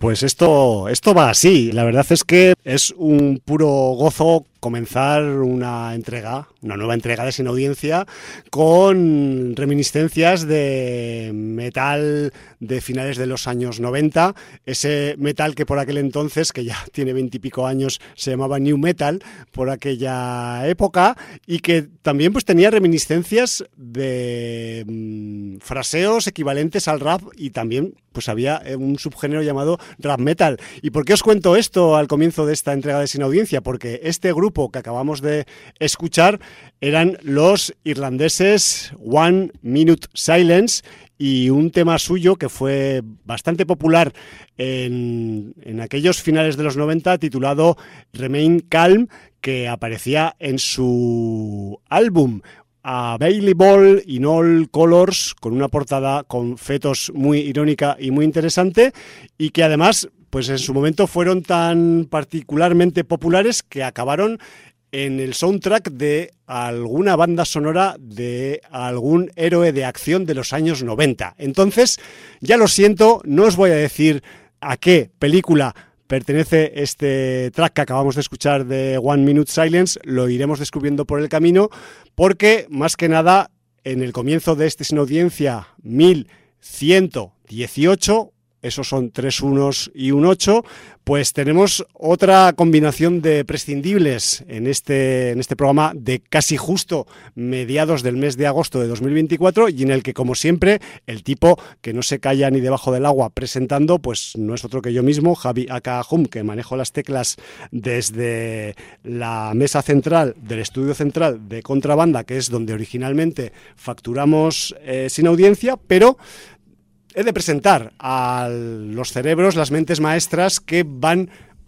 Pues esto va así. La verdad es que es un puro gozo comenzar una nueva entrega de Sin Audiencia con reminiscencias de metal de finales de los años 90, ese metal que por aquel entonces, que ya tiene 20 y pico años, se llamaba New Metal por aquella época, y que también pues tenía reminiscencias de fraseos equivalentes al rap, y también pues había un subgénero llamado rap metal. ¿Y por qué os cuento esto al comienzo de esta entrega de Sin Audiencia? Porque este grupo que acabamos de escuchar eran los irlandeses One Minute Silence, y un tema suyo que fue bastante popular en aquellos finales de los 90 titulado Remain Calm, que aparecía en su álbum Available in All Colors, con una portada con fetos muy irónica y muy interesante, y que además pues en su momento fueron tan particularmente populares que acabaron en el soundtrack de alguna banda sonora de algún héroe de acción de los años 90. Entonces, ya lo siento, no os voy a decir a qué película pertenece este track que acabamos de escuchar de One Minute Silence, lo iremos descubriendo por el camino, porque más que nada en el comienzo de este Sin Audiencia 1118, esos son 3 unos y un 8, pues tenemos otra combinación de prescindibles en este programa de casi justo mediados del mes de agosto de 2024, y en el que, como siempre, el tipo que no se calla ni debajo del agua presentando, pues no es otro que yo mismo, Javi Akahum, que manejo las teclas desde la mesa central del estudio central de Contrabanda, que es donde originalmente facturamos Sin Audiencia, pero he de presentar a los cerebros, las mentes maestras que van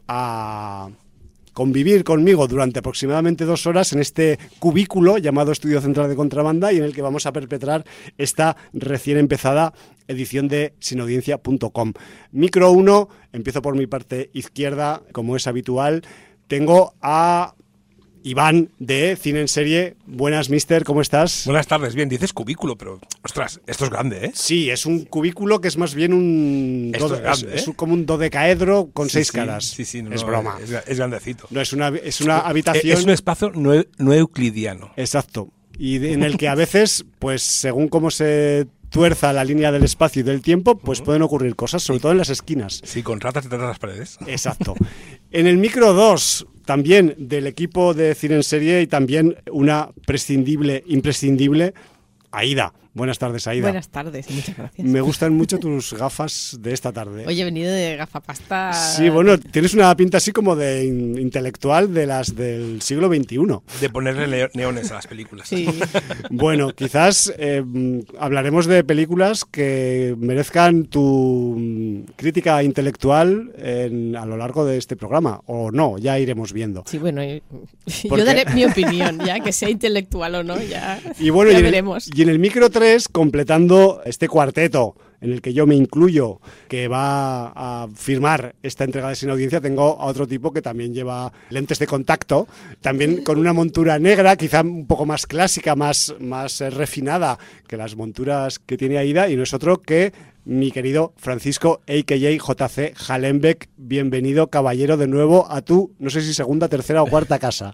a convivir conmigo durante aproximadamente 2 horas en este cubículo llamado Estudio Central de Contrabanda, y en el que vamos a perpetrar esta recién empezada edición de sinaudiencia.com. Micro 1, empiezo por mi parte izquierda, como es habitual. Tengo a Iván de Cine en Serie. Buenas, mister, ¿cómo estás? Buenas tardes. Bien, dices cubículo, pero ostras, esto es grande, ¿eh? Sí, es un cubículo que es más bien un... es como un dodecaedro con 6 caras. Sí, no, es broma. Es grandecito. No, es una habitación... Es un espacio no euclidiano. Exacto. Y en el que a veces, pues según cómo se tuerza la línea del espacio y del tiempo, pues pueden ocurrir cosas, sobre todo en las esquinas. Sí, con ratas detrás de las paredes. Exacto. En el micro 2, también del equipo de Cine en Serie, y también una imprescindible, Aida. Buenas tardes, Aida. Buenas tardes, muchas gracias. Me gustan mucho tus gafas de esta tarde. Hoy he venido de gafapasta. Sí, bueno, tienes una pinta así como de intelectual de las del siglo XXI. De ponerle neones a las películas. Sí. Bueno, quizás hablaremos de películas que merezcan tu crítica intelectual a lo largo de este programa, o no, ya iremos viendo. Sí, bueno, yo daré mi opinión, ya que sea intelectual o no, ya veremos. Y en el micro 3, completando este cuarteto en el que yo me incluyo, que va a firmar esta entrega de Sin Audiencia, tengo a otro tipo que también lleva lentes de contacto, también con una montura negra, quizá un poco más clásica, más refinada que las monturas que tiene Aida, y no es otro que mi querido Francisco, a.k.a. JC Halenbeck. Bienvenido, caballero, de nuevo a tu, no sé si segunda, tercera o cuarta casa.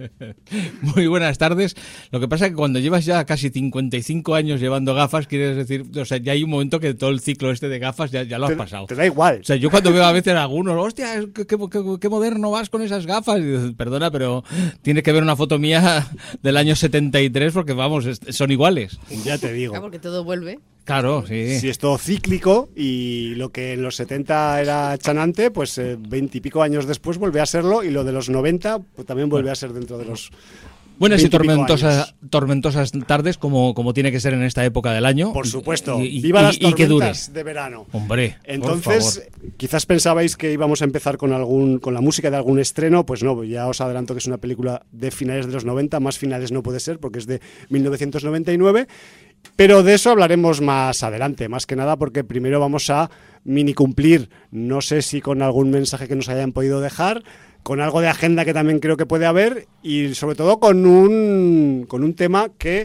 Muy buenas tardes. Lo que pasa es que cuando llevas ya casi 55 años llevando gafas, quieres decir, o sea, ya hay un momento que todo el ciclo este de gafas ya lo has pasado. Te da igual. O sea, yo cuando veo a veces a algunos, hostia, qué moderno vas con esas gafas. Y dices, perdona, pero tienes que ver una foto mía del año 73 porque, vamos, son iguales. Ya te digo. Claro, porque todo vuelve. Claro, sí. Si es todo cíclico, y lo que en los 70 era chanante, pues 20 y pico años después vuelve a serlo, y lo de los 90 pues también vuelve a ser dentro de los... Buenas y tormentosas tardes, como tiene que ser en esta época del año. Por supuesto. Viva las tormentas de verano. Hombre, entonces, quizás pensabais que íbamos a empezar con la música de algún estreno. Pues no, ya os adelanto que es una película de finales de los 90, más finales no puede ser porque es de 1999. Pero de eso hablaremos más adelante, más que nada porque primero vamos a mini cumplir, no sé si con algún mensaje que nos hayan podido dejar, con algo de agenda que también creo que puede haber, y sobre todo con un tema que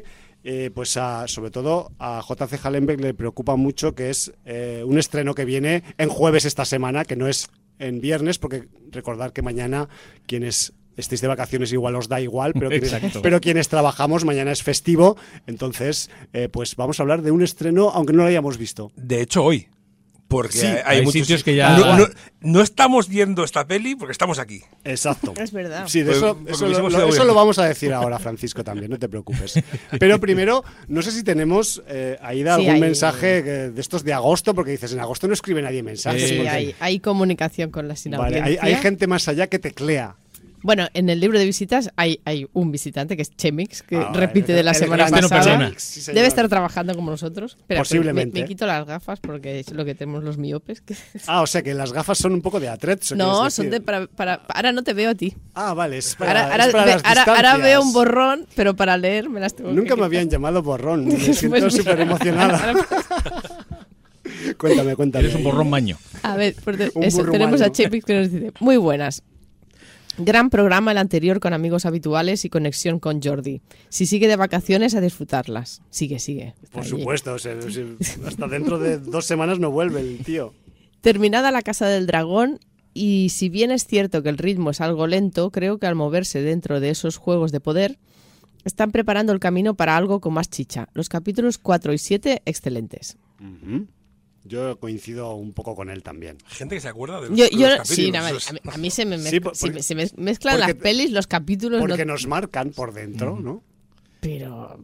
pues sobre todo a J.C. Hallenbeck le preocupa mucho que es un estreno que viene en jueves esta semana, que no es en viernes, porque recordar que mañana quienes estéis de vacaciones igual os da igual, pero quienes trabajamos mañana es festivo, entonces pues vamos a hablar de un estreno aunque no lo hayamos visto. De hecho hoy. Porque sí, hay muchos sitios que ya... No estamos viendo esta peli porque estamos aquí. Exacto. Es verdad. Sí, eso lo vamos a decir ahora, Francisco, también, no te preocupes. Pero primero, no sé si tenemos, Aida, algún mensaje de estos de agosto, porque dices, en agosto no escribe nadie mensajes. Sí, hay comunicación con la sinaudiencia. Vale, hay gente más allá que teclea. Bueno, en el libro de visitas hay un visitante que es Chemix, que repite de la semana pasada. Sí, debe estar trabajando como nosotros. Pero posiblemente. Me quito las gafas porque es lo que tenemos los miopes. O sea que las gafas son un poco de atrezzo. No, son de para... Ahora no te veo a ti. Vale, es para las distancias. Ahora veo un borrón, pero para leer me las tengo Nunca me habían llamado borrón. Me siento súper emocionada. Cuéntame. Eres un borrón maño. A ver, tenemos a Chemix que nos dice, muy buenas. Gran programa el anterior con amigos habituales y conexión con Jordi. Si sigue de vacaciones, a disfrutarlas. Sigue. Por supuesto, hasta dentro de 2 semanas no vuelve el tío. Terminada la Casa del Dragón, y si bien es cierto que el ritmo es algo lento, creo que al moverse dentro de esos juegos de poder, están preparando el camino para algo con más chicha. Los capítulos 4 y 7, excelentes. Uh-huh. Yo coincido un poco con él también. Gente que se acuerda de los capítulos. Sí, a mí se me mezclan las pelis, los capítulos. Porque nos marcan por dentro, ¿no? Pero...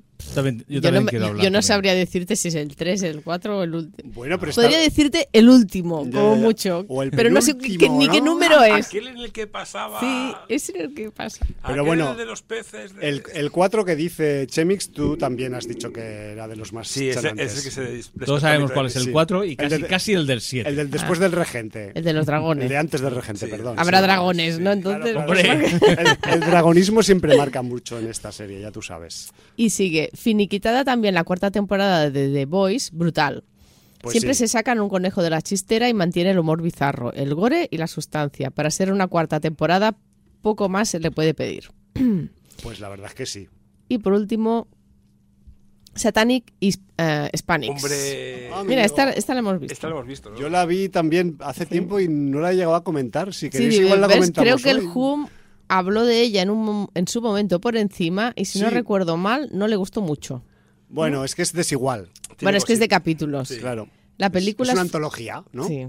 Yo no sabría decirte si es el 3, el 4 o el último. Bueno, pero podría decirte el último, como mucho. O el pero no sé ni qué número es. Aquel en el que pasaba... Sí, es en el que pasa. Pero bueno, de los peces el 4 que dice Chemix, tú también has dicho que era de los más chanantes. Ese que todos sabemos cuál es el 4 y casi el del 7. El del después del regente. El de los dragones. El de antes del regente, perdón. Habrá dragones, ¿no? Entonces... Claro, el dragonismo siempre marca mucho en esta serie, ya tú sabes. Y sigue, finiquitada también la 4ª temporada de The Boys, brutal. Pues siempre se sacan un conejo de la chistera y mantiene el humor bizarro, el gore y la sustancia. Para ser una 4ª temporada, poco más se le puede pedir. Pues la verdad es que sí. Y por último, Satanic Hispanics. Hombre... Mira, esta la hemos visto. Esta la hemos visto, ¿no? Yo la vi también hace tiempo y no la he llegado a comentar. Si queréis igual la comentamos. Creo que hoy. el Hum habló de ella en su momento por encima y si no recuerdo mal, no le gustó mucho. Bueno, es que es desigual. Bueno, es que es de capítulos. Sí, claro. La película es una antología, ¿no? Sí.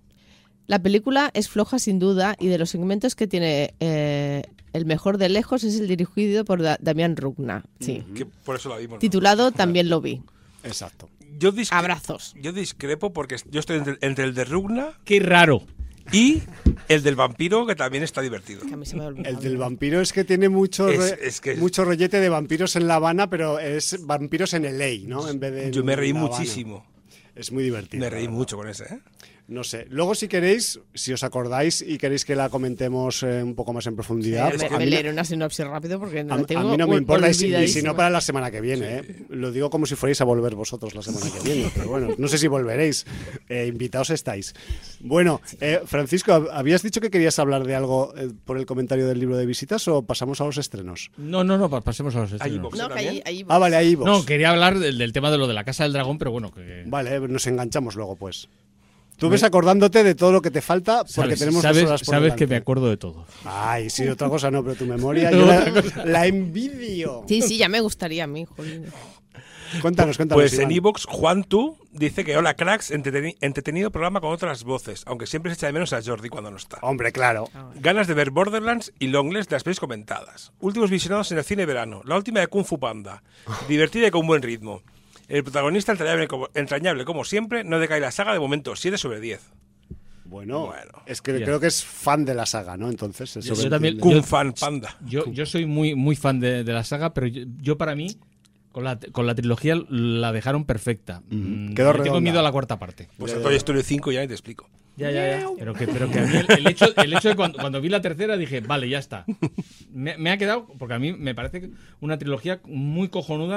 La película es floja sin duda y de los segmentos que tiene el mejor de lejos es el dirigido por Damián Rugna. Sí. Que por eso la vimos. Titulado También lo vi. Exacto. Abrazos. Yo discrepo porque yo estoy entre el de Rugna... ¡Qué raro! Y el del vampiro, que también está divertido. Que a mí se me ha olvidado. El del vampiro es que tiene mucho rollete de vampiros en La Habana, pero es vampiros en LA, ¿no? En vez de yo me reí muchísimo. Es muy divertido. Me reí mucho con ese, ¿eh? No sé. Luego, si queréis, si os acordáis y queréis que la comentemos un poco más en profundidad... Sí, me leeré una sinopsis rápido porque no la tengo. A mí no me importa, y si no para la semana que viene. Sí. Lo digo como si fuerais a volver vosotros la semana que viene, pero bueno, no sé si volveréis. Invitados estáis. Bueno, Francisco, ¿habías dicho que querías hablar de algo por el comentario del libro de visitas o pasamos a los estrenos? No, pasemos a los estrenos. Vale, ahí vos. No, quería hablar del tema de lo de la Casa del Dragón, pero bueno... Vale, nos enganchamos luego, pues. Tú ves acordándote de todo lo que te falta porque tenemos 2 horas por delante. Sabes que me acuerdo de todo. Ay, sí, otra cosa no, pero tu memoria yo la envidio. Sí, ya me gustaría a mí, jolín. Cuéntanos. Pues Iván. en iVoox, Juan Tú dice que hola cracks, entretenido programa con otras voces, aunque siempre se echa de menos a Jordi cuando no está. Hombre, claro. Ganas de ver Borderlands y Longless de las pelis comentadas. Últimos visionados en el cine verano. La última de Kung Fu Panda. Divertida y con buen ritmo. El protagonista entrañable como siempre, no decae la saga de momento, 7/10. Bueno, es que creo que es fan de la saga, ¿no? Entonces, eso yo también, Kung Fan Panda. Yo soy muy fan de la saga, pero yo para mí, con la trilogía la dejaron perfecta. Quedó redonda. Tengo miedo a la 4ª parte. Pues a Toy Story 5 ya te explico. Ya. Pero que a mí el hecho de cuando vi la 3ª dije, vale, ya está. Me ha quedado, porque a mí me parece una trilogía muy cojonuda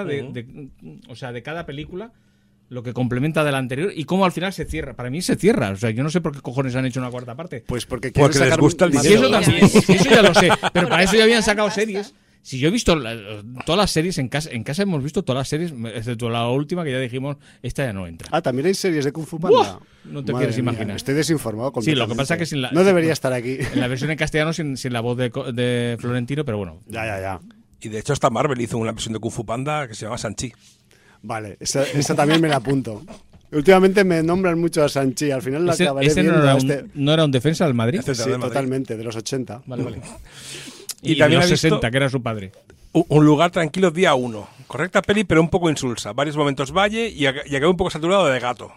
o sea, de cada película, lo que complementa de la anterior y cómo al final se cierra. Para mí se cierra. O sea, yo no sé por qué cojones han hecho una 4ª parte. Pues porque les gusta el dinero. Y eso también, eso ya lo sé. Pero para eso ya habían sacado series. Si yo he visto todas las series en casa hemos visto todas las series, excepto la última que ya dijimos, esta ya no entra. Ah, también hay series de Kung Fu Panda. ¡Buah! No te quieres imaginar. Estoy desinformado Sí, lo completamente. que pasa es que sin la, no debería estar aquí. En la versión en castellano sin la voz de Florentino, pero bueno. Ya. Y de hecho hasta Marvel hizo una versión de Kung Fu Panda que se llama Shang-Chi. Vale, esa también me la apunto. Últimamente me nombran mucho a Shang-Chi, al final la acabaré viendo. ¿No era un defensa del Madrid? Este- Sí, de Madrid. totalmente, de los 80. Vale. Y Y también de ha los visto- 60, que era su padre. Un lugar tranquilo día 1. Correcta peli, pero un poco insulsa. Varios momentos valle y acabé un poco saturado de gato.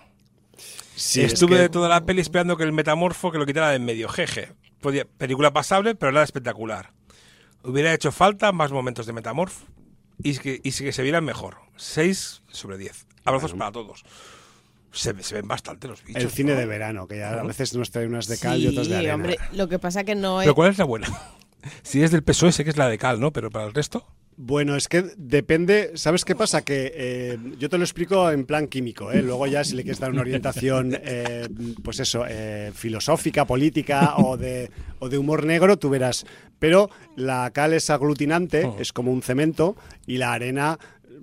Sí, Estuve es que- toda la peli esperando que el metamorfo que lo quitara de en medio. Jeje. Película pasable, pero nada espectacular. Hubiera hecho falta más momentos de metamorfo y que se vieran mejor. 6 sobre 10. Abrazos para todos. Se ven bastante los bichos. El cine ¿no? de verano, que ya a veces nos trae unas de cal y otras de arena. hombre, lo que pasa que no es... Pero ¿cuál es la buena? Si es del PSOE, sé que es la de cal, ¿no? Pero para el resto... Bueno, es que depende, ¿sabes qué pasa? Que yo te lo explico en plan químico, ¿eh? Luego ya si le quieres dar una orientación, pues eso, filosófica, política o de humor negro, tú verás. Pero la cal es aglutinante, es como un cemento, y la arena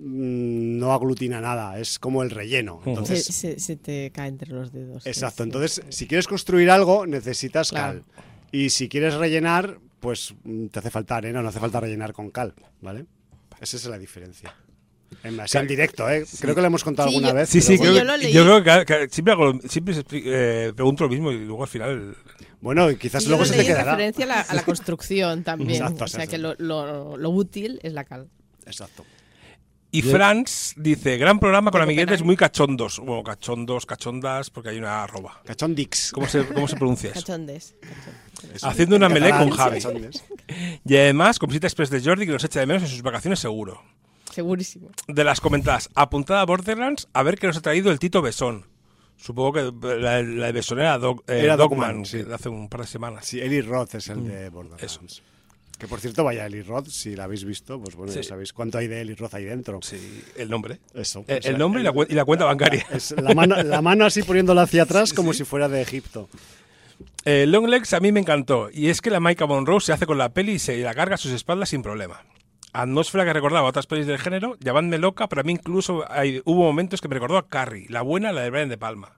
no aglutina nada, es como el relleno. Entonces, se te cae entre los dedos. exacto, Sí. entonces si quieres construir algo necesitas Claro. cal. Y si quieres rellenar, pues te hace falta arena, no hace falta rellenar con cal, ¿vale? Esa es la diferencia. En directo, ¿eh? Creo que lo hemos contado Sí, alguna yo- vez. Sí, pero sí, bueno. yo lo leí. yo creo que siempre pregunto lo mismo y luego al final... Bueno, y quizás Yo luego lo se leí te en quedará. referencia a la construcción también. Exacto, o sea exacto. que lo útil es la cal. Exacto. Y Franz dice, gran programa con Tengo amiguetes pena, ¿eh? muy cachondos. Bueno, cachondos, cachondas, porque hay una arroba. Cachondix. ¿Cómo se pronuncia eso? Cachondes. Haciendo una En melé catalán, con Javi. cachondes. Y además, con visita express de Jordi, que nos echa de menos en sus vacaciones seguro. Segurísimo. De las comentadas, apuntada a Borderlands, a ver qué nos ha traído el Tito Besón. Supongo que la de Besón era, Era Dogman, Dogman, sí. de hace un par de semanas. Sí, Eli Roth es el de Borderlands. Eso. Que por cierto, vaya Eli Roth, si la habéis visto, pues bueno, Sí. ya sabéis cuánto hay de Eli Roth ahí dentro. Sí, el nombre. Eso. El nombre y la cuenta bancaria. Es la mano así poniéndola hacia atrás como si fuera de Egipto. Longlegs a mí me encantó, y es que la Maika Monroe se hace con la peli y se la carga a sus espaldas sin problema. Atmósfera que recordaba a otras pelis del género, llamadme loca, pero a mí incluso hubo momentos que me recordó a Carrie, la buena, la de Brian De Palma.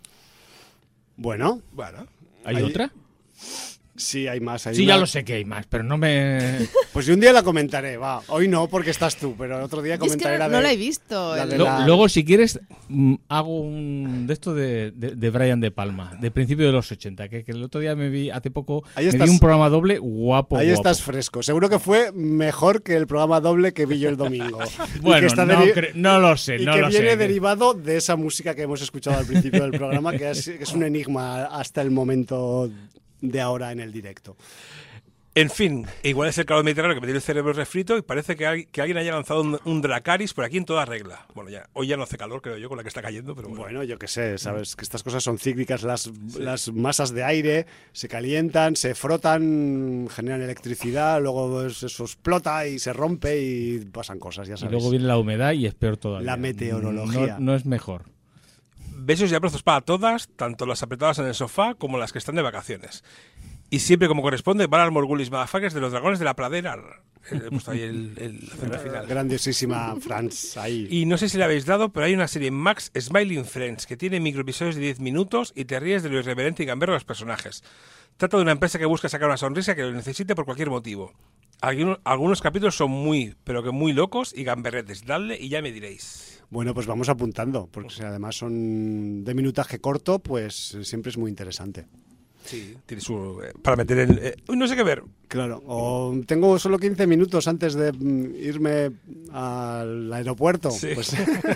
Bueno, Bueno, ¿Hay Ahí- otra? sí, hay más. Hay Sí, una- ya lo sé que hay más, pero no me... Pues yo un día la comentaré, va. Hoy no, porque estás tú, pero otro día Y es que comentaré no, la de... no la he visto. la de el- la- Luego, si quieres, hago un de esto de Brian De Palma, de principio de los 80, que el otro día me vi, hace poco, Ahí me estás. vi un programa doble guapo. Ahí guapo. estás fresco. Seguro que fue mejor que el programa doble que vi yo el domingo. Y Bueno, que está no lo sé, y no que lo viene sé. derivado de esa música que hemos escuchado al principio del programa, que es un enigma hasta el momento de ahora en el directo. en fin, igual es el calor mediterráneo que me tiene el cerebro refrito y parece que alguien haya lanzado un Dracaris por aquí en toda regla. Bueno, ya hoy ya no hace calor, creo yo, con la que está cayendo, pero bueno. Bueno, yo qué sé, sabes que estas cosas son cíclicas, las masas de aire se calientan, se frotan, generan electricidad, luego eso explota y se rompe y pasan cosas, ya Y sabes. luego viene la humedad y es peor todavía. La meteorología. No es mejor. Besos y abrazos para todas, tanto las apretadas en el sofá como las que están de vacaciones. Y siempre como corresponde, van al Morgulis Motherfuckers de los Dragones de la Pradera. He puesto ahí el acento final. Grandiosísima Franz ahí. Y no sé si le habéis dado, pero hay una serie en Max, Smiling Friends, que tiene microepisodios de 10 minutos y te ríes de lo irreverente y gamberro de los personajes. Trata de una empresa que busca sacar una sonrisa que lo necesite por cualquier motivo. Algunos capítulos son muy, pero que muy locos y gamberretes. Dadle y ya me diréis. Bueno, pues vamos apuntando, porque si además son de minutaje corto, pues siempre es muy interesante. Sí, tiene su... para meter en... uy, no sé qué ver. Claro, o tengo solo 15 minutos antes de irme al aeropuerto. Sí. Pues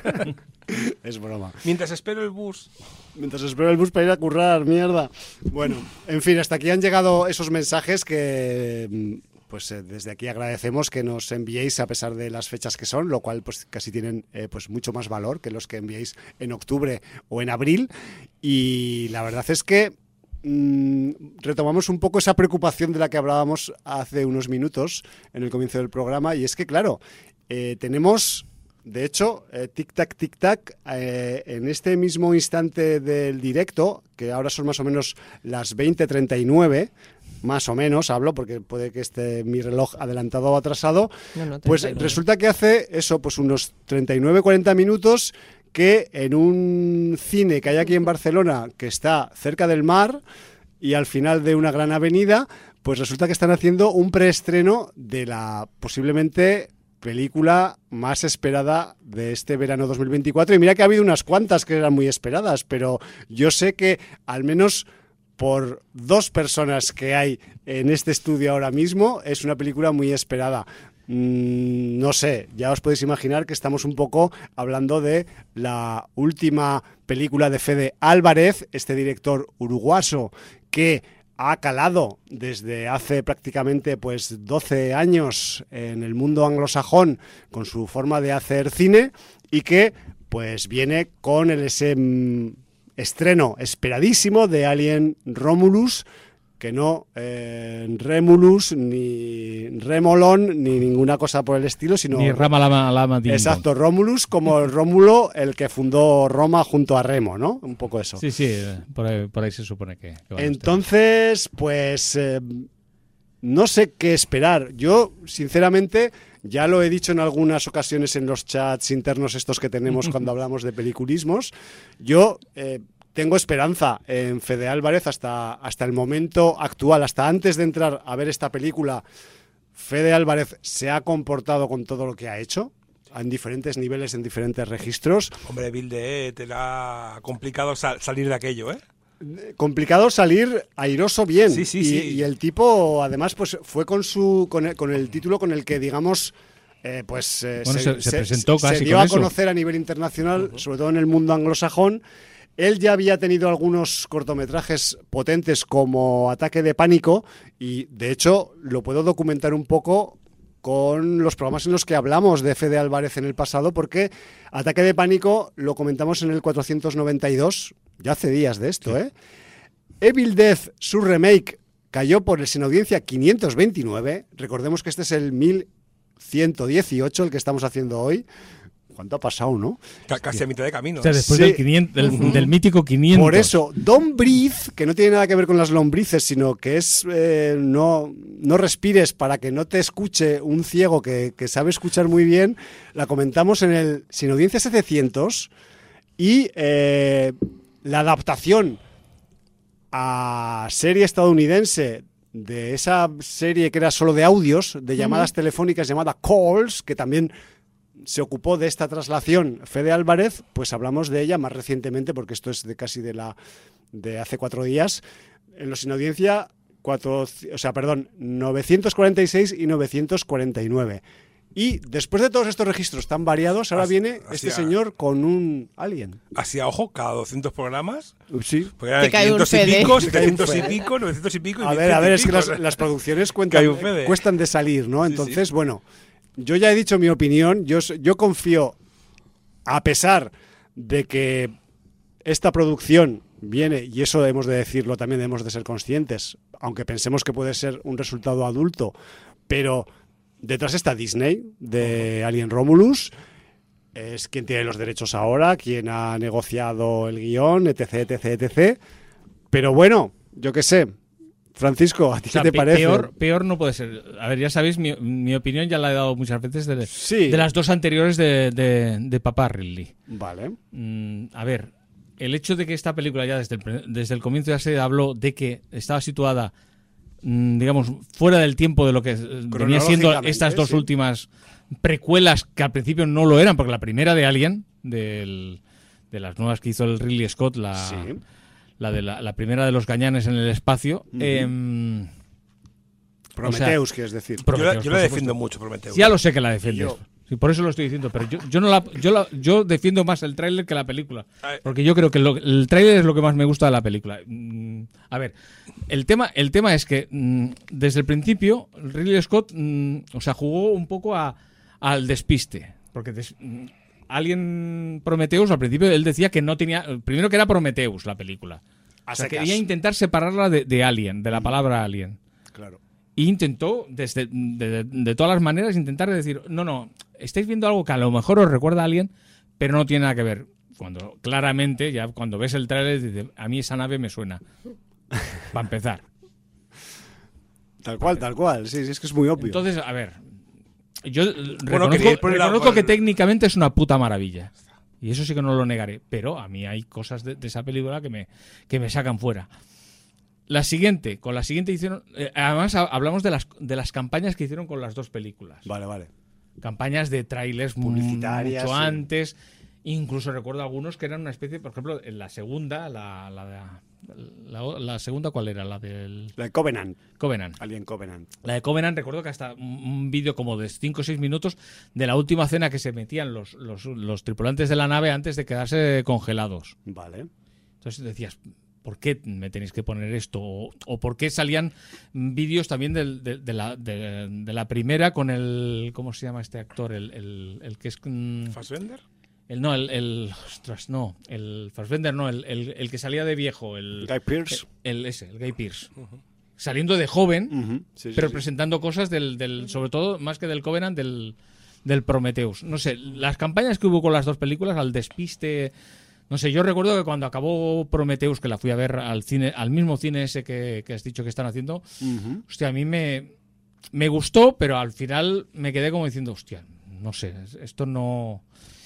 es broma. Mientras espero el bus. Mientras espero el bus para ir a currar, mierda. Bueno, en fin, hasta aquí han llegado esos mensajes que pues desde aquí agradecemos que nos enviéis a pesar de las fechas que son, lo cual pues casi tienen pues mucho más valor que los que enviéis en octubre o en abril. Y la verdad es que retomamos un poco esa preocupación de la que hablábamos hace unos minutos en el comienzo del programa, y es que claro, tenemos... De hecho, tic-tac, tic-tac, en este mismo instante del directo, que ahora son más o menos las 20:39, más o menos hablo, porque puede que esté mi reloj adelantado o atrasado, No, pues 39. resulta que hace eso, pues unos 39-40 minutos que en un cine que hay aquí en Barcelona, que está cerca del mar y al final de una gran avenida, pues resulta que están haciendo un preestreno de la posiblemente película más esperada de este verano 2024. Y mira que ha habido unas cuantas que eran muy esperadas, pero yo sé que al menos por 2 personas que hay en este estudio ahora mismo es una película muy esperada. No sé, ya os podéis imaginar que estamos un poco hablando de la última película de Fede Álvarez, este director uruguayo que ha calado desde hace prácticamente pues 12 años en el mundo anglosajón con su forma de hacer cine y que pues viene con ese estreno esperadísimo de Alien Romulus, que no Remulus, ni Remolón, ni ninguna cosa por el estilo, sino... Ni Rama Lama Ding Dong. Exacto, Romulus como el Rómulo, el que fundó Roma junto a Remo, ¿no? Un poco eso. Sí, sí, por ahí se supone que van a Entonces, pues no sé qué esperar. Yo, sinceramente, ya lo he dicho en algunas ocasiones en los chats internos estos que tenemos cuando hablamos de peliculismos. Yo tengo esperanza en Fede Álvarez hasta el momento actual, hasta antes de entrar a ver esta película. Fede Álvarez se ha comportado con todo lo que ha hecho en diferentes niveles, en diferentes registros. Hombre, Vilde, te la ha complicado salir de aquello, ¿eh? Complicado salir airoso bien. Sí, sí, y, sí. y el tipo, además, pues fue con el título con el que, digamos, Bueno, se presentó se casi dio con a eso. conocer a nivel internacional, sobre todo en el mundo anglosajón. Él ya había tenido algunos cortometrajes potentes como Ataque de Pánico y, de hecho, lo puedo documentar un poco con los programas en los que hablamos de Fede Álvarez en el pasado, porque Ataque de Pánico lo comentamos en el 492, ya hace días de esto, ¿eh? Evil Death, su remake, cayó por el sin audiencia 529. Recordemos que este es el 1118, el que estamos haciendo hoy. ¿Cuánto ha pasado, no? Casi a mitad de camino. O sea, después Sí. del, 500, del mítico 500. Por eso, Don't Breathe, que no tiene nada que ver con las lombrices, sino que es no respires para que no te escuche un ciego que sabe escuchar muy bien, la comentamos en el Sin Audiencia 700 y la adaptación a serie estadounidense de esa serie que era solo de audios, de llamadas telefónicas llamada Calls, que también se ocupó de esta traslación Fede Álvarez, pues hablamos de ella más recientemente, porque esto es de casi de hace 4 días, en los Sin Audiencia 946 y 949. Y después de todos estos registros tan variados, ahora viene este señor con un Alien. Así a ojo, cada 200 programas. Sí. Pues eran Te cae un 500 y Fede. pico, Te cae un 700 y Fede. pico, 900 y pico. Y A 1100 ver, y es que pico. las producciones Cae un Fede. cuestan de salir, ¿no? Sí, Entonces, sí. bueno, yo ya he dicho mi opinión. Yo confío, a pesar de que esta producción viene, y eso hemos de decirlo, también debemos de ser conscientes, aunque pensemos que puede ser un resultado adulto, pero detrás está Disney, de Alien Romulus, es quien tiene los derechos ahora, quien ha negociado el guión, etc, etc, etc. Pero bueno, yo qué sé. Francisco, ¿a ti O sea, qué te parece? peor no puede ser. A ver, ya sabéis, mi opinión ya la he dado muchas veces Sí. de las 2 anteriores de Papá Ridley. Vale. A ver, el hecho de que esta película ya desde el comienzo ya se habló de que estaba situada, digamos, fuera del tiempo de lo que venía siendo estas 2 sí. últimas precuelas, que al principio no lo eran, porque la primera de Alien, de las nuevas que hizo el Ridley Scott, Sí. la primera de los gañanes en el espacio, Prometheus, quieres decir. Yo Prometheus, la por defiendo supuesto. mucho, Prometheus. Ya lo sé que la defiendes. Yo. Sí, por eso lo estoy diciendo, pero yo defiendo más el tráiler que la película, A ver. porque yo creo que el tráiler es lo que más me gusta de la película. A ver, el tema es que desde el principio Ridley Scott jugó un poco al despiste, porque Alien Prometheus al principio él decía que no tenía, primero que era Prometheus la película, A o sea, secas. quería intentar separarla de Alien, de la palabra Alien. Claro. Y intentó, de todas las maneras, intentar decir, no, estáis viendo algo que a lo mejor os recuerda a Alien, pero no tiene nada que ver. Cuando claramente, ya cuando ves el tráiler, dices, a mí esa nave me suena. Para empezar. Tal cual. Sí, es que es muy obvio. Entonces, a ver, yo quería ir por el reconozco lado- que técnicamente es una puta maravilla. Y eso sí que no lo negaré. Pero a mí hay cosas de esa película que me sacan fuera. La siguiente hicieron... además, hablamos de las campañas que hicieron con las dos películas. Vale. Campañas de trailers Publicitarias, mucho sí. antes. Incluso recuerdo algunos que eran una especie, por ejemplo, en la segunda, la segunda, ¿cuál era? La del La de Covenant. Covenant. Alien Covenant. La de Covenant, recuerdo que hasta un vídeo como de 5 o 6 minutos de la última cena que se metían los tripulantes de la nave antes de quedarse congelados. Vale. Entonces decías, ¿por qué me tenéis que poner esto? O ¿por qué salían vídeos también de la primera con el... ¿Cómo se llama este actor? El que es... ¿Fassbender? El Fassbender no, el que salía de viejo, el Guy Pearce. el Guy Pearce. Saliendo de joven, Ujú. Sí, pero sí. presentando cosas del sobre todo, más que del Covenant, del Prometheus. No sé, las campañas que hubo con las dos películas, al despiste... No sé, yo recuerdo que cuando acabó Prometheus, que la fui a ver al mismo cine ese que has dicho que están haciendo, Ujú. hostia, a mí me gustó, pero al final me quedé como diciendo, hostia, no sé, esto no...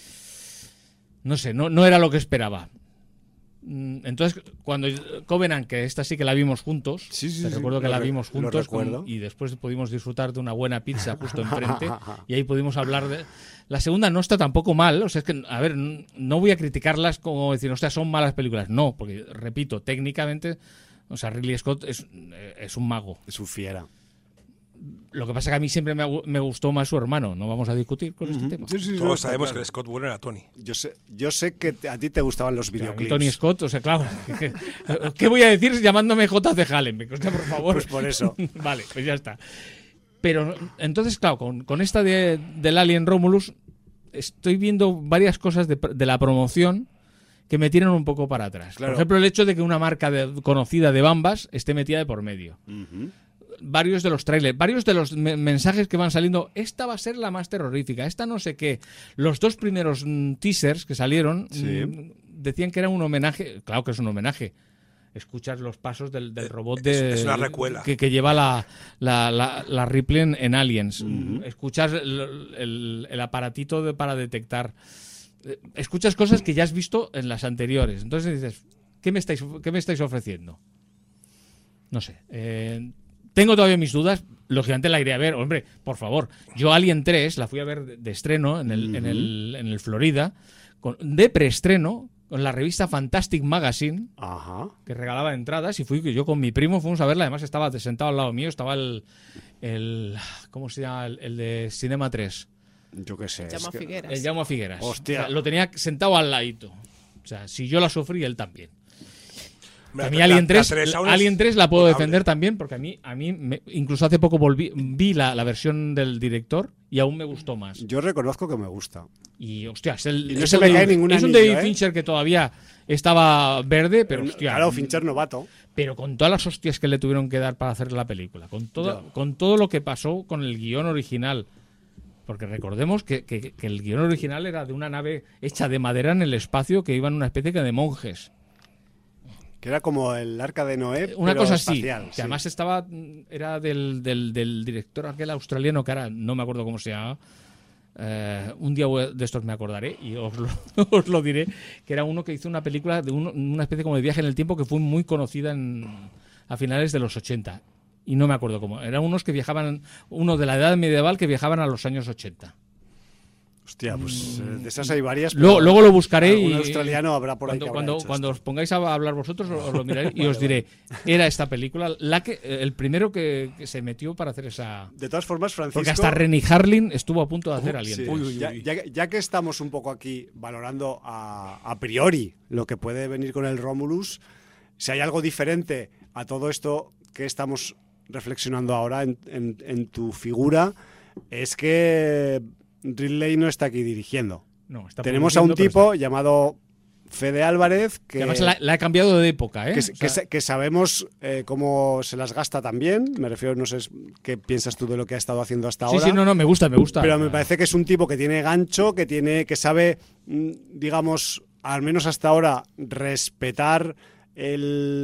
No sé, no era lo que esperaba. Entonces, cuando Covenant, que esta sí que la vimos juntos, Sí, te recuerdo que lo la re- vimos lo juntos recuerdo. y después pudimos disfrutar de una buena pizza justo enfrente y ahí pudimos hablar de... La segunda no está tampoco mal, o sea, es que, a ver, no voy a criticarlas como decir, hostia, son malas películas, no, porque, repito, técnicamente, o sea, Ridley Scott es un mago. Es un fiera. Lo que pasa es que a mí siempre me gustó más su hermano, no vamos a discutir con este tema. Sí, no, Todos está sabemos claro. que el Scott Wooden era Tony. Yo sé que a ti te gustaban los A mí videoclips. Tony Scott, o sea, claro. ¿Qué voy a decir llamándome J.C. Hallenbeck? O sea, por favor. Pues por eso. Vale, pues ya está. Pero entonces, claro, con esta del Alien Romulus, estoy viendo varias cosas de la promoción que me tiran un poco para atrás. Claro. Por ejemplo, el hecho de que una marca conocida de Bambas esté metida de por medio. Ujú. Varios de los trailers, varios de los mensajes que van saliendo, esta va a ser la más terrorífica, esta no sé qué. Los dos primeros teasers que salieron Sí. decían que era un homenaje, claro que es un homenaje. Escuchas los pasos del robot de, es una recuela. que lleva la Ripley en Aliens. Escuchas el aparatito para detectar. Escuchas cosas que ya has visto en las anteriores. Entonces dices, ¿qué me estáis ofreciendo? No sé. Tengo todavía mis dudas. Lógicamente la iré a ver. Hombre, por favor. Yo Alien 3 la fui a ver de estreno en el Florida, de preestreno, con la revista Fantastic Magazine, Ajá. que regalaba entradas, y fui yo con mi primo, fuimos a verla. Además estaba sentado al lado mío, estaba el ¿cómo se llama? El de Cinema 3. Yo qué sé. Llama es que- Figueras. El Jaume Figueras. Hostia. O sea, lo tenía sentado al ladito. O sea, si yo la sufrí, él también. Hombre, A mí la- Alien la 3, aún es Alien 3 la puedo potable. defender también, porque a mí incluso hace poco vi la versión del director y aún me gustó más. Yo reconozco que me gusta. Y hostia, Y no se me cae ningún es un anillo, David ¿eh? Fincher que todavía estaba verde, pero hostia, Claro, Fincher novato. pero con todas las hostias que le tuvieron que dar para hacer la película, con todo lo que pasó con el guión original. Porque recordemos que el guión original era de una nave hecha de madera en el espacio que iba en una especie de monjes. Que era como el arca de Noé. Una pero cosa así, espacial, que sí. además era del director aquel australiano que ahora no me acuerdo cómo se llama. Un día de estos me acordaré y os lo diré, que era uno que hizo una película de una especie como de viaje en el tiempo que fue muy conocida a finales de los 80. Y no me acuerdo cómo. Eran unos que viajaban, uno de la edad medieval que viajaban a los años 80. Hostia, pues de esas hay varias. pero Luego lo buscaré algún y australiano habrá por ahí que habrá cuando hecho os esto. pongáis a hablar vosotros os lo miraré y os diré, era esta película el primero que se metió para hacer esa... De todas formas, Francisco... Porque hasta Renny Harlin estuvo a punto de hacer Alien. Sí, 3. ya que estamos un poco aquí valorando a priori lo que puede venir con el Romulus, si hay algo diferente a todo esto que estamos reflexionando ahora en tu figura, es que Ridley no está aquí dirigiendo. No, está Tenemos a un produciendo, tipo pero llamado Fede Álvarez que, además la ha cambiado de época, ¿eh? que, O sea, que sabemos cómo se las gasta también. Me refiero, no sé qué piensas tú de lo que ha estado haciendo hasta ahora. sí, no, me gusta. Pero me parece que es un tipo que tiene gancho, que sabe, digamos, al menos hasta ahora, respetar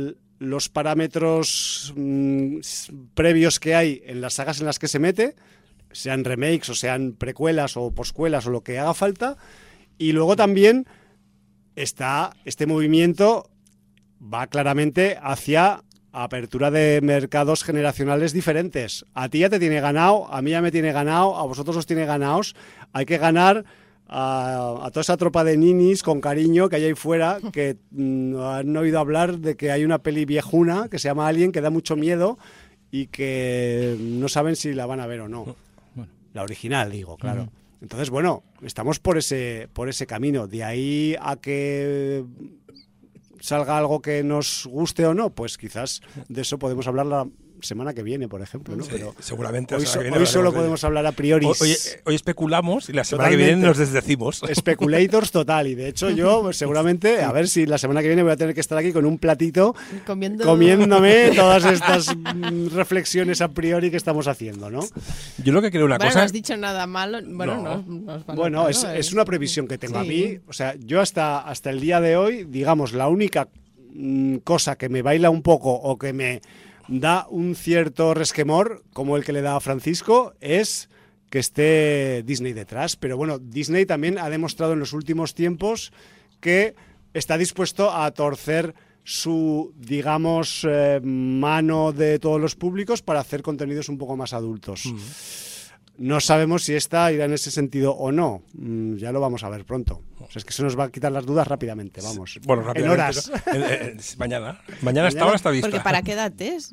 los parámetros previos que hay en las sagas en las que se mete, sean remakes o sean precuelas o poscuelas o lo que haga falta. Y luego también está este movimiento, va claramente hacia apertura de mercados generacionales diferentes. A ti ya te tiene ganado, a mí ya me tiene ganado, a vosotros os tiene ganados. Hay que ganar a toda esa tropa de ninis con cariño que hay ahí fuera, que han oído hablar de que hay una peli viejuna que se llama Alien, que da mucho miedo y que no saben si la van a ver o no. Bueno. La original, digo, claro. Entonces, bueno, estamos por ese camino. De ahí a que salga algo que nos guste o no, pues quizás de eso podemos hablar la semana que viene, por ejemplo, ¿no? Sí, pero seguramente. hoy, la semana que viene hoy solo hablaremos de podemos hablar a priori. Hoy especulamos y la semana que viene nos desdecimos. Speculators total. Y de hecho yo pues, seguramente, a ver si la semana que viene voy a tener que estar aquí con un platito comiéndome todas estas reflexiones a priori que estamos haciendo, ¿no? Yo lo que creo una cosa... No has dicho nada malo. Bueno, es una previsión que tengo a mí. O sea, yo hasta el día de hoy, digamos, la única cosa que me baila un poco o que me da un cierto resquemor, como el que le da a Francisco, es que esté Disney detrás. Pero bueno, Disney también ha demostrado en los últimos tiempos que está dispuesto a torcer su, digamos, mano de todos los públicos para hacer contenidos un poco más adultos. No sabemos si esta irá en ese sentido o no. Ya lo vamos a ver pronto. O sea, es que se nos va a quitar las dudas rápidamente, vamos. Bueno, rápidamente. En horas. Mañana esta hora está vista. Porque ¿para qué edad es?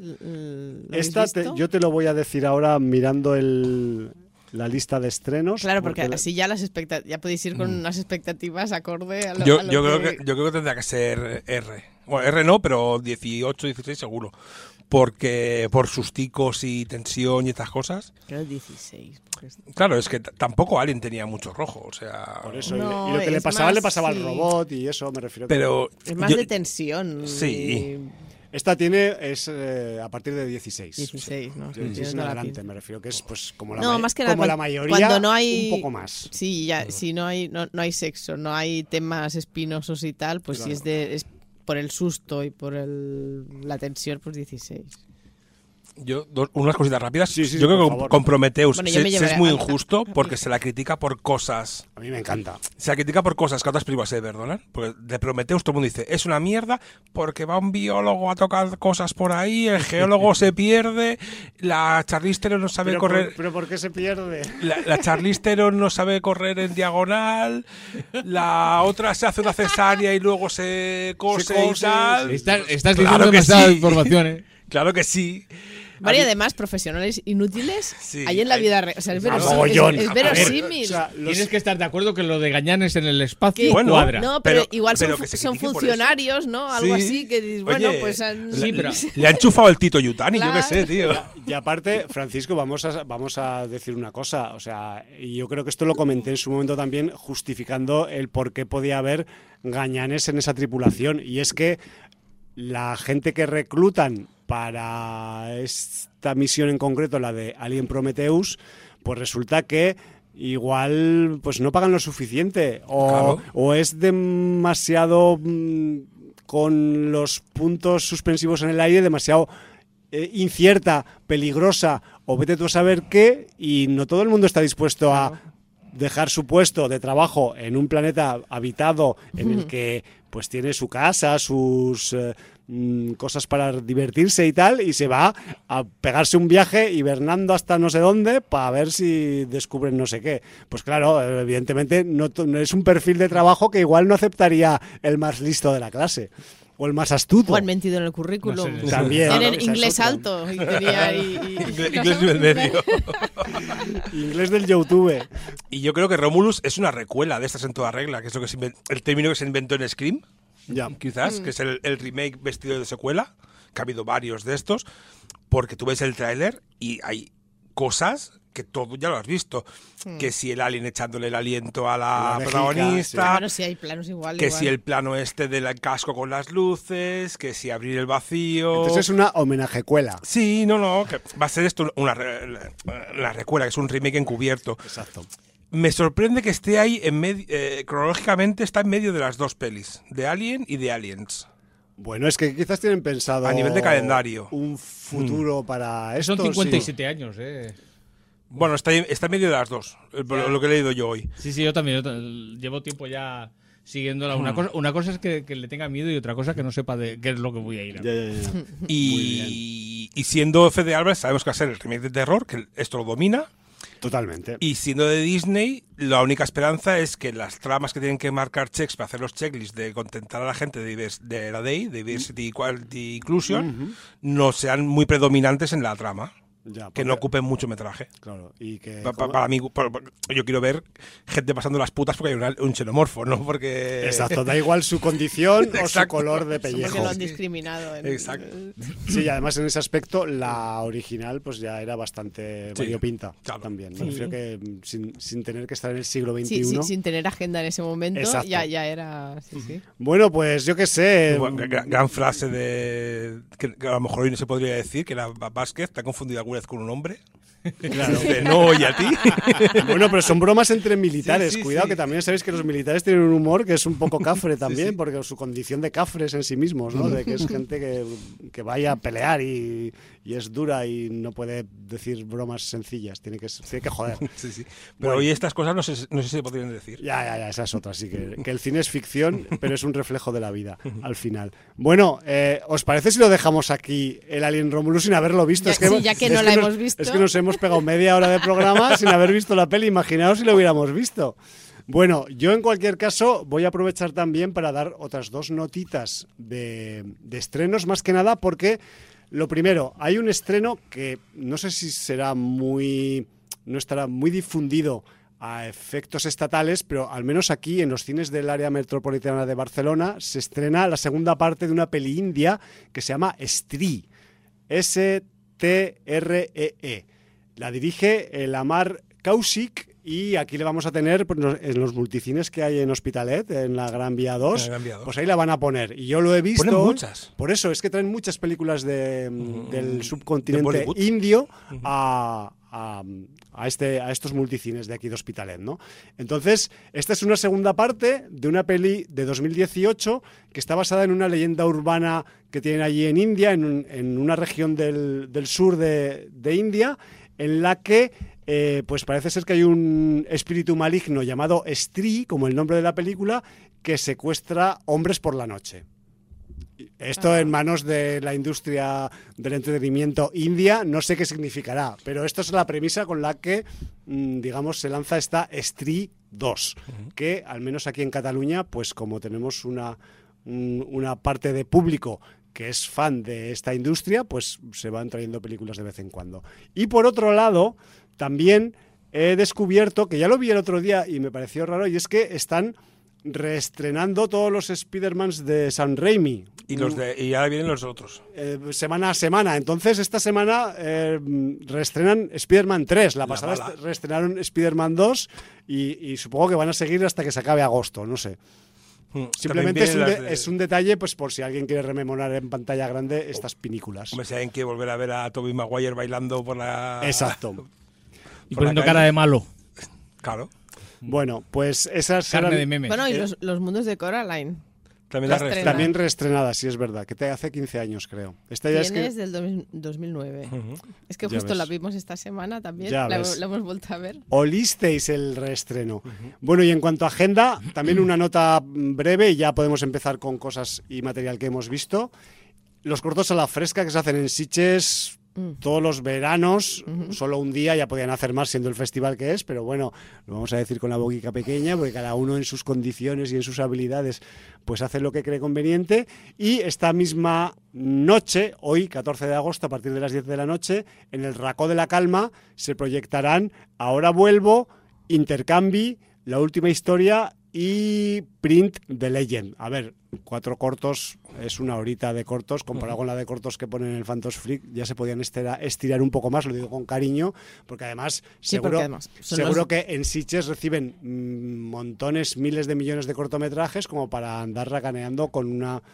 Yo te lo voy a decir ahora mirando la lista de estrenos. Claro, porque así ya ya podéis ir con unas expectativas acorde a lo yo creo que tendrá que ser R. Bueno, R no, pero 18, 16 seguro. Porque por susticos y tensión y estas cosas. Creo 16. Claro, es que tampoco Alien tenía mucho rojo, o sea... Por eso, no, y lo que le pasaba al robot y eso me refiero. Pero es más de tensión. Sí. Esta es a partir de 16. 16, ¿no? 16 en adelante, me refiero que es pues como más que nada, la mayoría, cuando no hay, un poco más. Sí, ya, si no hay sexo, no hay temas espinosos y tal, pues claro. Si es por el susto y por la tensión, pues 16. Yo, unas cositas rápidas. Sí, yo creo que con Prometheus es muy injusto porque se la critica por cosas. A mí me encanta. Se la critica por cosas que otras películas se perdonan. Porque de Prometheus todo el mundo dice, es una mierda porque va un biólogo a tocar cosas por ahí, el geólogo se pierde, la Charlize Theron no sabe correr. ¿Pero por qué se pierde? La Charlize Theron no sabe correr en diagonal, la otra se hace una cesárea y luego se cose y tal. Estás diciendo demasiada información, ¿eh? Claro que sí. Vale, y además, profesionales inútiles hay en la vida real. O sea, es verosímil. O sea, tienes que estar de acuerdo que lo de Gañanes en el espacio cuadra. No, pero igual son funcionarios, ¿no? Algo así que dices, bueno, pues... Le ha enchufado el Tito Yutani, claro. Yo qué sé, tío. Y aparte, Francisco, vamos a decir una cosa. O sea, y yo creo que esto lo comenté en su momento también, justificando el por qué podía haber Gañanes en esa tripulación. Y es que la gente que reclutan para esta misión en concreto, la de Alien Prometheus, pues resulta que igual pues no pagan lo suficiente o es demasiado con los puntos suspensivos en el aire, demasiado incierta, peligrosa o vete tú a saber qué, y no todo el mundo está dispuesto a dejar su puesto de trabajo en un planeta habitado en el que pues tiene su casa, sus cosas para divertirse y tal, y se va a pegarse un viaje hibernando hasta no sé dónde para ver si descubren no sé qué. Pues claro, evidentemente no es un perfil de trabajo que igual no aceptaría el más listo de la clase. O el más astuto. O han mentido en el currículum. No sé. También. Tienen inglés alto. Inglés del medio. Inglés del YouTube. Y yo creo que Romulus es una recuela de estas en toda regla, que es lo que el término que se inventó en Scream, quizás, que es el remake vestido de secuela, que ha habido varios de estos, porque tú ves el tráiler y hay cosas que todo ya lo has visto, que si el alien echándole el aliento a la protagonista, bueno, si hay planos igual, si el plano del casco con las luces, que si abrir el vacío. Entonces es una homenajecuela. Sí, que va a ser esto la recuela, que es un remake encubierto. Exacto. Me sorprende que esté ahí cronológicamente está en medio de las dos pelis, de Alien y de Aliens. Bueno, es que quizás tienen pensado... A nivel de calendario. Un futuro para esto. Son 57 años, Bueno, está en medio de las dos, lo que he leído yo hoy. Sí, yo también. Llevo tiempo ya siguiéndola. Una cosa es que le tenga miedo y otra cosa que no sepa de qué es lo que voy a ir a ver. Ya. Y siendo Fede Álvarez, sabemos que va a ser el remake de terror, que esto lo domina. Totalmente. Y siendo de Disney, la única esperanza es que las tramas que tienen que marcar checks para hacer los checklists de contentar a la gente de la DEI, Diversity, Equality, Inclusion, no sean muy predominantes en la trama. Ya, que no ocupen mucho metraje. Claro, y que... Para mí, yo quiero ver gente pasando las putas porque hay un xenomorfo, ¿no? Porque... Exacto, da igual su condición o su color de pellejo. Porque lo han discriminado. Exacto. Sí, y además en ese aspecto la original pues ya era bastante variopinta también. Me refiero que sin tener que estar en el siglo XXI. Sí, sin tener agenda en ese momento, exacto, ya era... Sí. Bueno, pues yo qué sé... Gran frase que a lo mejor hoy no se podría decir, que era Vázquez, te ha confundido alguna vez con un hombre. Claro. No, y a ti. Bueno, pero son bromas entre militares. Sí, Cuidado, que también sabéis que los militares tienen un humor que es un poco cafre también, Sí. porque su condición de cafres en sí mismos, ¿no? De que es gente que vaya a pelear y es dura y no puede decir bromas sencillas. Tiene que joder. Sí. Pero hoy estas cosas no sé si se podrían decir. Ya, esa es otra. Así que el cine es ficción, pero es un reflejo de la vida, al final. Bueno, ¿os parece si lo dejamos aquí, el Alien Romulus, sin haberlo visto? Ya que no la hemos visto. Es que nos hemos pegado media hora de programa sin haber visto la peli. Imaginaos si lo hubiéramos visto. Bueno, yo en cualquier caso voy a aprovechar también para dar otras dos notitas de estrenos, más que nada porque, lo primero, hay un estreno que no sé si no estará muy difundido a efectos estatales, pero al menos aquí en los cines del área metropolitana de Barcelona se estrena la segunda parte de una peli india que se llama Stree, Stree. La dirige el Amar Kaushik y aquí le vamos a tener pues, en los multicines que hay en Hospitalet, en la Gran Vía 2, pues ahí la van a poner. Y yo lo he visto. Ponen muchas. Por eso, es que traen muchas películas del subcontinente indio a estos multicines de aquí de Hospitalet, ¿no? Entonces, esta es una segunda parte de una peli de 2018 que está basada en una leyenda urbana que tienen allí en India, en una región del sur de India, en la que pues parece ser que hay un espíritu maligno llamado Stree, como el nombre de la película, que secuestra hombres por la noche. Esto en manos de la industria del entretenimiento india, no sé qué significará, pero esto es la premisa con la que, digamos, se lanza esta Stree 2, que al menos aquí en Cataluña, pues como tenemos una parte de público que es fan de esta industria, pues se van trayendo películas de vez en cuando. Y por otro lado, también he descubierto, que ya lo vi el otro día y me pareció raro, y es que están reestrenando todos los Spider-Mans de Sam Raimi. Y ahora vienen los otros. Semana a semana. Entonces, esta semana reestrenan Spider-Man 3. La pasada reestrenaron Spider-Man 2 y supongo que van a seguir hasta que se acabe agosto, no sé. Simplemente es un detalle, pues por si alguien quiere rememorar en pantalla grande estas películas. Hombre, si alguien quiere volver a ver a Tobey Maguire bailando por la... Exacto. Y poniendo cara de malo. Claro. Bueno, pues esas Carne eran... de memes. Bueno, y los mundos de Coraline. También reestrenada, sí es verdad, que hace 15 años creo. Esta ya es del 2009. Es que justo la vimos esta semana también, la hemos vuelto a ver. Olisteis el reestreno. Bueno, y en cuanto a agenda, también una nota breve y ya podemos empezar con cosas y material que hemos visto. Los cortos a la fresca que se hacen en Sitges todos los veranos, solo un día, ya podían hacer más siendo el festival que es, pero bueno, lo vamos a decir con la boquica pequeña, porque cada uno en sus condiciones y en sus habilidades pues hace lo que cree conveniente. Y esta misma noche, hoy 14 de agosto, a partir de las 10 de la noche, en el Racó de la Calma se proyectarán Ahora Vuelvo, Intercambi, La Última Historia y Print the Legend. A ver, 4 cortos, es una horita de cortos, comparado con la de cortos que ponen en el Phantoms Freak, ya se podían estirar un poco más, lo digo con cariño, porque además seguro que en Sitges reciben montones, miles de millones de cortometrajes como para andar racaneando con una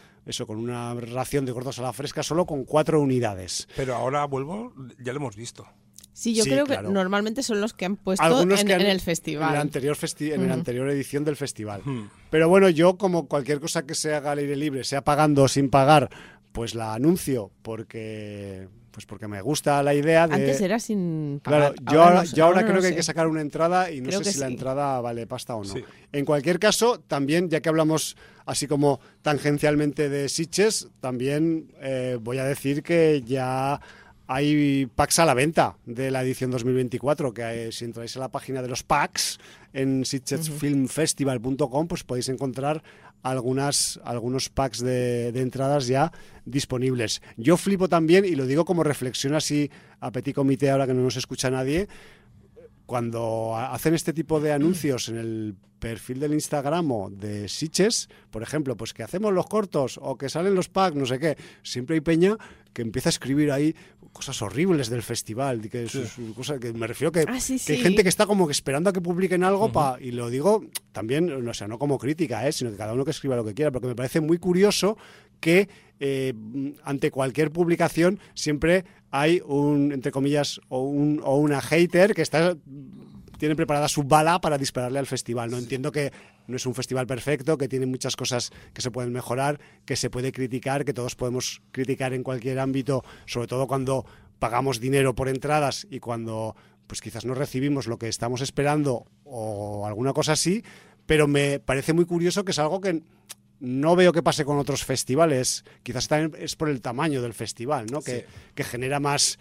ración de cortos a la fresca solo con 4 unidades. Pero Ahora Vuelvo, ya lo hemos visto. Sí, yo creo claro. que normalmente son los que han puesto Algunos que en han- el festival. En la anterior edición del festival. Pero bueno, yo como cualquier cosa que se haga al aire libre, sea pagando o sin pagar, pues la anuncio porque me gusta la idea de... Antes era sin Claro, pagar. yo ahora no creo lo que hay sé. que sacar una entrada y no Creo sé que si la sí. entrada vale pasta o no. Sí. En cualquier caso, también, ya que hablamos así como tangencialmente de Sitges, también voy a decir que ya hay packs a la venta de la edición 2024, que si entráis a la página de los packs en sitgesfilmfestival.com, pues podéis encontrar algunos packs de entradas ya disponibles. Yo flipo también, y lo digo como reflexión así a petit comité ahora que no nos escucha nadie, cuando hacen este tipo de anuncios en el perfil del Instagram o de Sitges, por ejemplo, pues que hacemos los cortos o que salen los packs, no sé qué, siempre hay peña que empieza a escribir ahí cosas horribles del festival, cosas que me refiero que, Sí, que hay sí. gente que está como que esperando a que publiquen algo y lo digo también, o sea, no como crítica, sino que cada uno que escriba lo que quiera, porque me parece muy curioso que ante cualquier publicación siempre hay un, entre comillas, o una hater que tiene preparada su bala para dispararle al festival. No entiendo que no es un festival perfecto, que tiene muchas cosas que se pueden mejorar, que se puede criticar, que todos podemos criticar en cualquier ámbito, sobre todo cuando pagamos dinero por entradas y cuando pues quizás no recibimos lo que estamos esperando o alguna cosa así, pero me parece muy curioso que es algo que no veo que pase con otros festivales. Quizás también es por el tamaño del festival, ¿no? Sí. Que genera más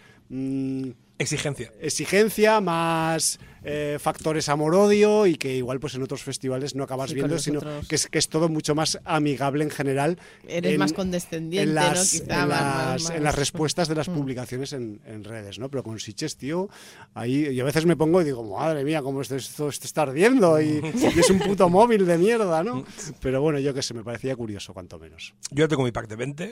Exigencia. más factores amor-odio y que igual pues en otros festivales no acabas Sí, viendo, con sino nosotros. que es todo mucho más amigable en general. Eres más condescendiente, en ¿no? las, Quizá en más- las- en las respuestas de las publicaciones en redes, ¿no? Pero con Sitges, tío, ahí yo a veces me pongo y digo, madre mía, cómo esto está ardiendo y es un puto móvil de mierda, ¿no? Pero bueno, yo qué sé, me parecía curioso, cuanto menos. Yo ya tengo mi pack de 20.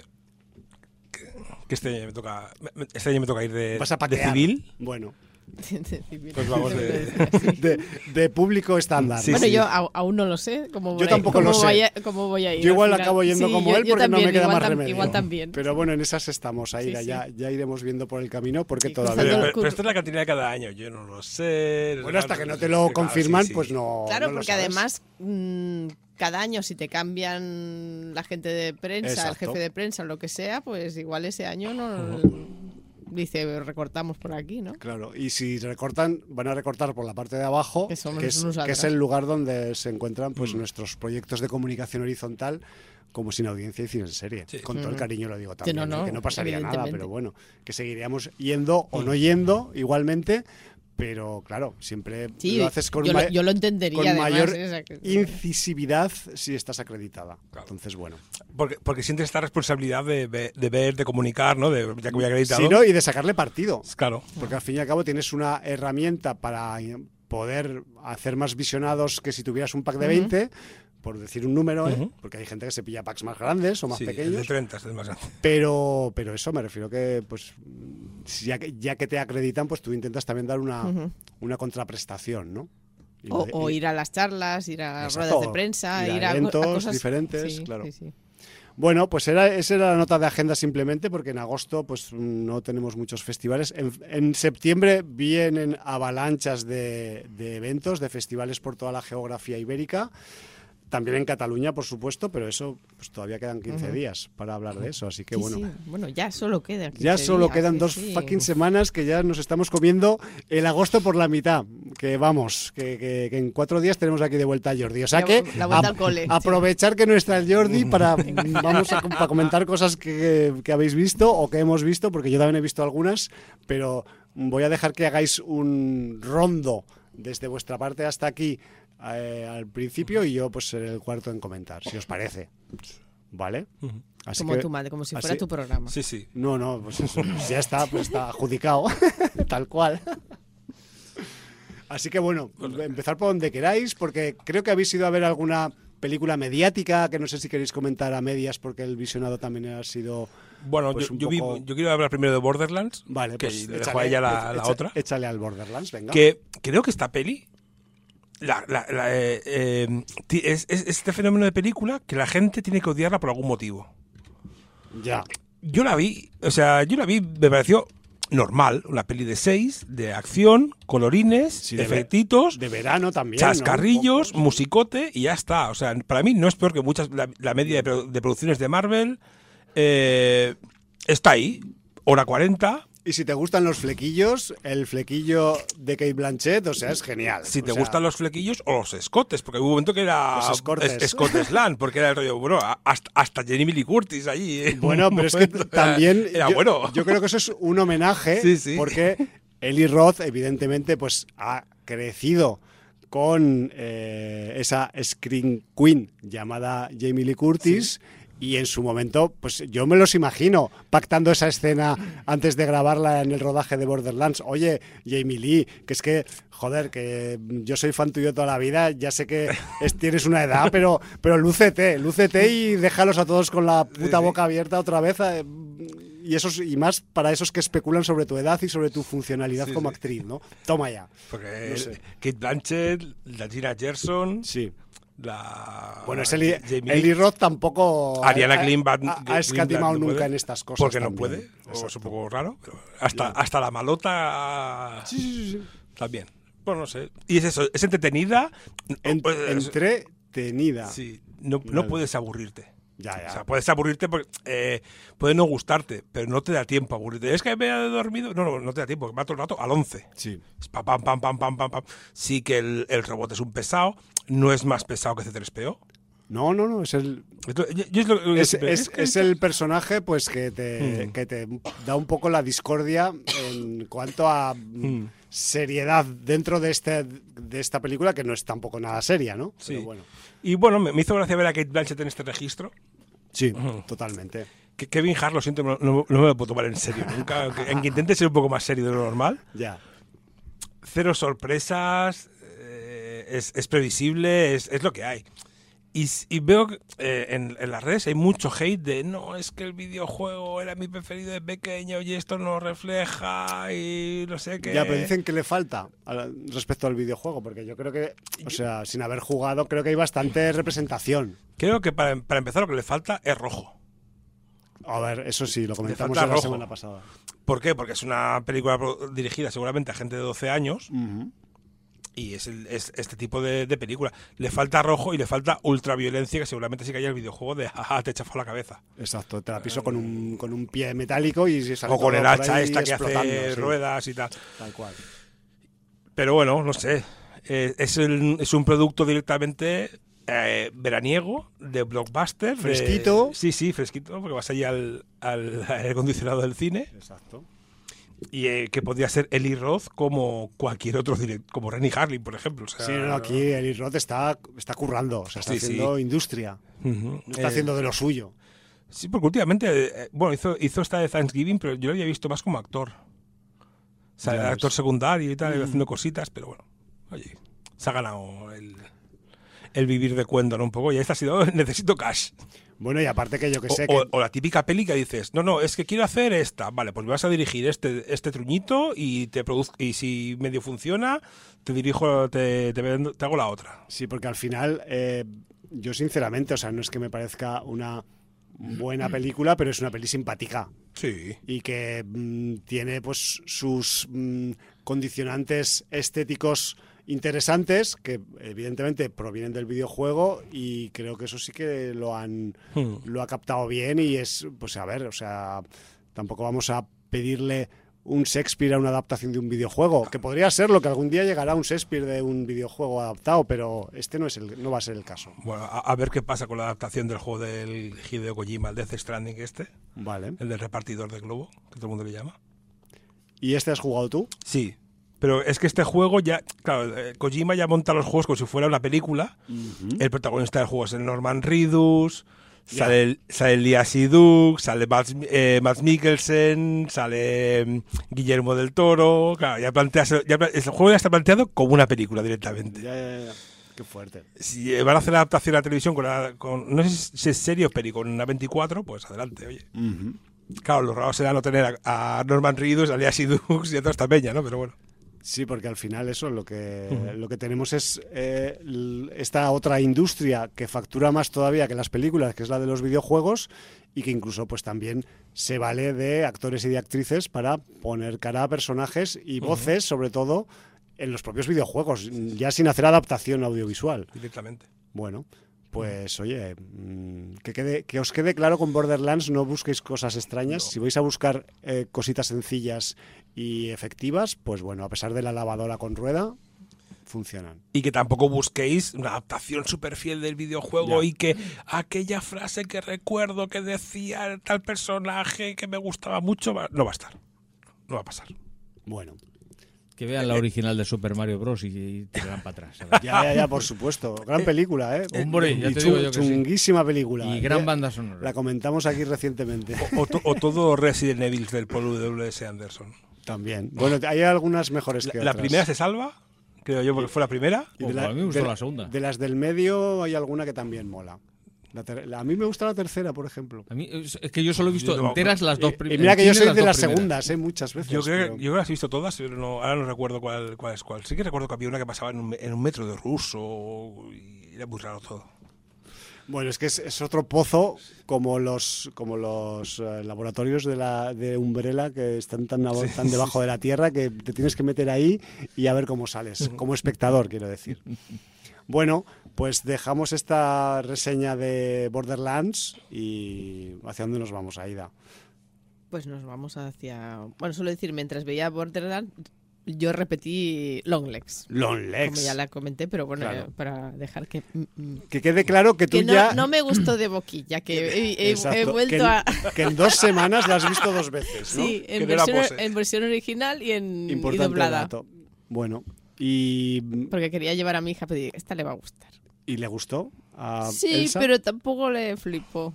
Que este año me toca ir ¿Vas a de paquear? civil. Bueno, Pues vamos de- de público estándar. Sí, ¿no? Bueno, sí. yo aún no lo sé. Yo tampoco lo sé. Cómo voy a ir. Yo igual al final. acabo yendo Sí, como yo- él yo porque no también, me queda igual más remedio. Igual también. Pero bueno, en esas estamos, ahí Sí, sí. ya iremos viendo por el camino porque Sí, todavía... cruzando- Pero esto es la cantidad de cada año. Yo no lo sé. Bueno, hasta que no te lo Claro, confirman, sí, sí. pues no. Claro, no lo porque sabes. además cada año si te cambian la gente de prensa, el Exacto. jefe de prensa o lo que sea, pues igual ese año no dice recortamos por aquí, ¿no? Claro, y si recortan, van a recortar por la parte de abajo, Que somos que es nosotras. el lugar donde se encuentran pues nuestros proyectos de comunicación horizontal, como Sin Audiencia y Cine en Serie. Sí. Con todo el cariño lo digo también, no, que no pasaría nada, evidentemente. pero bueno, que seguiríamos yendo o no yendo igualmente, pero claro, siempre Sí, lo haces con, yo lo entendería con además, mayor o sea, que- incisividad si estás acreditada. Claro. Entonces, bueno. Porque sientes esta responsabilidad de ver, de comunicar, ¿no? Ya que voy acreditado. Sí, ¿no? Y de sacarle partido. Claro. Porque al fin y al cabo tienes una herramienta para poder hacer más visionados que si tuvieras un pack de 20, por decir un número, porque hay gente que se pilla packs más grandes o más Sí, el de pequeños. 30 es el más grande. Pero eso me refiero que, pues, ya que te acreditan, pues tú intentas también dar una contraprestación, ¿no? Y lo de- O ir a las charlas, ir a Exacto, ruedas de prensa, ir a eventos cosas diferentes, sí, claro. sí, sí. Bueno, pues esa era la nota de agenda simplemente, porque en agosto pues no tenemos muchos festivales. En septiembre vienen avalanchas de eventos, de festivales por toda la geografía ibérica. También en Cataluña, por supuesto, pero eso pues todavía quedan 15 días para hablar de eso, así que Sí, bueno. sí. Bueno, ya solo quedan 15 Ya solo días, quedan sí, 2 sí. fucking semanas que ya nos estamos comiendo el agosto por la mitad. Que vamos, que en 4 días tenemos aquí de vuelta a Jordi. O sea que La vuelta al cole, sí. aprovechar que no está el Jordi para comentar cosas que habéis visto o que hemos visto, porque yo también he visto algunas, pero voy a dejar que hagáis un rondo desde vuestra parte hasta aquí al principio y yo pues seré el cuarto en comentar, si os parece. ¿Vale? Así Como que- tu madre, como si fuera así- tu programa. Sí, sí. No, pues eso, pues ya está, pues está adjudicado, tal cual. Así que bueno, empezar por donde queráis, porque creo que habéis ido a ver alguna película mediática, que no sé si queréis comentar a medias, porque el visionado también ha sido... Bueno, Pues un yo poco- quiero hablar primero de Borderlands. Vale, que pues le dejo a ella la otra. Échale al Borderlands, venga. Que creo que esta peli es este fenómeno de película que la gente tiene que odiarla por algún motivo. Ya. Yo la vi, me pareció normal, una peli de 6, de acción, colorines, Sí, efectitos, de verano también, chascarrillos, ¿no? musicote y ya está. O sea, para mí no es peor que muchas. La media de producciones de Marvel está ahí, hora 40. Y si te gustan los flequillos, el flequillo de Kate Blanchett, o sea, es genial. Si te O sea, gustan los flequillos o los escotes, porque hubo un momento que era Los escortes. Scotland, porque era el rollo, bueno, hasta Jamie Lee Curtis allí. en Bueno, un pero es que momento también era bueno. yo creo que eso es un homenaje, Sí, sí. porque Eli Roth, evidentemente, pues ha crecido con esa Scream Queen llamada Jamie Lee Curtis. Y en su momento, pues yo me los imagino pactando esa escena antes de grabarla en el rodaje de Borderlands. Oye, Jamie Lee, que es que, joder, que yo soy fan tuyo toda la vida, ya sé que tienes una edad, pero lúcete y déjalos a todos con la puta boca abierta otra vez. Y más para esos que especulan sobre tu edad y sobre tu funcionalidad como actriz, ¿no? Toma ya. Porque No sé. Kate Blanchett, la Gina Gerson, Sí. bueno, es Eli Roth tampoco Ariana Greenblatt ha escatimado no puede, nunca en estas cosas. porque no también. puede, Exacto. es un poco raro, pero hasta la malota Sí. también. Bueno, no sé. Y es eso, es entretenida. Entretenida. Sí, no Vale. puedes aburrirte. Ya. O sea, puedes aburrirte porque puede no gustarte, pero no te da tiempo a aburrirte. ¿Es que me he dormido? No te da tiempo, va todo el rato al 11. Sí. Es pam, pam, pam. Sí que el robot es un pesado, no es más pesado que C3PO. No, es el es el personaje pues que te da un poco la discordia en cuanto a seriedad dentro de esta película, que no es tampoco nada seria, ¿no? Sí. Pero bueno. Y bueno, me hizo gracia ver a Kate Blanchett en este registro. Sí, totalmente. Que Kevin Hart, lo siento, no me lo puedo tomar en serio nunca. Aunque intente ser un poco más serio de lo normal. Ya. Cero sorpresas, es previsible, es lo que hay. Y veo que en las redes hay mucho hate de no, es que el videojuego era mi preferido de pequeño y esto no refleja y no sé qué. Ya, pero dicen que le falta respecto al videojuego, porque yo creo que, o sea, sin haber jugado, creo que hay bastante representación. Creo que para empezar lo que le falta es rojo. A ver, eso sí, lo comentamos falta la rojo. semana pasada. ¿Por qué? Porque es una película dirigida seguramente a gente de 12 años. Ujú. Y es este tipo de película. Le falta rojo y le falta ultraviolencia, que seguramente sí que hay en el videojuego de jaja, te chafó la cabeza. Exacto, te la piso con un pie metálico y sale O con todo el por hacha ahí esta que explotando, hace sí, ruedas y tal. tal cual. Pero bueno, no sé. Es un producto directamente veraniego, de blockbuster. Fresquito. Sí, fresquito, porque vas allí al aire acondicionado del cine. Exacto. Y que podría ser Eli Roth como cualquier otro director, como Rennie Harlin, por ejemplo. O sea, Sí, no, aquí Eli Roth está currando, o sea, está Sí, haciendo industria, Ujú. no está haciendo de lo suyo. Sí, porque últimamente, bueno, hizo esta de Thanksgiving, pero yo lo había visto más como actor. O sea, Ya ves. actor secundario y tal, haciendo cositas, pero bueno, oye, se ha ganado el vivir de cuento, ¿no? Un poco, y esta ha sido, necesito cash. Bueno, y aparte que yo que sé O la típica peli que dices, no, es que quiero hacer esta, vale, pues me vas a dirigir este truñito y y si medio funciona, te dirijo, te hago la otra. sí, porque al final, yo sinceramente, o sea, no es que me parezca una buena película, pero es una peli simpática Sí. y que tiene pues sus condicionantes estéticos interesantes que evidentemente provienen del videojuego, y creo que eso sí que lo ha captado bien, y es, pues a ver, o sea, tampoco vamos a pedirle un Shakespeare a una adaptación de un videojuego, que podría ser lo que algún día llegará un Shakespeare de un videojuego adaptado, pero este no va a ser el caso. Bueno, a ver qué pasa con la adaptación del juego del Hideo Kojima, el Death Stranding Vale. el del repartidor de globo, que todo el mundo le llama. ¿Y este has jugado tú? Sí, pero es que este juego ya, claro, Kojima ya monta los juegos como si fuera una película. El protagonista del juego es el Norman Reedus, sale Lia Seydoux, sale Mads Mikkelsen, sale Guillermo del Toro. Claro, el juego ya está planteado como una película directamente. Ya. Qué fuerte. Si van a hacer la adaptación a la televisión no sé si es serie o peli, con una 24, pues adelante, oye. Claro, lo raro será no tener a Norman Reedus, a Lia Seydoux y a toda esta peña, ¿no? Pero bueno. Sí, porque al final eso lo que tenemos es esta otra industria que factura más todavía que las películas, que es la de los videojuegos, y que incluso pues también se vale de actores y de actrices para poner cara a personajes y voces, sobre todo en los propios videojuegos, ya sin hacer adaptación audiovisual. Directamente. Bueno, pues oye, que os quede claro con Borderlands, no busquéis cosas extrañas. No. Si vais a buscar cositas sencillas y efectivas, pues bueno, a pesar de la lavadora con rueda, funcionan. Y que tampoco busquéis una adaptación súper fiel del videojuego Ya. y que aquella frase que recuerdo que decía tal personaje que me gustaba mucho, no va a estar. No va a pasar. Bueno, Que vean la original de Super Mario Bros. Y tirarán para atrás. ¿sabes? ya, por supuesto. Gran película, ¿eh? Hombre, ya Y te digo yo que sí. chunguísima película. Y gran Ya banda sonora. La comentamos aquí recientemente. O todo Resident Evil del Paul W.S. Anderson. También. Bueno, hay algunas mejores que La otras. primera se salva, creo yo, porque fue la primera. Y de A mí me gustó la segunda. De las del medio hay alguna que también mola. A mí me gusta la tercera, por ejemplo. A mí es que yo solo he visto Yo no- enteras las dos Y primeras. mira que yo En cine, soy de las dos primeras. segundas, muchas veces. Yo creo pero- que las he visto todas, pero ahora no recuerdo cuál es cuál. Sí que recuerdo que había una que pasaba en un metro de ruso y era muy raro todo. Bueno, es que es otro pozo como los laboratorios de Umbrella que están tan debajo de la tierra que te tienes que meter ahí y a ver cómo sales, como espectador, quiero decir. Bueno, pues dejamos esta reseña de Borderlands y ¿hacia dónde nos vamos, Aida? Pues nos vamos hacia... Bueno, suelo decir, mientras veía Borderlands, yo repetí Longlegs. Longlegs. Como ya la comenté, pero bueno, Claro. para dejar que... Que quede claro que tú que no, ya... no me gustó de boquilla, que he Exacto, vuelto que, a... que en 2 semanas la has visto 2 veces, ¿no? Sí, Que no era pose. en versión original y Importante doblada. dato. Bueno, y Porque quería llevar a mi hija, pero dije, esta le va a gustar. le gustó a Sí, Elsa. pero tampoco le flipó.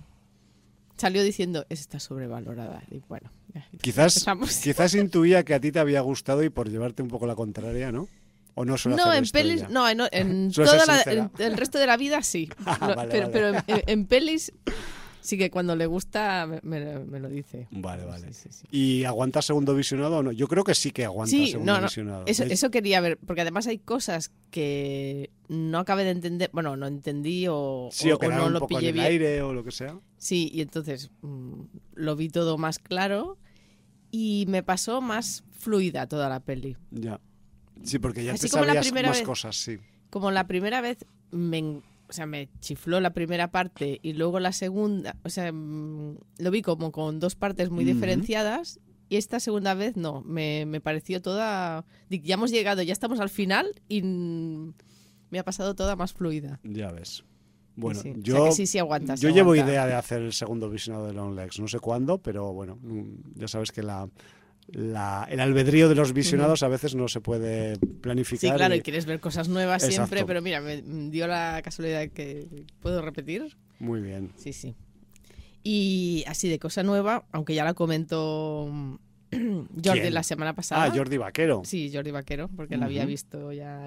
Salió diciendo, está sobrevalorada. Y bueno, ya, Quizás empezamos. intuía que a ti te había gustado y por llevarte un poco la contraria, ¿no? ¿O no suele No, hacer en esto pelis, ella? no, en Suele ser toda sincera. el resto de la vida sí. Ah, vale, pero vale. pero en pelis sí que cuando le gusta me lo dice. Vale, vale. Sí, sí, sí. ¿Y aguanta segundo visionado o no? Yo creo que sí que aguanta Sí, segundo no, visionado. eso quería ver, porque además hay cosas que no acabé de entender, bueno, no entendí o quedar no un lo poco en pillé el bien. aire o lo que sea. Sí, y entonces lo vi todo más claro y me pasó más fluida toda la peli. Ya. Sí, porque ya Así te como la sabías primera más vez. cosas, sí. Como la primera vez o sea, me chifló la primera parte y luego la segunda, o sea, lo vi como con 2 partes muy Ujú. diferenciadas y esta segunda vez no, me pareció toda... Ya hemos llegado, ya estamos al final y me ha pasado toda más fluida. Ya ves. Bueno, Sí, sí. O yo, sea que sí aguanta. sí yo llevo aguanta. idea de hacer el segundo visionado de Longlegs. No sé cuándo, pero bueno, ya sabes que el albedrío de los visionados a veces no se puede planificar. Sí, claro, y quieres ver cosas nuevas siempre, Exacto. pero mira, me dio la casualidad que puedo repetir. Muy bien. Sí, sí. Y así de cosa nueva, aunque ya la comentó Jordi ¿Quién? la semana pasada. Jordi Vaquero. Sí, Jordi Vaquero, porque la había Ujú. visto ya.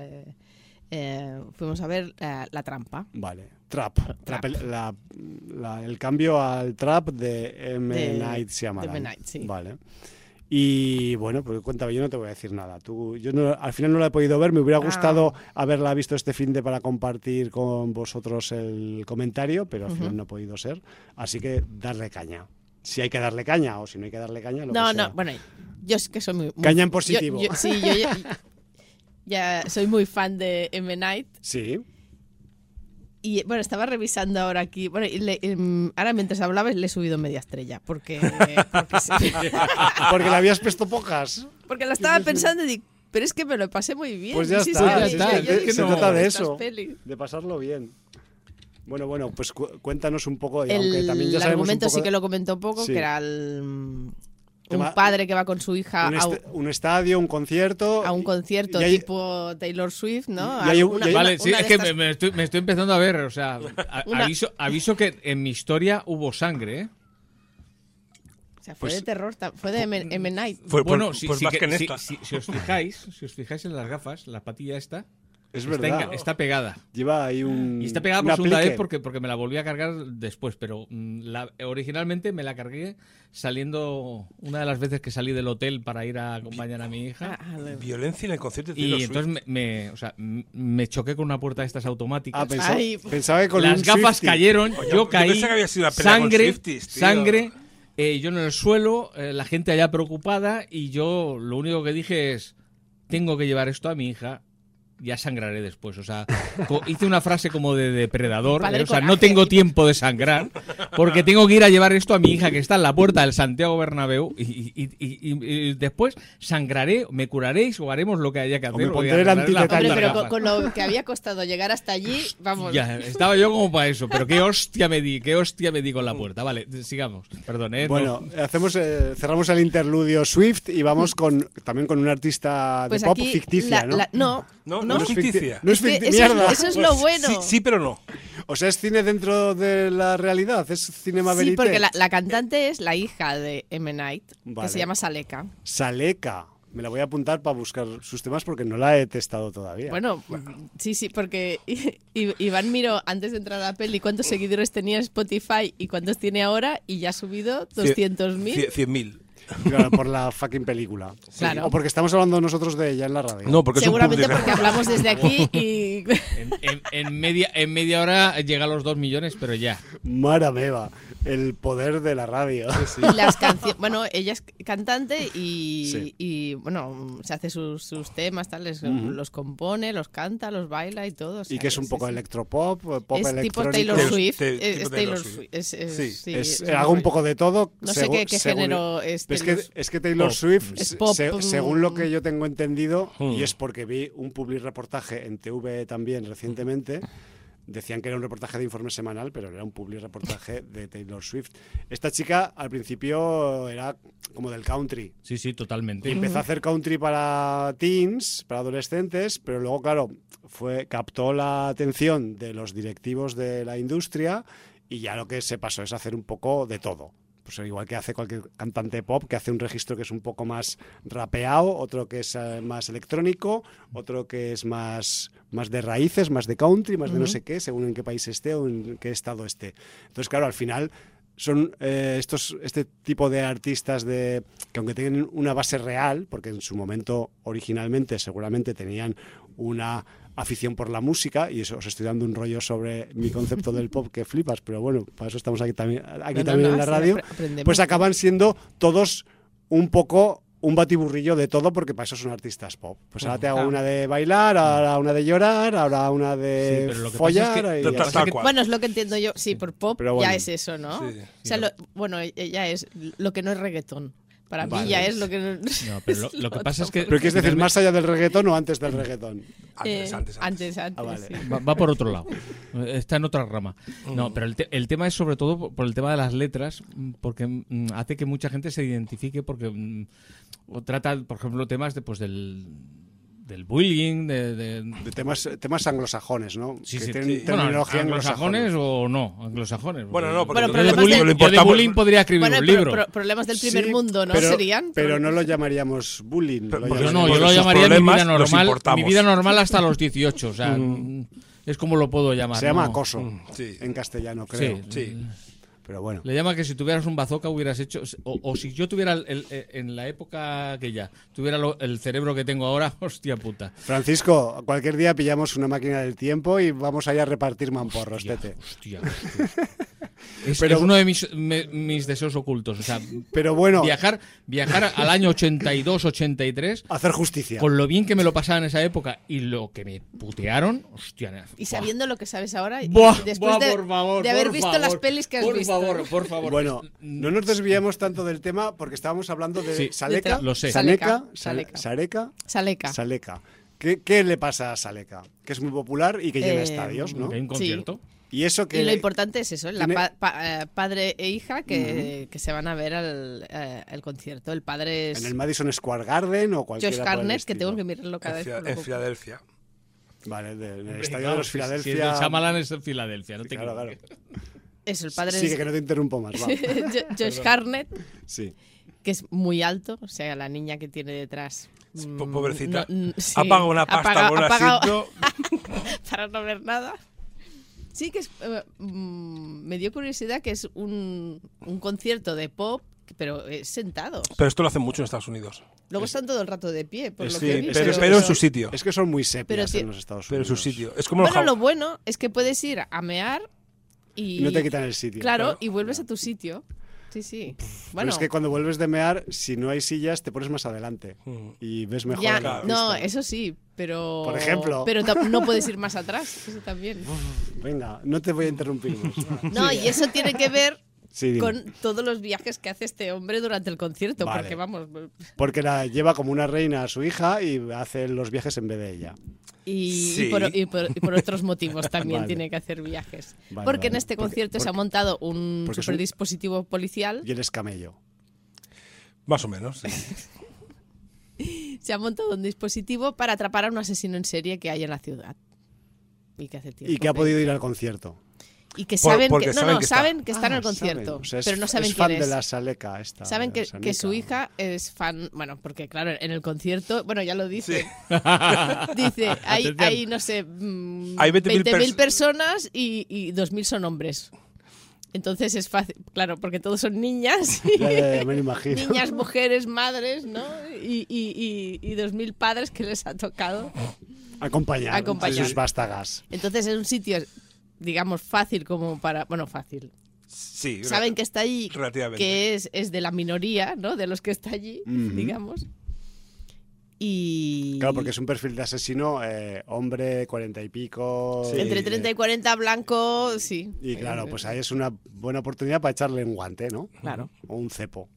Fuimos a ver La Trampa. Vale. Trap. El cambio al trap de M. De- Night Shyamalan. de M. Night, sí. Vale. Y bueno, pues cuéntame, yo no te voy a decir nada. Al final no la he podido ver, me hubiera gustado haberla visto este finde para compartir con vosotros el comentario, pero al final no ha podido ser. Así que darle caña. Si hay que darle caña o si no hay que darle caña, lo que sea. No, bueno, yo es que soy muy. Caña en positivo. Sí, yo ya soy muy fan de M. Night. Sí. Y bueno, estaba revisando ahora aquí. Bueno, ahora mientras hablabas le he subido media estrella. Porque sí. Porque le habías puesto pocas. Porque lo estaba pensando y digo, pero es que me lo pasé muy bien. Pues ya Sí, está. sí, ya yo está, es que se no- trata de estas eso. pelis. De pasarlo bien. Bueno, pues cuéntanos un poco. Aunque también ya El sabemos argumento un poco sí que lo comentó un poco, Sí. que era Que un va- padre que va con su hija un estadio, un concierto. a un concierto y hay- tipo Taylor Swift, ¿no? y hay Alguna- y hay- Vale, sí, una es de que estas- me estoy empezando a ver, o sea, Una- aviso que en mi historia hubo sangre, ¿eh? O sea, fue Pues- de terror, fue de M. Night. Fue Bueno, pues más que en esta. si os fijáis en las gafas, la patilla esta, Es verdad. Está pegada. Lleva ahí un. Y está pegada un por segunda aplique. vez porque me la volví a cargar después, pero originalmente me la cargué saliendo una de las veces que salí del hotel para ir a acompañar a mi hija. Violencia en el concierto de Y Taylor Swift. entonces me choqué con una puerta de estas automáticas. Pensaba que con Las un gafas Swiftie. cayeron, Oye, yo caí, pensé que había sido una pelea con sangre, Swifties, tío. sangre, yo en el suelo, la gente allá preocupada y yo lo único que dije es, tengo que llevar esto a mi hija, ya sangraré después. O sea, hice una frase como de depredador, Padre o sea, no coraje. tengo tiempo de sangrar porque tengo que ir a llevar esto a mi hija que está en la puerta del Santiago Bernabéu y después sangraré, me curaréis o haremos lo que haya que hacer. me o pondré voy a el arreglar las antitetano. Hombre, pero gafas. con lo que había costado llegar hasta allí, vamos. Ya, estaba yo como para eso, pero qué hostia me di con la puerta. Vale, sigamos, perdón, Bueno, no. cerramos el interludio Swift y vamos también con un artista Pues de pop aquí ficticia, ¿no? No es ficticia. No es que ficticia, mierda. eso es lo bueno. Sí, pero no. O sea, es cine dentro de la realidad, es cinema Sí, verité. porque la cantante es la hija de M. Night, Vale. que se llama Saleka. Saleka. Me la voy a apuntar para buscar sus temas porque no la he testado todavía. Bueno, sí, porque Iván miró antes de entrar a la peli cuántos seguidores tenía en Spotify y cuántos tiene ahora y ya ha subido 200.000. 100.000. Claro, por la fucking película. Claro. O porque estamos hablando nosotros de ella en la radio. No, porque Seguramente es un porque público. hablamos desde aquí y... En media hora llega a los 2 millones, pero ya. Mara meva, el poder de la radio. Y las canciones, bueno, ella es cantante Sí. y, bueno, se hace sus temas, tal, los compone, los canta, los baila y todo. O sea, Y que es un poco sí. electropop, pop Es tipo electrónico. Taylor Swift. Tipo Es Taylor Taylor Swift. Swift. Sí. Sí, Hago un poco de todo. No sé qué género es. Es que Taylor Pop. Swift, Es pop, según lo que yo tengo entendido, Mm. y es porque vi un public reportaje en TV también recientemente, decían que era un reportaje de informe semanal, pero era un public reportaje de Taylor Swift. Esta chica al principio era como del country. Sí, sí, totalmente. Y empezó a hacer country para teens, para adolescentes, pero luego, claro, captó la atención de los directivos de la industria y ya lo que se pasó es hacer un poco de todo. Pues igual que hace cualquier cantante pop, que hace un registro que es un poco más rapeado, otro que es más electrónico, otro que es más de raíces, más de country, más de no sé qué, según en qué país esté o en qué estado esté. Entonces, claro, al final son este tipo de artistas que aunque tienen una base real, porque en su momento originalmente seguramente tenían una afición por la música, y eso os estoy dando un rollo sobre mi concepto del pop que flipas, pero bueno, para eso estamos aquí también en la radio, aprendemos. pues acaban siendo todos un poco un batiburrillo de todo, porque para eso son artistas pop. Pues ahora te hago una de bailar, ahora una de llorar, ahora una de Sí, pero lo que follar. pasa es que- y así. Tal cual. Bueno, es lo que entiendo yo. Sí, por pop Pero bueno. ya es eso, ¿no? Sí. O sea, bueno, ya es lo que no es reggaetón. Para Vale. mí ya es lo que no... No, pero lo que pasa es que Pero ¿quieres decir más allá del reggaetón o antes del reggaetón? Antes. Antes, vale. sí. va por otro lado. Está en otra rama. No, pero el tema es sobre todo por el tema de las letras, porque hace que mucha gente se identifique porque o trata, por ejemplo, temas del bullying, De temas anglosajones, ¿no? Sí, que sí, tienen sí. Bueno, terminología anglosajones o no, anglosajones. Bueno, no, porque Bueno, yo de problemas bullying de- lo Yo de importamos. bullying podría escribir Bueno, un libro. problemas del primer Sí, mundo, ¿no? pero, Serían. pero no lo llamaríamos bullying. Pero- lo porque Yo llamaríamos- no, yo porque lo sus llamaría mi vida problemas los normal. importamos. Mi vida normal hasta los 18. O sea, es como lo puedo llamar. Se llama ¿no? acoso Sí. en castellano, creo. Sí. Pero bueno. Le llama que si tuvieras un bazooka hubieras hecho, o si yo tuviera en la época aquella, tuviera el cerebro que tengo ahora, hostia puta. Francisco, cualquier día pillamos una máquina del tiempo y vamos allá a repartir mamporros, tete. Hostia. Pero- es uno de mis deseos ocultos. O sea, Pero bueno, viajar al año 82, 83, hacer justicia. con lo bien que me lo pasaba en esa época y lo que me putearon, hostia. Y sabiendo lo que sabes ahora, y Buah, después buah, de, por favor, de haber por visto favor, las pelis que has visto. Por favor. Bueno, no nos desviamos tanto del tema porque estábamos hablando de Sí, Saleka. lo sé. Saleka. Saleka. Saleka. Saleka. ¿Qué le pasa a Saleka? Que es muy popular y que llena estadios, ¿no? Que hay un concierto. Y eso que Y lo importante es eso, tiene- padre e hija que se van a ver al concierto. El padre es en el Madison Square Garden o cualquiera Josh por el Hartnett, que estilo. tengo que mirarlo cada vez. En Filadelfia. Vale, del Hombre, estadio claro, de los si es Filadelfia. de Shyamalan es en Filadelfia, no te Claro, equivoques. Eso, el padre Sigue, es que no te interrumpo más. Va. Josh Hartnett, Sí. que es muy alto, o sea, la niña que tiene detrás. Pobrecita. sí, ha pagado una pasta por un pagado asiento. para no ver nada. Sí que me dio curiosidad que es un concierto de pop, pero es sentado. Pero esto lo hacen mucho en Estados Unidos. Luego están todo el rato de pie, por lo Sí, que he visto. pero en su sitio. Es que son muy sepias Pero en los Estados Pero en Unidos. su sitio. Es como Bueno, los lo bueno es que puedes ir a mear Y no te quitan el sitio. Claro, y vuelves a tu sitio. Sí, sí. Pero Bueno, es que cuando vuelves de mear, si no hay sillas, te pones más adelante y ves mejor. ya, la no, pista. eso sí, pero... Por ejemplo. Pero no puedes ir más atrás, eso también. Venga, no te voy a interrumpir más. No, y eso tiene que ver Sí, dime. con todos los viajes que hace este hombre durante el concierto, Vale. porque vamos... Porque la lleva como una reina a su hija y hace los viajes en vez de ella. Y, Sí. y por otros motivos también Vale. tiene que hacer viajes. Vale, Porque en vale. este concierto se ha montado un porque es un- superdispositivo policial. Y él es camello. Más o menos, sí. Se ha montado un dispositivo para atrapar a un asesino en serie que hay en la ciudad. Y que hace tiempo. Y que ha podido ir al concierto. Y que Por- saben porque que, saben no, que está. saben que está en el Ah, concierto, saben. O sea, pero no saben es fan quién de es. la Saleca esta. Saben de que su Sanica. hija es fan, bueno, porque claro, en el concierto, bueno, ya lo dice. Dice, hay, Atención. no sé, Hay 20.000 20.000 personas y 2.000 son hombres. Entonces es fácil, claro, porque todos son niñas. Ya, me lo imagino. Niñas, mujeres, madres, ¿no? Y 2.000 padres que les ha tocado. Acompañar Acompañar. a sus vástagas. Entonces es un sitio, digamos, fácil como para... Bueno, fácil. Sí. Saben que está allí, Relativamente. que es de la minoría, ¿no? De los que está allí, Ujú. digamos. Y... Claro, porque es un perfil de asesino, hombre, 40 y pico. Sí. Entre 30 y 40, blanco, sí. Y claro, pues ahí es una buena oportunidad para echarle un guante, ¿no? Claro. O un cepo.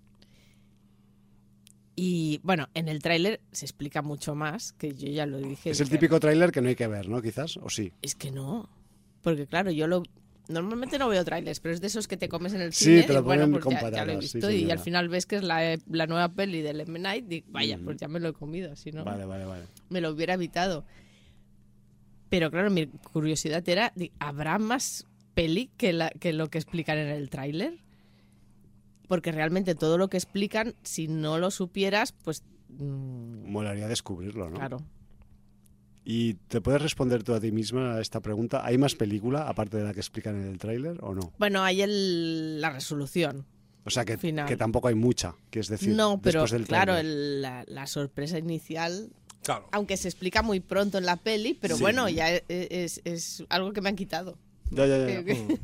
Y bueno, en el tráiler se explica mucho más, que yo ya lo dije. Es el dije, típico tráiler que no hay que ver, ¿no? Quizás, o sí. Es que no. Porque claro, normalmente no veo trailers, pero es de esos que te comes en el Sí, cine. te lo y bueno, ponen pues con ya lo he patatas, visto sí, y señora. al final ves que es la nueva peli del M. Night. Y vaya, pues ya me lo he comido, si no Vale, vale, vale. me lo hubiera evitado. Pero claro, mi curiosidad era, ¿habrá más peli que lo que explican en el tráiler? Porque realmente todo lo que explican, si no lo supieras, pues Molaría descubrirlo, ¿no? claro. ¿Y te puedes responder tú a ti misma a esta pregunta? ¿Hay más película, aparte de la que explican en el tráiler, o no? Bueno, hay la resolución. O sea, que Final. tampoco hay mucha, que es decir, No, pero después del claro, tráiler. la sorpresa inicial, Claro. aunque se explica muy pronto en la peli, pero Sí. bueno, ya es algo que me han quitado. Ya, ya, ya.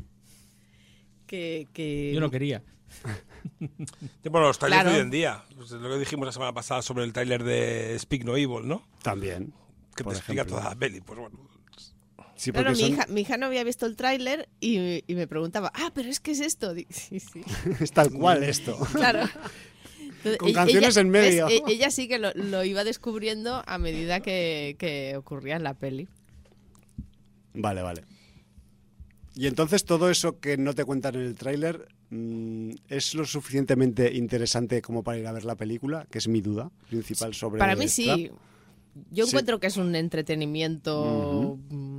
Que- Yo no quería. Bueno, los trailers Claro. de hoy en día. Pues es lo que dijimos la semana pasada sobre el tráiler de Speak No Evil, ¿no? También. Que te por explica ejemplo. toda la peli. Pues bueno. Sí, Claro, porque mi hija no había visto el tráiler y me preguntaba, pero es que es esto. Sí, sí. es tal cual esto. Claro. Entonces, Con canciones en medio. ¿ves? Ella sí que lo iba descubriendo a medida que ocurría en la peli. Vale, vale. Y entonces todo eso que no te cuentan en el tráiler es lo suficientemente interesante como para ir a ver la película, que es mi duda principal sobre... Para mí sí. Trap. Yo Sí. encuentro que es un entretenimiento...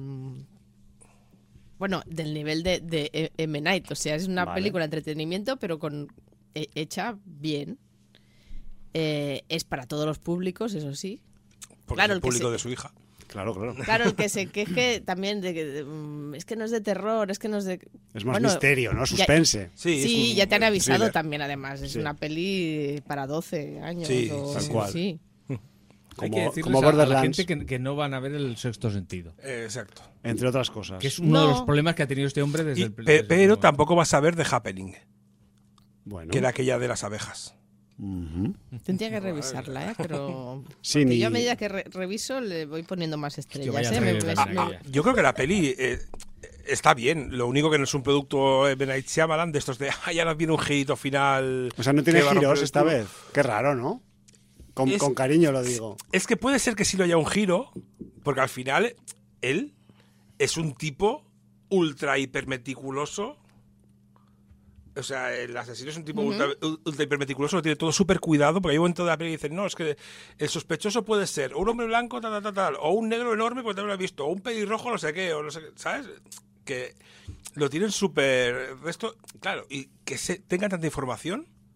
bueno, del nivel de M. Night. O sea, es una Vale. película de entretenimiento, pero hecha bien. Es para todos los públicos, eso sí. Porque Claro, es el el que público se- de su hija. Claro, claro. Claro, el que se queje también de que es que no es de terror, es que no es de... Es más Bueno, misterio, ¿no? ya- Suspense. Sí, Sí, es un ya te han avisado thriller. también, además. Es Sí. una peli para 12 años. Sí, tal cual. Sí. Hay Como- que decirles como a la Borderlands. gente que no van a ver el sexto sentido. Exacto. Entre otras cosas. Que es uno de No. los problemas que ha tenido este hombre desde Y- el pero momento. tampoco vas a ver The Happening, Bueno. que era aquella de las abejas. Ujú. Tendría que revisarla, pero... Sí, porque ni- yo a medida que reviso le voy poniendo más estrellas. vaya ¿eh? trailer Me- de me- aquella. Yo creo que la peli está bien. Lo único que no es un producto Ben Night Shyamalan de estos de ya nos viene un girito final. O sea, no tiene que va a romper giros el esta culo". vez. Qué raro, ¿no? Con, Es- con cariño lo digo. Es que puede ser que sí lo haya un giro, porque al final él es un tipo ultra hiper meticuloso. O sea, el asesino es un tipo ultra hiper meticuloso, lo tiene todo súper cuidado, porque hay un momento de la peli que dicen, no, es que el sospechoso puede ser o un hombre blanco, tal, o un negro enorme, porque también lo he visto, o un pelirrojo, no sé qué, o no sé qué, ¿sabes? Que lo tienen súper... Esto, claro, y que tengan tanta información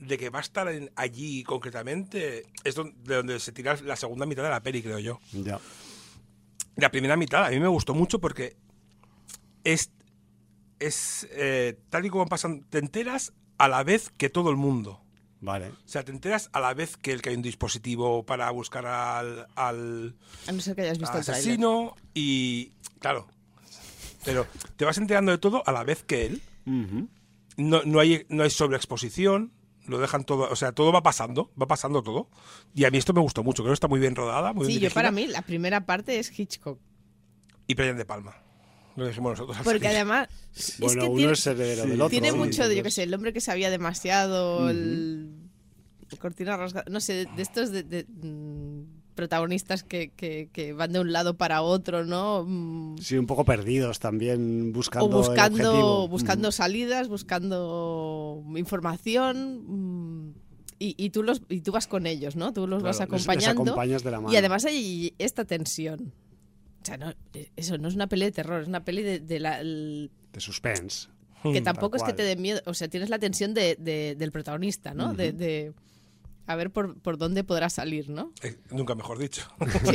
de que va a estar allí concretamente es de donde se tira la segunda mitad de la peli, creo yo. Ya. La primera mitad a mí me gustó mucho porque es tal y como pasan, te enteras a la vez que todo el mundo. Vale. O sea, te enteras a la vez que hay un dispositivo para buscar al A no ser que hayas visto el tráiler. asesino y... Claro. Pero te vas enterando de todo a la vez que él. Ujú. No hay sobreexposición. Lo dejan todo... O sea, todo va pasando todo. Y a mí esto me gustó mucho. Creo que está muy bien rodada, muy bien Sí, yo dirigida. para mí la primera parte es Hitchcock. Y Brian De Palma. Lo dijimos nosotros al Porque salir. además... Bueno, es que uno tiene, es heredero del otro. tiene ¿no? mucho de, yo Entonces, qué sé, el hombre que sabía demasiado, el cortina rasgada, no sé, de estos protagonistas que van de un lado para otro, ¿no? Sí, un poco perdidos también, buscando O el objetivo. buscando salidas, buscando información, y tú vas con ellos, ¿no? Tú los Claro, vas les acompañando. acompañas de la mano. Y además hay esta tensión. O sea, eso no es una peli de terror, es una peli De suspense. que tampoco es que cual. te dé miedo. O sea, tienes la tensión del protagonista, ¿no? De a ver por dónde podrá salir, ¿no? Nunca mejor dicho. Sí.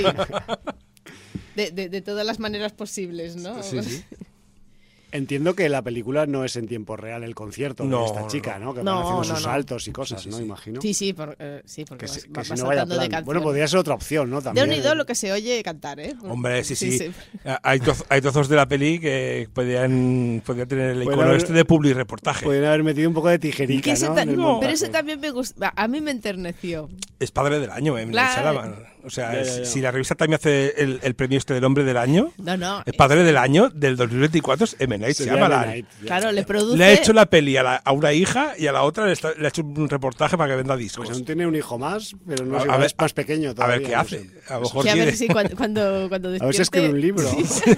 De todas las maneras posibles, ¿no? Sí, sí. Entiendo que la película no es en tiempo real el concierto No, de esta chica, ¿no? Que No, van haciendo no, sus no. saltos y cosas, Sí, ¿no? sí. Imagino. Sí, porque Que si, vas que si no vaya saltando de plan. canción. Bueno, podría ser otra opción, ¿no? De También. unido lo que se oye cantar, ¿eh? Hombre, sí. Hay trozos de la peli que podrían tener el Pueden icono haber- este de publi reportaje. Podrían haber metido un poco de tijerica, Que ese ¿no? ta- En el no, montaje. pero ese también me gusta. A mí me enterneció. Es padre del año, M. Night Claro. Shyamalan. O sea, Ya. si la revista Time hace el premio este del hombre del año, No. el padre del año del 2024 es M. Night Sería Shyamalan. The Night, ya. Claro, le produce... Le ha hecho la peli a una hija y a la otra le ha hecho un reportaje para que venda discos. Pues aún tiene un hijo más, pero no A sé, igual ver- es más pequeño a todavía. ver qué no hace. sé. A lo mejor Que a quiere. ver si cuando despierte... A ver si escribe un libro. Sí.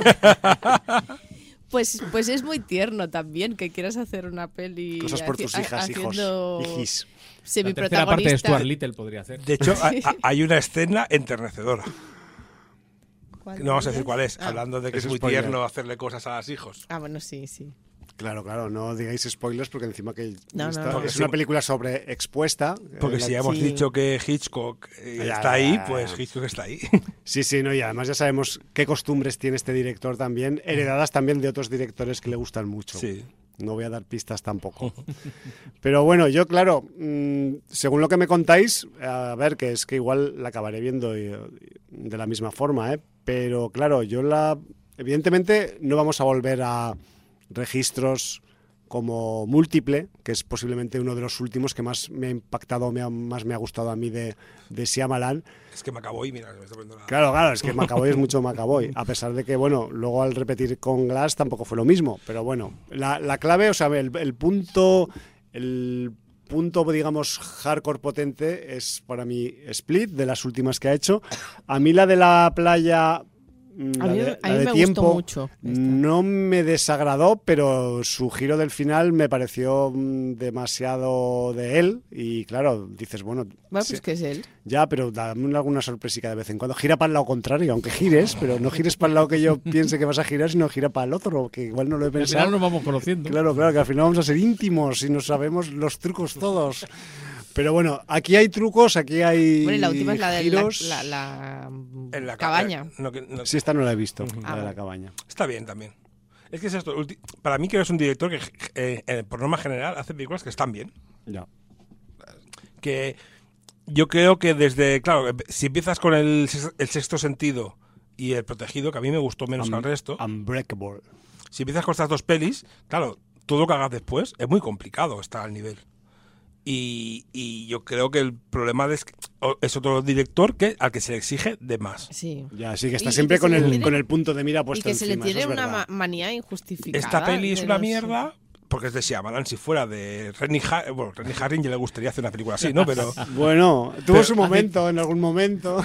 Pues es muy tierno también que quieras hacer una peli... Cosas por tus hijas, hijos, haciendo hijis. La tercera parte de semiprotagonista. Stuart Little podría hacer. De hecho, hay una escena enternecedora. ¿Cuál No vamos a de decir ellas? cuál es, Ah. hablando de que Es es muy spoiler. tierno hacerle cosas a los hijos. Ah, bueno, sí. Claro, no digáis spoilers porque encima que No, esta- no. Porque es si- una película sobreexpuesta. Porque la- si ya hemos Sí. dicho que Hitchcock Ya, está ahí, ya. pues Hitchcock está ahí. Sí, no, y además ya sabemos qué costumbres tiene este director también, heredadas también de otros directores que le gustan mucho. Sí. No voy a dar pistas tampoco. Pero bueno, yo, claro, según lo que me contáis, a ver, que es que igual la acabaré viendo de la misma forma, ¿eh? Pero claro, evidentemente no vamos a volver a registros como Múltiple, que es posiblemente uno de los últimos que más me ha impactado, más me ha gustado a mí de Shyamalan. Es que me acabó y mira, me está poniendo la... Claro, es que Macaboy es mucho Macaboy, a pesar de que, bueno, luego al repetir con Glass tampoco fue lo mismo, pero bueno, la clave, o sea, el punto, digamos, hardcore potente es para mí Split, de las últimas que ha hecho. A mí la de la playa... A mí la me de gustó tiempo mucho esta. no me desagradó, pero su giro del final me pareció demasiado de él y claro, dices, bueno, Bueno, sí, pues que es él. ya, pero dame alguna sorpresica de vez en cuando. Gira para el lado contrario, aunque gires, pero no gires para el lado que yo piense que vas a girar, sino gira para el otro, que igual no lo he Al final pensado. nos vamos conociendo. Claro, que al final vamos a ser íntimos y nos sabemos los trucos todos. Pero bueno, aquí hay trucos, aquí hay Bueno, y la última es la de giros. la En la cabaña. no, Sí, esta no la he visto, la de Ah, la vale. cabaña. Está bien también. Es que es esto. Para mí que es un director que, por norma general, hace películas que están bien. Ya. Que yo creo que claro, si empiezas con el Sexto Sentido y El Protegido, que a mí me gustó menos que al resto, Unbreakable. si empiezas con estas dos pelis, claro, todo lo que hagas después es muy complicado estar al nivel. Y yo creo que el problema es otro director al que se le exige de más. Sí. Ya, sí que está Y siempre que se le tiene- con el punto de mira Y puesto que se le encima, eso tiene es una verdad. manía injustificada. Esta peli es de una los- mierda porque es de Shyamalan. Si fuera de Renny Harlin ya le gustaría hacer una película así, ¿no? Pero Bueno, tuvo su momento, en algún momento.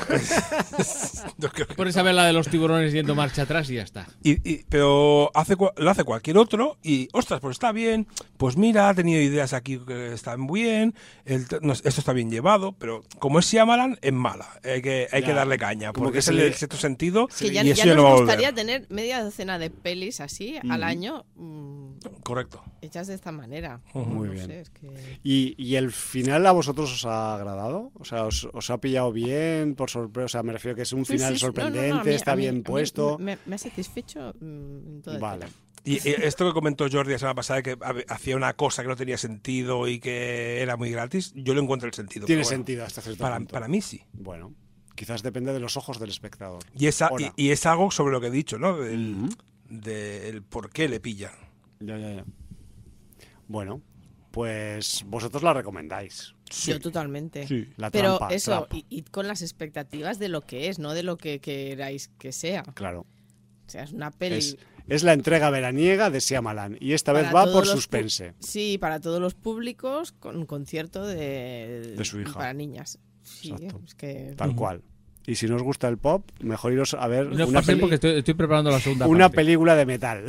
yo creo que- Pones a ver la de los tiburones yendo marcha atrás y ya está. pero lo hace cualquier otro y, ostras, pues está bien, pues mira, ha tenido ideas aquí que están bien, esto está bien llevado, pero como es Shyamalan, es mala, hay que darle caña, Como porque que es se el le- del sexto sentido Que y ya eso ya nos no va a gustaría volver. tener media docena de pelis así al año. Correcto. hechas de esta manera. Muy No bien. sé, es que... ¿Y el final a vosotros os ha agradado? O sea, ¿os ha pillado bien por sorpresa? O sea, me refiero que es un Sí, final sí, sí. No, sorprendente, no, no, a mí- está a mí- bien puesto. Me ha satisfecho en todo el Vale. tema. Y esto que comentó Jordi la semana pasada, que hacía una cosa que no tenía sentido y que era muy gratis, yo lo encuentro el sentido. Tiene pero bueno, sentido hasta cierto para, punto. para mí sí. Bueno, quizás depende de los ojos del espectador. Y es, Ahora. y es algo sobre lo que he dicho, ¿no? Ujú. Del por qué le pillan. Ya. Bueno, pues vosotros la recomendáis. Yo totalmente. Sí. La Pero trampa, eso, trap. y con las expectativas de lo que es, no de lo que queráis que sea. Claro. O sea, es una peli... Es la entrega veraniega de Shyamalan y esta vez para va todos por los suspense. Sí, para todos los públicos, con un concierto de su hija. para niñas. Sí, Exacto. es que... Tal cual. Y si no os gusta el pop, mejor iros a ver No os una, paséis porque estoy preparando la segunda una parte. película de metal.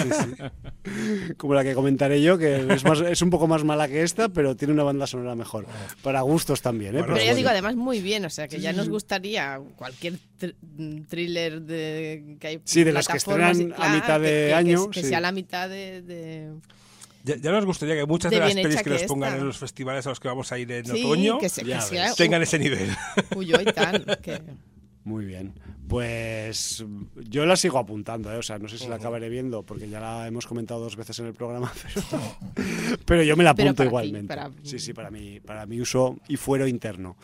Como la que comentaré yo, que es un poco más mala que esta, pero tiene una banda sonora mejor. Para gustos también, ¿eh? Bueno, Pero ya bueno. digo, además muy bien, o sea, que ya nos gustaría cualquier thriller que hay Sí, de los que plataformas y- estrenan a mitad de que año, que sí. sea la mitad de... Ya nos gustaría que muchas De de las bien pelis hecha que que nos pongan esta. en los festivales a los que vamos a ir en Sí, otoño que ya sea ves. tengan ese nivel. Uy, y tan, que... Muy bien. Pues yo la sigo apuntando, ¿eh? O sea, no sé si la acabaré viendo porque ya la hemos comentado 2 veces en el programa, pero yo me la Pero apunto para ti, igualmente. para- Sí, para mi uso y fuero interno.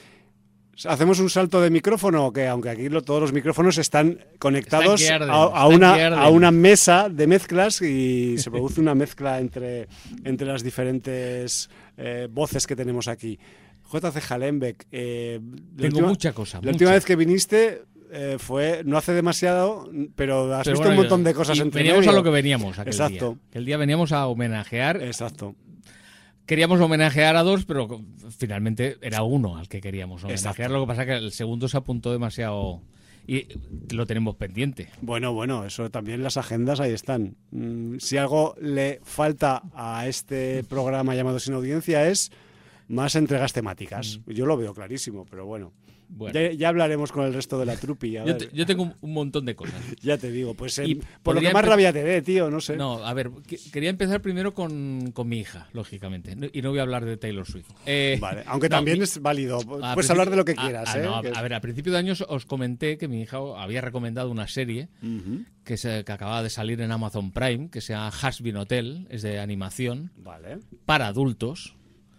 ¿Hacemos un salto de micrófono o qué? Aunque aquí todos los micrófonos están conectados Están que arden, a están que arden. una mesa de mezclas y se produce una mezcla entre las diferentes voces que tenemos aquí. JC Hallenbeck, Tengo mucha cosa. la última vez que viniste fue no hace demasiado, pero has visto un montón de cosas y entre veníamos medio. a lo que veníamos aquel Exacto. día. El día veníamos a homenajear. Exacto. Queríamos homenajear a 2, pero finalmente era uno al que queríamos homenajear. Exacto. Lo que pasa es que el segundo se apuntó demasiado y lo tenemos pendiente. Bueno, eso también las agendas ahí están. Si algo le falta a este programa llamado Sin Audiencia es más entregas temáticas. Yo lo veo clarísimo, pero bueno. Bueno, Ya hablaremos con el resto de la trupi. A ver. yo tengo un montón de cosas. Ya te digo, pues Y por lo que podría más empe- rabia te dé, tío, no sé. No, a ver, quería empezar primero con mi hija, lógicamente. Y no voy a hablar de Taylor Swift. Vale, aunque no, también mi- es válido. a Puedes principio- hablar de lo que quieras, ¿eh? no, Que- a ver, a principio de año os comenté que mi hija había recomendado una serie Ujú. que acababa de salir en Amazon Prime, que se llama Hazbin Hotel, es de animación Vale. para adultos.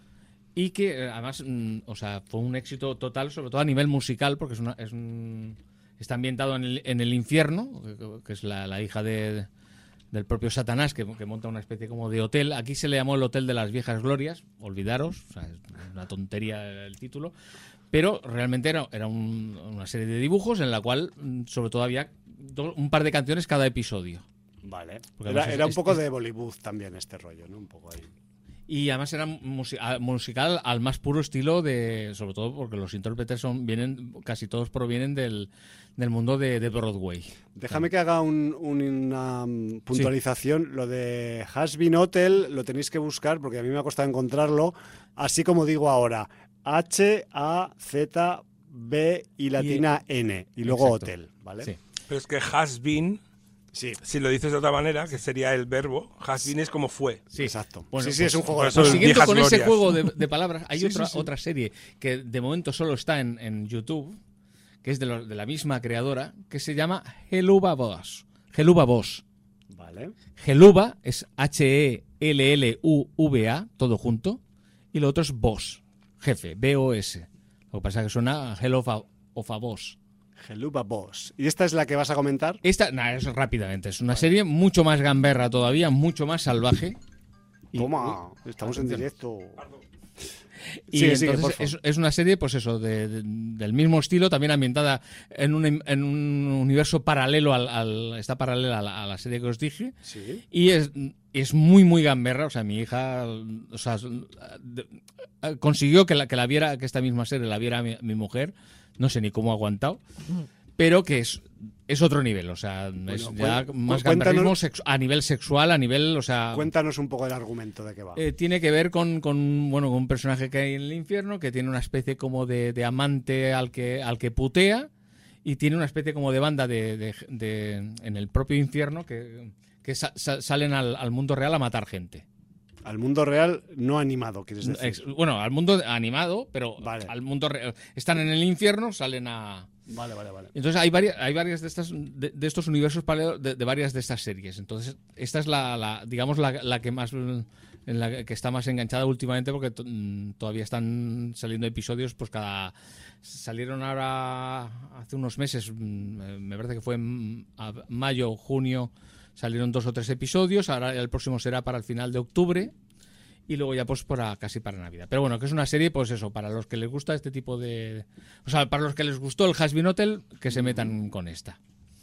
Y que además, o sea, fue un éxito total, sobre todo a nivel musical, porque está ambientado en el infierno, que es la hija del propio Satanás, que monta una especie como de hotel. Aquí se le llamó el Hotel de las Viejas Glorias, olvidaros, o sea, es una tontería el título, pero realmente era una serie de dibujos en la cual, sobre todo, había un par de canciones cada episodio. Vale. Porque Era, además era un es- poco es- de Bollywood también este rollo, ¿no? Un poco ahí. Y además era musical al más puro estilo de, sobre todo porque los intérpretes casi todos provienen del mundo de Broadway. Déjame que haga una puntualización. Lo de Hazbin Hotel lo tenéis que buscar porque a mí me ha costado encontrarlo. Así como digo ahora, H-A-Z-B y latina N. Y luego Exacto. hotel, ¿vale? Sí. Pero es que has been, Sí, si lo dices de otra manera, que sería el verbo, has been es como fue. Sí. exacto. Bueno, sí, pues- es un juego por de eso palabras. Siguiendo viejas con ese glorias. juego de palabras, hay Sí, otra, sí, sí. otra serie que de momento solo está en YouTube, que es de la misma creadora, que se llama Helluva Boss. Helluva Boss. Vale. Helluva es H-E-L-L-U-V-A, todo junto, y lo otro es Boss, jefe, B-O-S. Lo que pasa es que suena Hell of a Boss. Geluba Boss. ¿Y esta es la que vas a comentar? Es rápidamente, es una serie mucho más gamberra todavía, mucho más salvaje. Y- Toma, estamos en atención. directo. Y Sigue, sigue, entonces por favor. es una serie, pues eso, del mismo estilo, también ambientada en un universo paralelo está paralela a la serie que os dije. Sí. Y es muy, muy gamberra. O sea, mi hija, o sea, consiguió que la viera, que esta misma serie la viera mi mujer. No sé ni cómo ha aguantado. Pero que es otro nivel, o sea, es ya más gamberrismo a nivel sexual, a nivel, o sea... Cuéntanos un poco el argumento de qué va. Tiene que ver con un personaje que hay en el infierno, que tiene una especie como de amante al que putea, y tiene una especie como de banda en el propio infierno que que salen al mundo real a matar gente. Al mundo real no animado, quieres decir. Bueno, al mundo animado, pero Vale. al mundo real. Están en el infierno, salen a... Vale. Entonces hay varias de estas de estos universos paralelos de varias de estas series. Entonces esta es digamos la que más en la que está más enganchada últimamente, porque todavía están saliendo episodios, pues salieron ahora hace unos meses, me parece que fue en mayo o junio, salieron 2 o 3 episodios. Ahora el próximo será para el final de octubre. Y luego ya pues casi para Navidad. Pero bueno, que es una serie, pues eso, para los que les gusta este tipo de... O sea, para los que les gustó el Hazbin Hotel, que se metan con esta.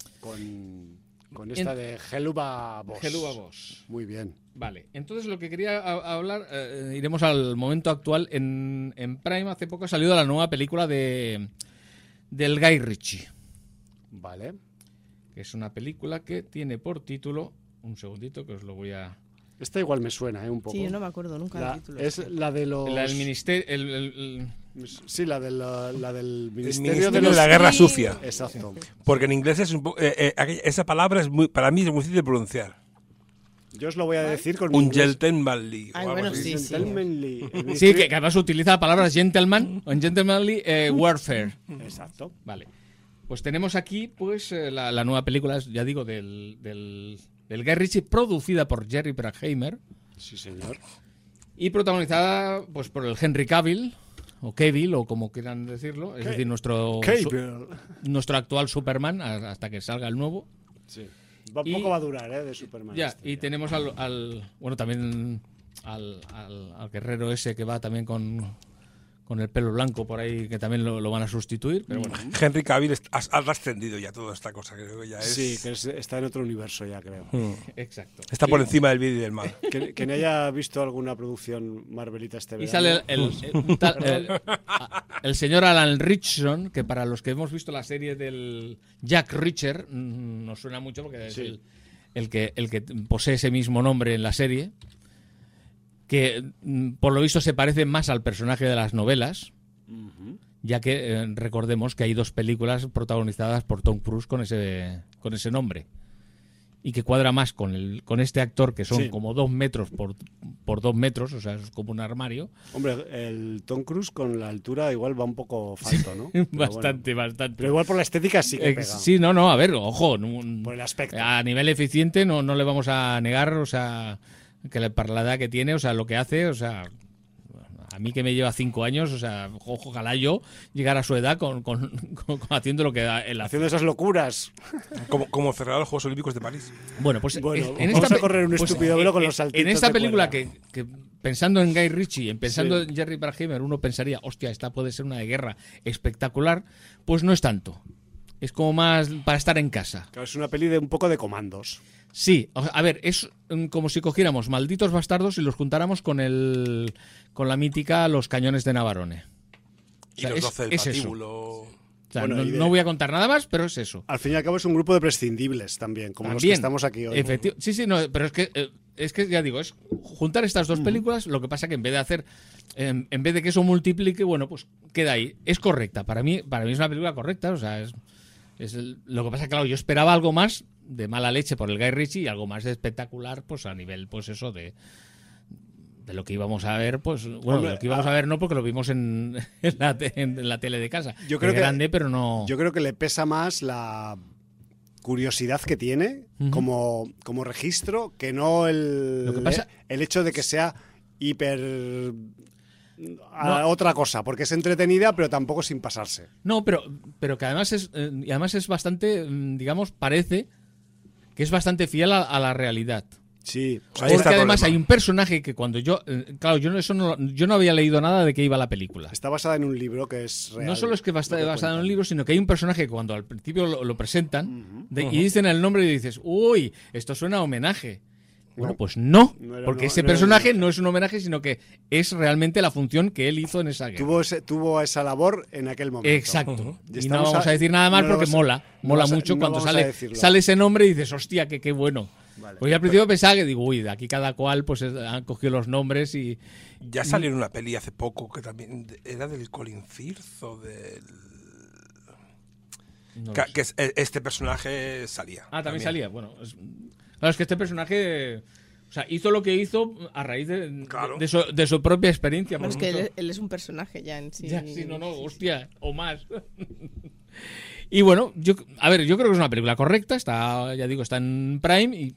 Con esta de Helluva Boss. Helluva Boss. Muy bien. Vale, entonces lo que quería hablar, iremos al momento actual. En Prime hace poco ha salido la nueva película del Guy Ritchie. Vale. Que es una película que tiene por título... Un segundito que os lo voy a... Esta igual me suena, un poco. Sí, yo no me acuerdo nunca del título. Es la de los... La del ministerio... Sí, la del El Ministerio de la Guerra Sí. Sucia. Exacto. Porque en inglés es un poco... esa palabra es para mí es muy difícil de pronunciar. Yo os lo voy a decir con mi Un inglés. gentlemanly. Ay, o algo bueno, así. sí. Gentlemanly. Sí, que además utiliza palabras gentleman o gentlemanly warfare. Exacto. Vale. Pues tenemos aquí pues la nueva película, ya digo, del Guy Ritchie, producida por Jerry Bruckheimer Sí, señor. y protagonizada pues por el Henry Cavill, o Cavill, o como quieran decirlo, es decir, nuestro actual Superman, hasta que salga el nuevo. Sí. Y- Poco va a durar, de Superman. Ya, este, y ya. tenemos bueno, también al guerrero ese que va también con el pelo blanco por ahí, que también lo van a sustituir, pero bueno. Henry Cavill ha trascendido ya toda esta cosa. Creo que ya es... Sí, que está en otro universo ya, creo. Exacto. Está por encima del bien y del mal. Que no haya visto alguna producción Marvelita este Y verano. sale el señor Alan Ritchson, que para los que hemos visto la serie del Jack Reacher, nos suena mucho porque es Sí. el que posee ese mismo nombre en la serie, que por lo visto se parece más al personaje de las novelas, ya que recordemos que hay 2 películas protagonizadas por Tom Cruise con ese nombre. Y que cuadra más con este actor, que son Sí. como 2 metros por 2 metros, o sea, es como un armario. Hombre, el Tom Cruise con la altura igual va un poco falto, ¿no? Pero Bastante. Pero igual por la estética sí que pega. Sí, no, a ver, ojo. Por el aspecto. A nivel eficiente no le vamos a negar, o sea, que para la edad que tiene, o sea, lo que hace, o sea, a mí que me lleva 5 años, o sea, ojalá yo llegara a su edad con haciendo lo que él hace. Haciendo esas locuras. Como cerrar los Juegos Olímpicos de París. Bueno, pues Bueno, vamos a correr un estúpido velo con los saltitos en esta de película cuerda. que pensando en Guy Ritchie, pensando Sí. en Jerry Bruckheimer, uno pensaría, hostia, esta puede ser una de guerra espectacular, pues no es tanto. Es como más para estar en casa. Claro, es una peli de un poco de comandos. Sí, a ver, es como si cogiéramos Malditos Bastardos y los juntáramos con la mítica Los Cañones de Navarone. Y los 12 del eso. patíbulo. O sea, Bueno, y no voy a contar nada más, pero es eso. Al fin y al cabo es un grupo de prescindibles también, como los que estamos aquí hoy. Sí, no, pero es que ya digo, es juntar estas 2 películas, lo que pasa que en vez de hacer, en vez de que eso multiplique, bueno, pues queda ahí. Es correcta, para mí es una película correcta, o sea, lo que pasa, claro, yo esperaba algo más de mala leche por el Guy Ritchie y algo más de espectacular, pues a nivel, pues eso de lo que íbamos a ver, pues bueno, Hombre, de lo que íbamos a ver no, porque lo vimos en la tele de casa. Yo creo Es que- grande, pero no. Yo creo que le pesa más la curiosidad que tiene como registro que no Lo que pasa- el hecho de que sea hiper otra cosa, porque es entretenida pero tampoco sin pasarse. No, pero que además es bastante, digamos, parece que es bastante fiel a la realidad. Sí, Ahí está Porque el además problema. hay un personaje que cuando yo no había leído nada de qué iba la película. está basada en un libro que es real. No solo es que está lo que basada en un cuentan. libro, sino que hay un personaje que cuando al principio lo presentan y dicen el nombre y dices, uy, esto suena a homenaje. Bueno, pues no, No era porque un- ese no era un personaje homenaje. no es un homenaje, sino que es realmente la función que él hizo en esa guerra. Tuvo esa labor en aquel momento. Exacto. Y Y no estamos vamos a decir nada más no porque vamos mola no mola vas a- mucho no cuando vamos a decirlo. sale ese nombre y dices, hostia, qué bueno. Vale. Pues yo al principio pensaba que digo, uy, de aquí cada cual pues han cogido los nombres y... Ya salió en una peli hace poco que también era del Colin Firth o del... no lo Que, sé. que este personaje salía. También salía. Bueno, Claro, es que este personaje, o sea, hizo lo que hizo a raíz Claro. de su propia experiencia. Bueno, por es que mucho. él es un personaje ya en sí. Ya, sí, no, hostia, o más. Y bueno, yo creo que es una película correcta, está, ya digo, está en Prime y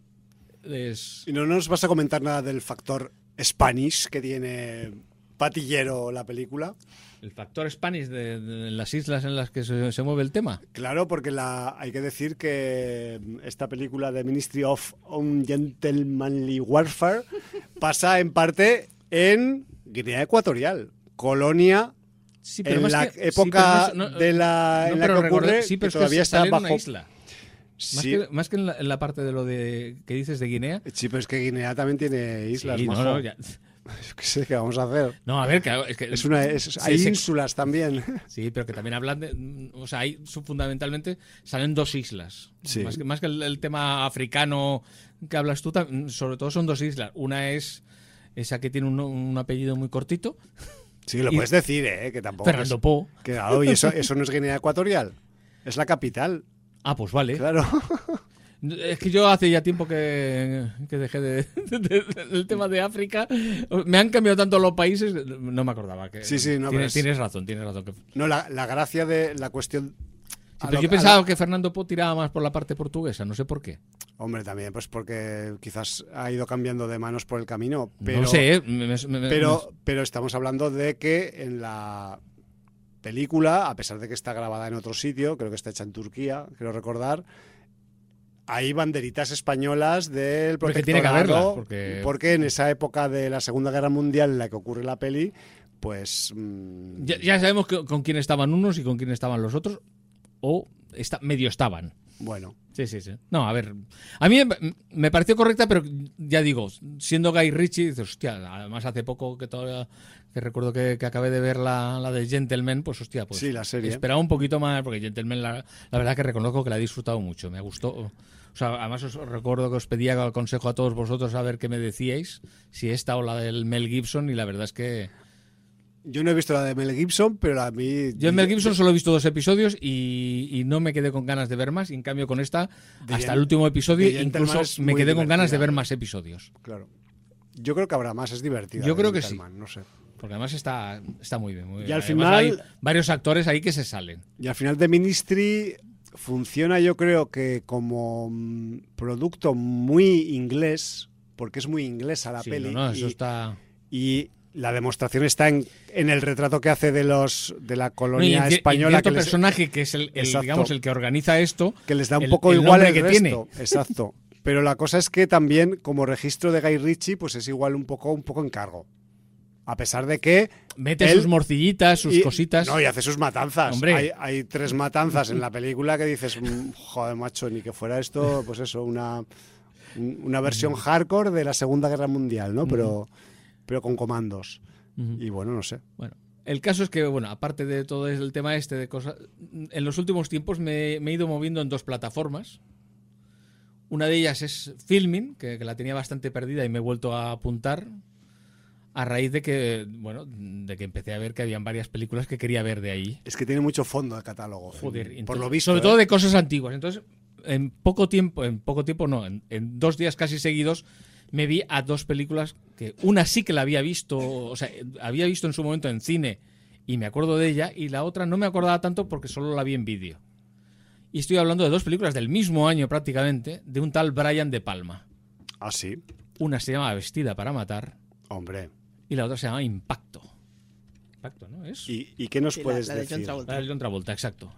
es... Y no nos vas a comentar nada del factor Spanish que tiene patillero la película. El factor Spanish de las islas en las que se mueve el tema. Claro, porque hay que decir que esta película de Ministry of Ungentlemanly Warfare pasa en parte en Guinea Ecuatorial, colonia Sí, en más la que- época sí, pero no- de la, no, en la pero que ocurre, recordé- sí, que pero es que todavía está sale en una bajo... isla. Sí, Más que en la parte de lo de que dices de Guinea. sí, pero es que Guinea también tiene islas, Sí, majo. no, ya- ¿Qué sé qué vamos a hacer? no, a ver, claro, es que Hay sí, ínsulas también. sí, pero que también hablan de, o sea, ahí fundamentalmente salen dos islas. Sí. Más que el tema africano que hablas tú, sobre todo son dos islas. Una es esa que tiene un apellido muy cortito, Sí, lo Y- puedes decir, que tampoco Fernando Po. Que, claro, y eso no es Guinea Ecuatorial. Es la capital, Ah, pues vale. claro. Es que yo hace ya tiempo que dejé del tema de África. Me han cambiado tanto los países, no me acordaba. Que Sí, sí, no, pero tienes razón. Que, No, la gracia de la cuestión... sí, pero yo pensaba que Fernando Po tiraba más por la parte portuguesa, no sé por qué. Hombre, también, pues porque quizás ha ido cambiando de manos por el camino. Pero, no sé, pero estamos hablando de que en la película, a pesar de que está grabada en otro sitio, creo que está hecha en Turquía, quiero recordar, hay banderitas españolas del Porque protectorado, tiene que haberlas, porque en esa época de la Segunda Guerra Mundial en la que ocurre la peli, pues... ya sabemos con quién estaban unos y con quién estaban los otros, o medio estaban. Bueno, Sí. No, a ver, a mí me pareció correcta, pero ya digo, siendo Guy Ritchie, dices, hostia, además hace poco que todavía que recuerdo que acabé de ver la de Gentleman, pues hostia, pues sí, la serie. esperaba un poquito más, porque Gentleman la verdad que reconozco que la he disfrutado mucho, me gustó. O sea, además os recuerdo que os pedía consejo a todos vosotros a ver qué me decíais, si esta o la del Mel Gibson, y la verdad es que Yo no he visto la de Mel Gibson, pero a mí... yo en Mel Gibson solo he visto 2 episodios y no me quedé con ganas de ver más, y en cambio con esta, De hasta Gen- el último episodio, de Gentleman incluso es me muy quedé con ganas de divertida. ver más episodios. Claro. Yo creo que habrá más, es divertida. Yo de creo que Gentleman, no sé. Porque además está muy bien. Muy bien. Y al Además, final- hay varios actores ahí que se salen. Y al final The Ministry funciona, yo creo que como producto muy inglés, porque es muy inglesa la Sí, peli. no, eso está... Y la demostración está en el retrato que hace de la No, colonia y española, cierto que les, personaje que es el, Exacto. digamos, el que organiza esto, que les da un el- poco el igual nombre el que resto. tiene. Exacto. Pero la cosa es que también, como registro de Guy Ritchie, pues es igual un poco encargo. A pesar de que mete él- sus morcillitas, sus cositas. No, y hace sus matanzas. Hombre. Hay 3 matanzas en la película que dices, joder, macho, ni que fuera esto, pues eso, una versión hardcore de la Segunda Guerra Mundial, ¿no? Pero con comandos. Ujú. Y bueno, no sé. Bueno, el caso es que, bueno, aparte de todo el tema este de cosas, en los últimos tiempos me he ido moviendo en 2 plataformas. Una de ellas es Filmin, que la tenía bastante perdida y me he vuelto a apuntar a raíz de que, bueno, de que empecé a ver que habían varias películas que quería ver de ahí. Es que tiene mucho fondo de catálogo. Joder, por entonces, lo visto. sobre todo de cosas antiguas. Entonces, en poco tiempo no, en 2 días casi seguidos, me vi a 2 películas que una sí que la había visto, o sea, había visto en su momento en cine y me acuerdo de ella, y la otra no me acordaba tanto porque solo la vi en vídeo. Y estoy hablando de 2 películas del mismo año prácticamente, de un tal Brian De Palma. Ah, sí. Una se llama Vestida para matar Hombre. y la otra se llama Impacto. Impacto, ¿no? Es ¿Y qué nos Sí, puedes la de John decir? Travolta. la de John Travolta, exacto.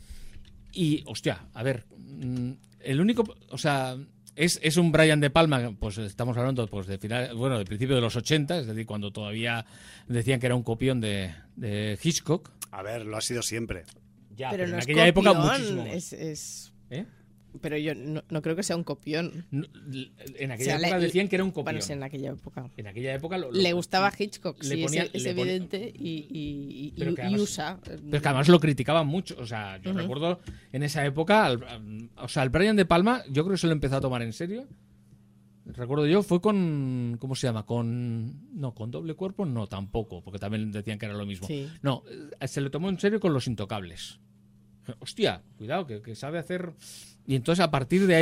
Y, hostia, a ver, el único, o sea, es un Brian De Palma, pues estamos hablando pues de final, bueno, del principio de los 80, es decir, cuando todavía decían que era un copión de Hitchcock. A ver, lo ha sido siempre. Ya, Pero en no es aquella época copión, muchísimo más. es- Pero yo no creo que sea un copión. No, en O aquella sea, época decían que era un Bueno, copión. sí, en aquella época. En aquella época Le gustaba Hitchcock, le sí, ponía- es le ponía- evidente, y Pero que además- usa. Pero que además lo criticaban mucho. O sea, yo recuerdo en esa época, o sea, el Brian De Palma, yo creo que se lo empezó a tomar en serio. Recuerdo yo, fue con, ¿cómo se llama? No, con Doble Cuerpo, no, tampoco, porque también decían que era lo mismo. Sí. No, se lo tomó en serio con Los Intocables. Hostia, cuidado, que sabe hacer... Y entonces a partir de ahí,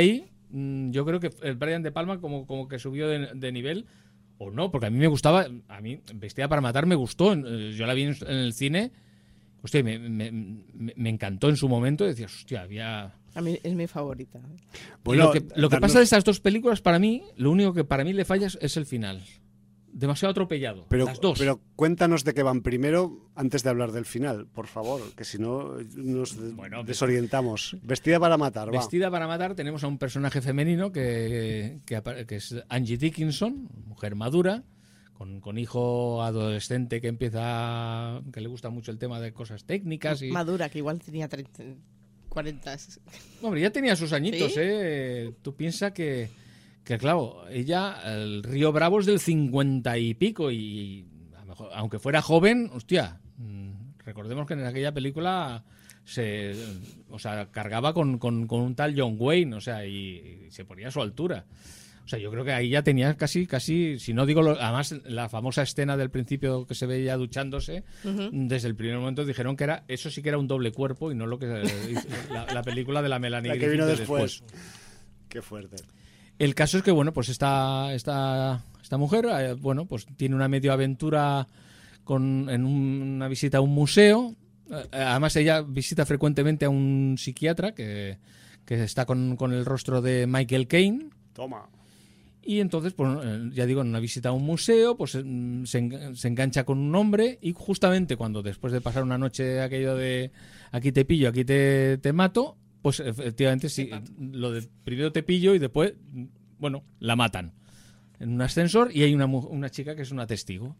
yo creo que el Brian De Palma como que subió de nivel, o no, porque a mí me gustaba, a mí Vestida para matar me gustó, yo la vi en el cine, hostia, me encantó en su momento, y decías, hostia, había... A mí es mi favorita. Bueno, lo que pasa de estas dos películas, para mí, lo único que para mí le falla es el final. Demasiado atropellado, las dos. Pero cuéntanos de qué van primero antes de hablar del final, por favor, que si no nos desorientamos. Vestida para matar, Vestida para matar, tenemos a un personaje femenino que es Angie Dickinson, mujer madura, con hijo adolescente que le gusta mucho el tema de cosas técnicas. Madura, que igual tenía 40. Hombre, ya tenía sus añitos, ¿Sí? Tú piensas que claro, ella, el Río Bravo es del 50 y pico y a lo mejor, aunque fuera joven, hostia, recordemos que en aquella película cargaba con un tal John Wayne, o sea, y se ponía a su altura. O sea, yo creo que ahí ya tenía casi, si no digo, además la famosa escena del principio que se veía duchándose, desde el primer momento dijeron que eso sí que era un doble cuerpo y no lo que la película de la Melanie Griffith que vino después. Qué fuerte. El caso es que, bueno, pues esta mujer, bueno, pues tiene una medio aventura en una visita a un museo. Además, ella visita frecuentemente a un psiquiatra que está con el rostro de Michael Caine. Toma. Y entonces, pues ya digo, en una visita a un museo, pues se engancha con un hombre y justamente cuando después de pasar una noche aquello de aquí te pillo, aquí te mato, pues efectivamente sí, lo de primero te pillo y después, bueno, la matan en un ascensor y hay una chica que es una testigo.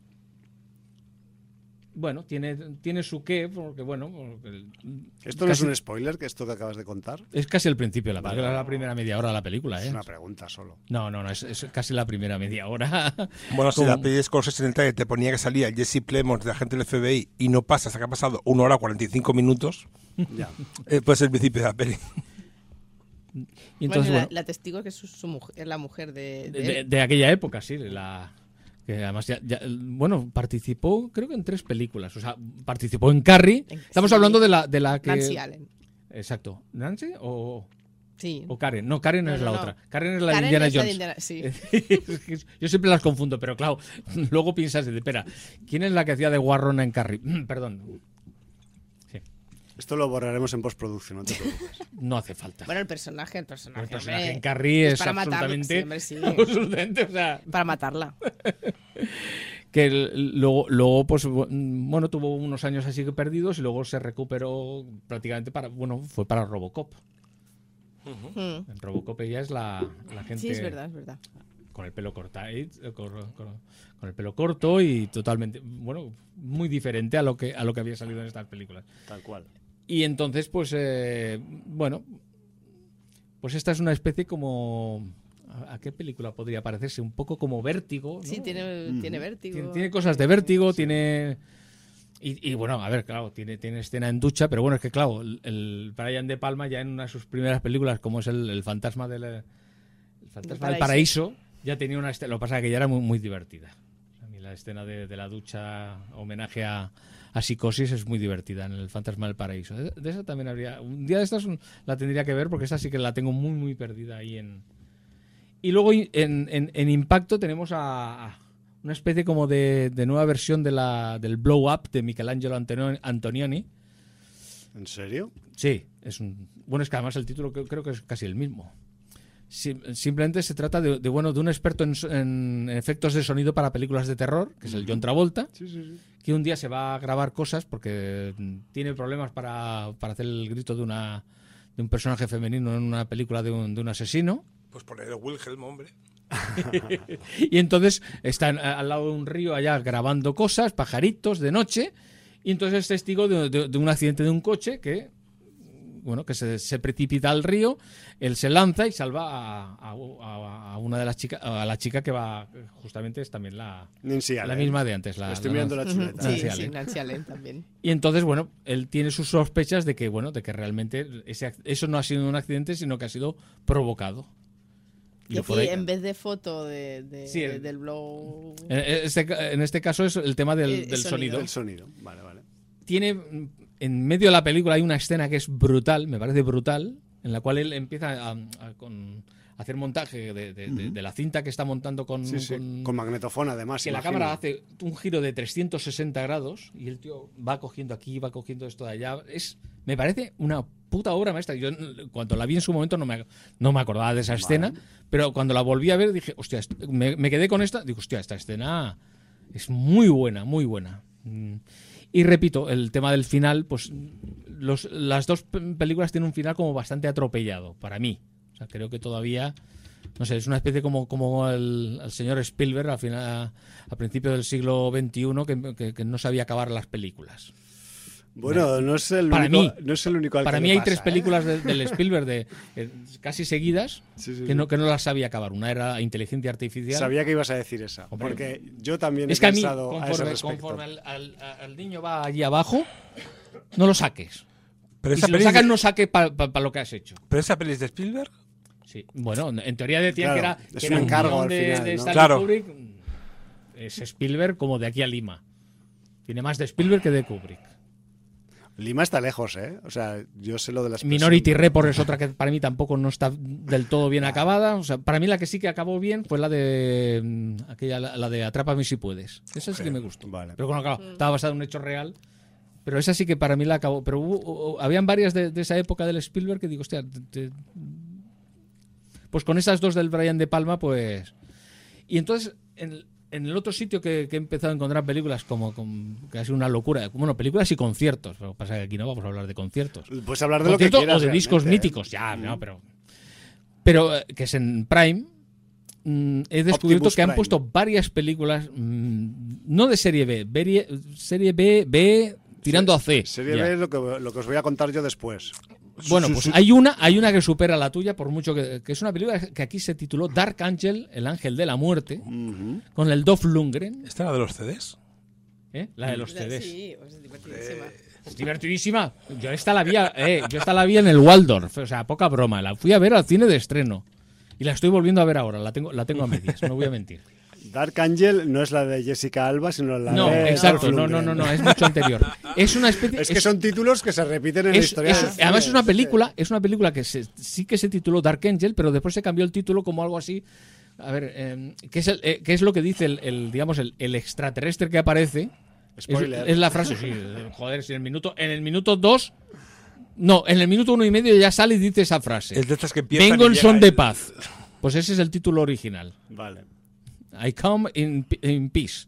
Bueno, tiene su qué, porque bueno... ¿Esto no es un spoiler, que esto que acabas de contar? Es casi el principio, la primera media hora de la película, ¿eh? Es una pregunta solo. No, es casi la primera media hora. Bueno, si la peli de Scorsese en el trailer te ponía que salía Jesse Plemons de agente del FBI y no pasa hasta que ha pasado 1 hora 45 minutos, ya. Pues el principio de la peli. Y entonces, la testigo que es su mujer, es la mujer de aquella época, sí, que además bueno, participó creo que en 3 películas, o sea, participó en Carrie. Estamos hablando de la que Nancy Allen. Exacto. ¿Nancy o Sí. o Karen? No, Karen es la no. otra. Karen es la Karen de Indiana es la de Jones. Indiana, sí. Yo siempre las confundo, pero claro, luego piensas, espera, ¿quién es la que hacía de Warren en Carrie? Perdón. Sí. Esto lo borraremos en postproducción, no te preocupes. No hace falta. Bueno, el personaje en Carrie es para absolutamente, matarla, sí. absolutamente, o sea, para matarla. que luego pues bueno, tuvo unos años así que perdidos y luego se recuperó prácticamente fue para Robocop. En Robocop ella es la gente. Sí, es verdad. Con el pelo corto, con el pelo corto y totalmente, bueno, muy diferente a lo que había salido en estas películas. Tal cual. Y entonces, pues, bueno, pues esta es una especie como... ¿A qué película podría parecerse? Un poco como Vértigo, ¿no? Sí, tiene Vértigo. Tiene cosas de Vértigo, tiene... Y bueno, a ver, claro, tiene escena en ducha, pero bueno, es que claro, el Brian De Palma ya en una de sus primeras películas, como es el fantasma del paraíso, ya tenía una escena, lo que pasa es que ya era muy, muy divertida. A mí la escena de la ducha, homenaje a Psicosis, es muy divertida en el fantasma del paraíso. De esa también habría... Un día de estas la tendría que ver porque esa sí que la tengo muy, muy perdida ahí en... Y luego en Impacto tenemos a una especie como de nueva versión del Blow Up de Michelangelo Antonioni. ¿En serio? Sí, bueno, es que además el título creo que es casi el mismo. Simplemente se trata de un experto en efectos de sonido para películas de terror, que es el John Travolta, Sí. que un día se va a grabar cosas porque tiene problemas para hacer el grito de un personaje femenino en una película de un asesino. Pues poner el Wilhelm, hombre. Y entonces están al lado de un río allá grabando cosas, pajaritos de noche, y entonces es testigo de un accidente de un coche que se precipita al río, él se lanza y salva a una de las chicas, a la chica que va, justamente es también la misma de antes. Estoy mirando la chuleta. Sí, Nancy Allen también. Y entonces, bueno, él tiene sus sospechas de que realmente eso no ha sido un accidente, sino que ha sido provocado. Y aquí, en vez de foto del blow... En este caso es el tema del sonido. El sonido, vale. Tiene... En medio de la película hay una escena que es brutal, me parece brutal, en la cual él empieza a hacer montaje de la cinta que está montando con magnetofón, además. Que imagino. la cámara hace un giro de 360 grados y el tío va cogiendo aquí, va cogiendo esto de allá. Me parece una puta obra maestra. Yo cuando la vi en su momento no me acordaba de esa escena, pero cuando la volví a ver dije, hostia, me quedé con esta. Digo, hostia, esta escena es muy buena, muy buena. Y repito, el tema del final, pues las dos películas tienen un final como bastante atropellado, para mí. O sea, creo que todavía, no sé, es una especie como el señor Spielberg al final, a principios del siglo XXI, que no sabía acabar las películas. Bueno, no es el único al para que mí le hay pasa, 3 películas del Spielberg casi seguidas que no las sabía acabar. Una era Inteligencia Artificial. Sabía que ibas a decir esa, porque yo también he es que pensado a mí, a ese respecto. conforme al niño va allí abajo, no lo saques. Pero Y si lo sacas, no saque para lo que has hecho. ¿Pero esa peli es de Spielberg? Sí. Bueno, en teoría decían Claro, que es era un encargo guión al final, de ¿no? Stanley Claro. Kubrick. Es Spielberg como de aquí a Lima. Tiene más de Spielberg que de Kubrick. Lima está lejos, ¿eh? O sea, yo sé lo de las Minority Report es otra que para mí tampoco no está del todo bien acabada. O sea, para mí la que sí que acabó bien fue la de la de Atrápame si puedes. Esa sí que me gustó. Vale. Pero bueno, claro, estaba basada en un hecho real. Pero esa sí que para mí la acabó. Pero habían varias de esa época del Spielberg que digo, hostia, pues con esas dos del Brian De Palma, pues... Y entonces, en el otro sitio que he empezado a encontrar películas que ha sido una locura, bueno, películas y conciertos, pero pasa que aquí no vamos a hablar de conciertos. Puedes hablar de lo que Conciertos quieras. o de discos realmente, míticos, ya, no, pero que es en Prime. He descubierto Optimus que han Prime. puesto varias películas, no de serie B, serie B tirando a C. Serie ya. B es lo que os voy a contar yo después. Bueno, pues hay una que supera la tuya, por mucho que es una película que aquí se tituló Dark Angel, el ángel de la muerte, con el Dolph Lundgren. ¿Esta era de los CDs? La de los CDs. Sí, pues es divertidísima. Es divertidísima. Yo esta la vi en el Waldorf, o sea, poca broma. La fui a ver al cine de estreno. Y la estoy volviendo a ver ahora, la tengo a medias, no voy a mentir. Dark Angel no es la de Jessica Alba, sino la No, de exacto, Dolph no, Lundgren. es mucho anterior. Es una especie... Es que son títulos que se repiten en la historia. del cine. Además es una película que sí que se tituló Dark Angel, pero después se cambió el título como algo así. A ver, ¿qué es lo que dice el extraterrestre que aparece? Spoiler. Es la frase, sí. Joder, si en el minuto 2... No, en el minuto 1 y medio ya sale y dice esa frase. Es de estas que empiezan Vengo y en llega son de el- paz. Pues ese es el título original. Vale. I come in peace.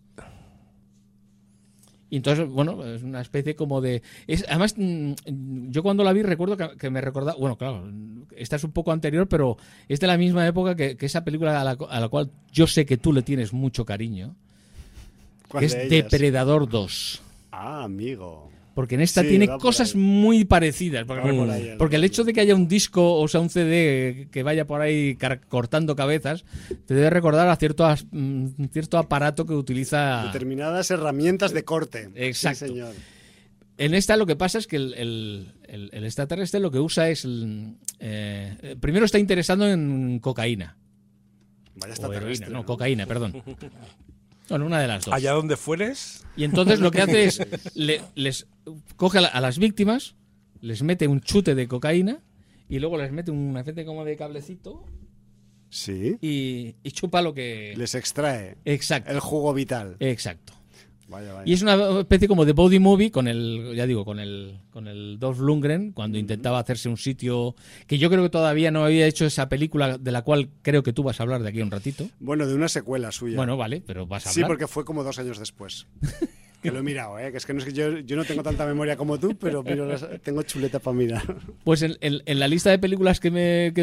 Y entonces, bueno, es una especie como de... además, yo cuando la vi recuerdo que me recordaba... Bueno, claro, esta es un poco anterior, pero es de la misma época que esa película a la cual yo sé que tú le tienes mucho cariño, ¿Cuál que es de ellas? Depredador 2. Ah, amigo. Porque en esta Sí, tiene va por cosas ahí. muy parecidas. Porque, Va por ahí, porque el hecho de que haya un disco, o sea, un CD que vaya por ahí cortando cabezas, te debe recordar a cierto aparato que utiliza... Determinadas herramientas de corte. Exacto. Sí, señor. En esta lo que pasa es que el extraterrestre lo que usa es... primero está interesado en cocaína. Vaya O extraterrestre. heroína, no, cocaína, perdón. Bueno, una de las dos. Allá donde fueres, Y entonces lo que hace es, les coge a las víctimas, les mete un chute de cocaína y luego les mete una especie como de cablecito Sí. y chupa lo que... Les extrae Exacto, el jugo vital. exacto. Vaya, vaya. Y es una especie como de body movie con el Dolph Lundgren, cuando intentaba hacerse un sitio que yo creo que todavía no había hecho esa película de la cual creo que tú vas a hablar de aquí a un ratito. Bueno, de una secuela suya. Bueno, vale, pero vas a sí, hablar. porque fue como 2 años después. Que lo he mirado, ¿eh? Que es que, no es que yo no tengo tanta memoria como tú, pero tengo chuleta para mirar. Pues en la lista de películas que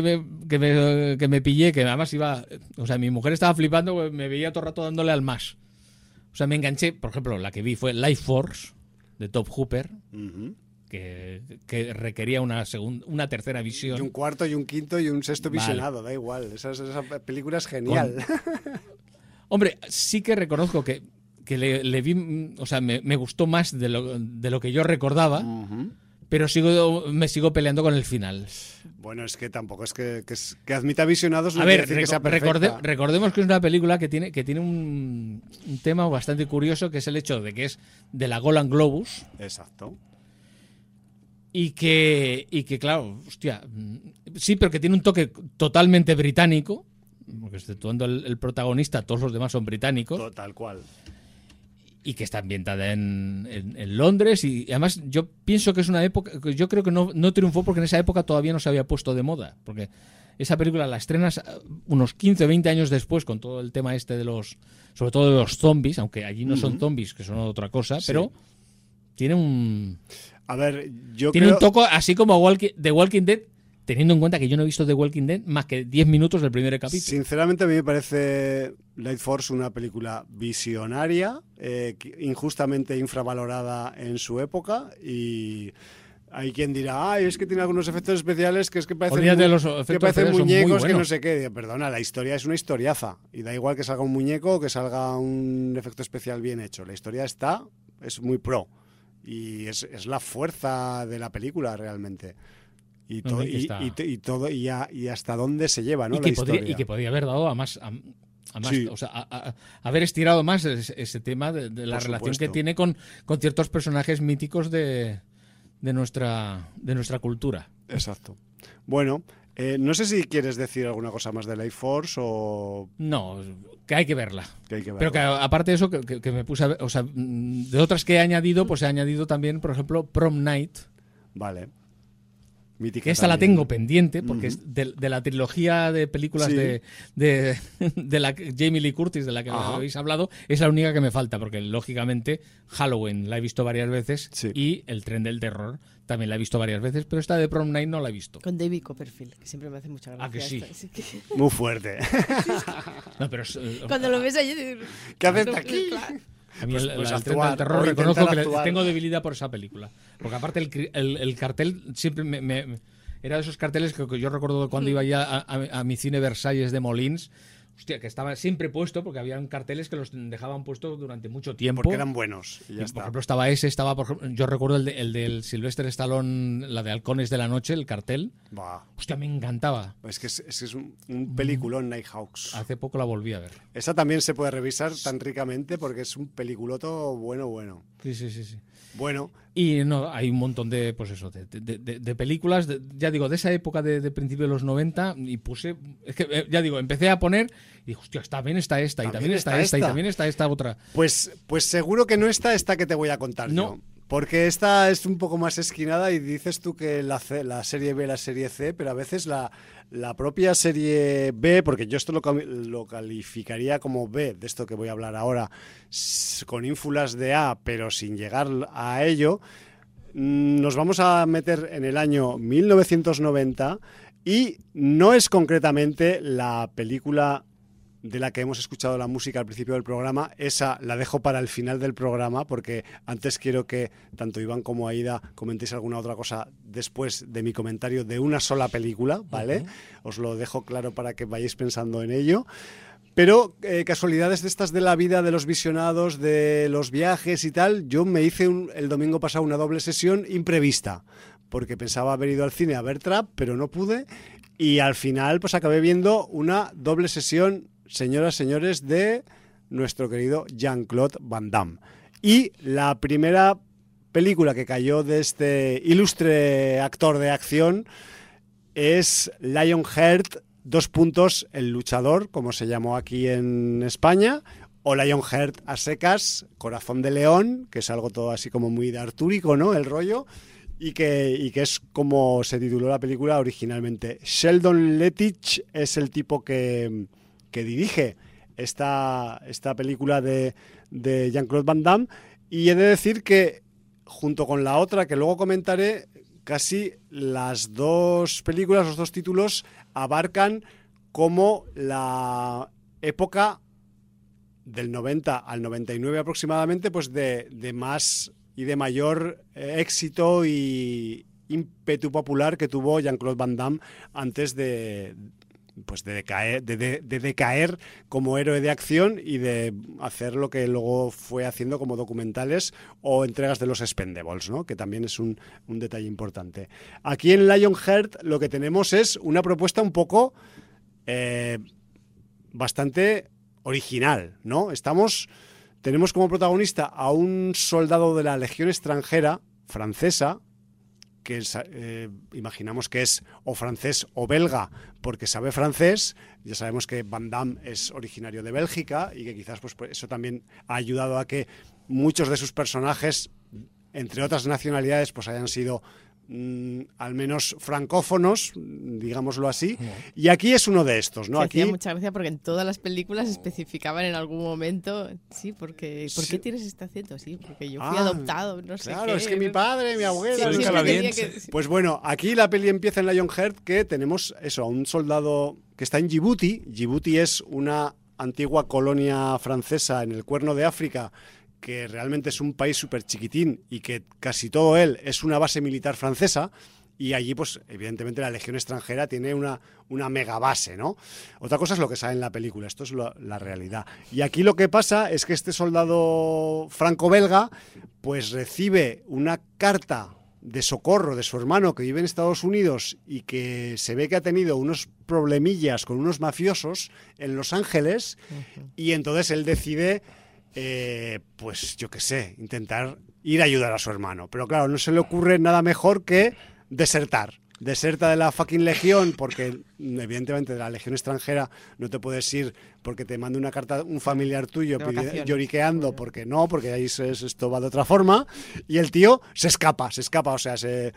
me pillé, que además iba... O sea, mi mujer estaba flipando, pues me veía todo el rato dándole al más. O sea, me enganché, por ejemplo, la que vi fue Life Force, de Top Hooper, Ujú. que requería una tercera Y visión. un cuarto, y un quinto, y un sexto Vale. visionado, da igual. Esa película es genial. Hombre, sí que reconozco que le vi... O sea, me gustó más de lo que yo recordaba, Ujú. pero me sigo peleando con el final. Bueno, es que tampoco es que admita visionados, no A quiere ver, decir que sea perfecta. recordemos que es una película que tiene un tema bastante curioso, que es el hecho de que es de la Golan Globus. Exacto. Y que claro, hostia, sí, pero que tiene un toque totalmente británico, porque exceptuando el protagonista, todos los demás son británicos. Tal cual. Y que está ambientada en Londres. Y además yo pienso que es una época, yo creo que no triunfó porque en esa época todavía no se había puesto de moda. Porque esa película la estrenas unos 15 o 20 años después con todo el tema este de sobre todo de los zombies, aunque allí no son zombies, que son otra cosa, pero tiene un... A ver, tiene un toque así como The Walking Dead, teniendo en cuenta que yo no he visto The Walking Dead más que 10 minutos del primer capítulo. Sinceramente, a mí me parece Light Force una película visionaria, injustamente infravalorada en su época, y hay quien dirá, ay, es que tiene algunos efectos especiales que parecen muñecos, que no sé qué. Perdona, la historia es una historiaza, y da igual que salga un muñeco o que salga un efecto especial bien hecho. La historia es muy pro, y es la fuerza de la película realmente. Y hasta dónde se lleva, ¿no? Y que podría haber dado a más, sí. O sea, haber estirado más ese tema de la relación que tiene con ciertos personajes míticos de nuestra cultura. Exacto. Bueno, no sé si quieres decir alguna cosa más de Light Force o... No, que hay que verla. Pero que aparte de eso, que me puse a ver, o sea, de otras que he añadido, pues he añadido también, por ejemplo, Prom Night. Vale. Mítica que esta también. La tengo pendiente, porque es de la trilogía de películas de la Jamie Lee Curtis, de la que habéis hablado, es la única que me falta, porque lógicamente Halloween la he visto varias veces y El tren del terror también la he visto varias veces, pero esta de Prom Night no la he visto. Con David Copperfield, que siempre me hace mucha gracia. Ah, que sí. Así que... Muy fuerte. No, pero cuando lo ves allí... ¿Qué haces aquí? A mí el tren del terror reconozco que tengo debilidad por esa película. Porque aparte el cartel siempre era de esos carteles que yo recuerdo cuando iba ya a mi cine Versalles de Molins. Hostia, que estaba siempre puesto, porque habían carteles que los dejaban puestos durante mucho tiempo. Porque eran buenos. Y ya por ejemplo, estaba ese, yo recuerdo el del Sylvester Stallone, la de Halcones de la Noche, el cartel. Bah. Hostia, me encantaba. Es que es un peliculón, Nighthawks. Hace poco la volví a ver. Esa también se puede revisar tan ricamente porque es un peliculoto bueno. Sí. Bueno. Y no, hay un montón de, pues eso, de películas, ya digo, de esa época de principio de los 90, y puse, es que ya digo, empecé a poner y dije, hostia, también está esta, y también está esta, y también está esta otra. Pues seguro que no está esta que te voy a contar yo. Porque esta es un poco más esquinada y dices tú que la serie B, la serie C, pero a veces la propia serie B, porque yo esto lo calificaría como B, de esto que voy a hablar ahora, con ínfulas de A, pero sin llegar a ello, nos vamos a meter en el año 1990 y no es concretamente la película de la que hemos escuchado la música al principio del programa. Esa la dejo para el final del programa, porque antes quiero que tanto Iván como Aida comentéis alguna otra cosa después de mi comentario de una sola película, ¿vale? Os lo dejo claro para que vayáis pensando en ello. Pero casualidades de estas de la vida, de los visionados, de los viajes y tal, yo me hice el domingo pasado una doble sesión imprevista, porque pensaba haber ido al cine a ver Trap, pero no pude, y al final pues acabé viendo una doble sesión, señoras, señores, de nuestro querido Jean-Claude Van Damme. Y la primera película que cayó de este ilustre actor de acción es Lionheart, el luchador, como se llamó aquí en España, o Lionheart a secas, Corazón de León, que es algo todo así como muy de artúrico, ¿no? El rollo. Y que es como se tituló la película originalmente. Sheldon Lettich es el tipo que dirige esta película de Jean-Claude Van Damme, y he de decir que junto con la otra que luego comentaré, casi las dos películas, los dos títulos abarcan como la época del 90 al 99 aproximadamente, pues de más y de mayor éxito y ímpetu popular que tuvo Jean-Claude Van Damme antes de decaer como héroe de acción y de hacer lo que luego fue haciendo como documentales o entregas de los Expendables, ¿no? Que también es un detalle importante. Aquí en Lionheart lo que tenemos es una propuesta un poco bastante original, ¿no? Tenemos como protagonista a un soldado de la Legión extranjera francesa que imaginamos que es o francés o belga porque sabe francés. Ya sabemos que Van Damme es originario de Bélgica y que quizás pues eso también ha ayudado a que muchos de sus personajes, entre otras nacionalidades, pues hayan sido al menos francófonos, digámoslo así, y aquí es uno de estos, ¿no? Aquí hacía mucha gracia porque en todas las películas especificaban en algún momento, sí, porque ¿por qué tienes este acento? Sí, porque yo fui adoptado, no sé qué. Claro, es que mi padre, mi abuelo... Soy siempre canadiense. tenía que- Pues bueno, aquí la peli empieza en Lionheart, que tenemos eso, a un soldado que está en Djibouti. Djibouti es una antigua colonia francesa en el Cuerno de África, que realmente es un país súper chiquitín y que casi todo él es una base militar francesa, y allí pues evidentemente la Legión extranjera tiene una mega base, ¿no? Otra cosa es lo que sale en la película, esto es la realidad. Y aquí lo que pasa es que este soldado franco-belga pues recibe una carta de socorro de su hermano que vive en Estados Unidos y que se ve que ha tenido unos problemillas con unos mafiosos en Los Ángeles, y entonces él decide pues yo qué sé, intentar ir a ayudar a su hermano. Pero claro, no se le ocurre nada mejor que desertar. Deserta de la fucking Legión porque evidentemente de la Legión extranjera no te puedes ir porque te manda una carta un familiar tuyo De vacaciones. lloriqueando, porque ahí esto va de otra forma, y el tío se escapa, o sea, se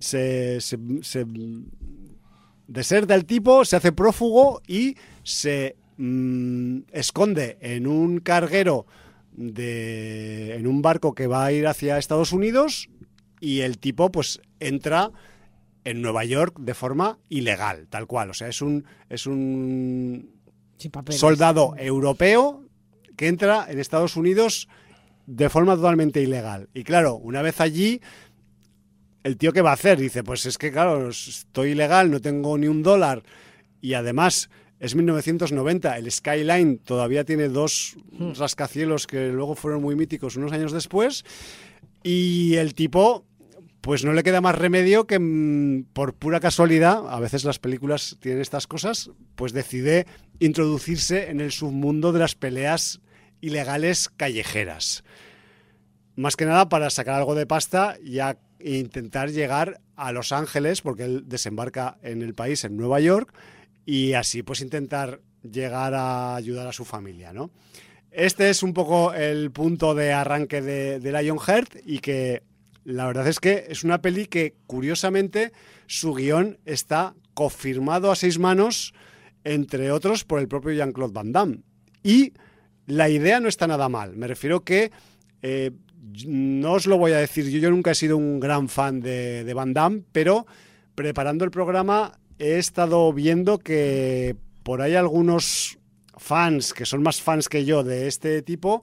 deserta el tipo, se hace prófugo y se esconde en un carguero en un barco que va a ir hacia Estados Unidos, y el tipo pues entra en Nueva York de forma ilegal, tal cual. O sea, es un Sin papeles. soldado europeo que entra en Estados Unidos de forma totalmente ilegal. Y claro, una vez allí, el tío, ¿qué va a hacer? Dice, pues es que claro, estoy ilegal, no tengo ni $1, y además es 1990, el Skyline todavía tiene 2 rascacielos que luego fueron muy míticos unos años después, y el tipo pues no le queda más remedio que por pura casualidad, a veces las películas tienen estas cosas, pues decide introducirse en el submundo de las peleas ilegales callejeras. Más que nada para sacar algo de pasta e intentar llegar a Los Ángeles, porque él desembarca en el país, en Nueva York, y así pues intentar llegar a ayudar a su familia, ¿no? Este es un poco el punto de arranque de Lionheart, y que la verdad es que es una peli que curiosamente su guión está confirmado a 6 manos, entre otros por el propio Jean-Claude Van Damme, y la idea no está nada mal. Me refiero que no os lo voy a decir, yo nunca he sido un gran fan de Van Damme, pero preparando el programa he estado viendo que por ahí algunos fans, que son más fans que yo de este tipo,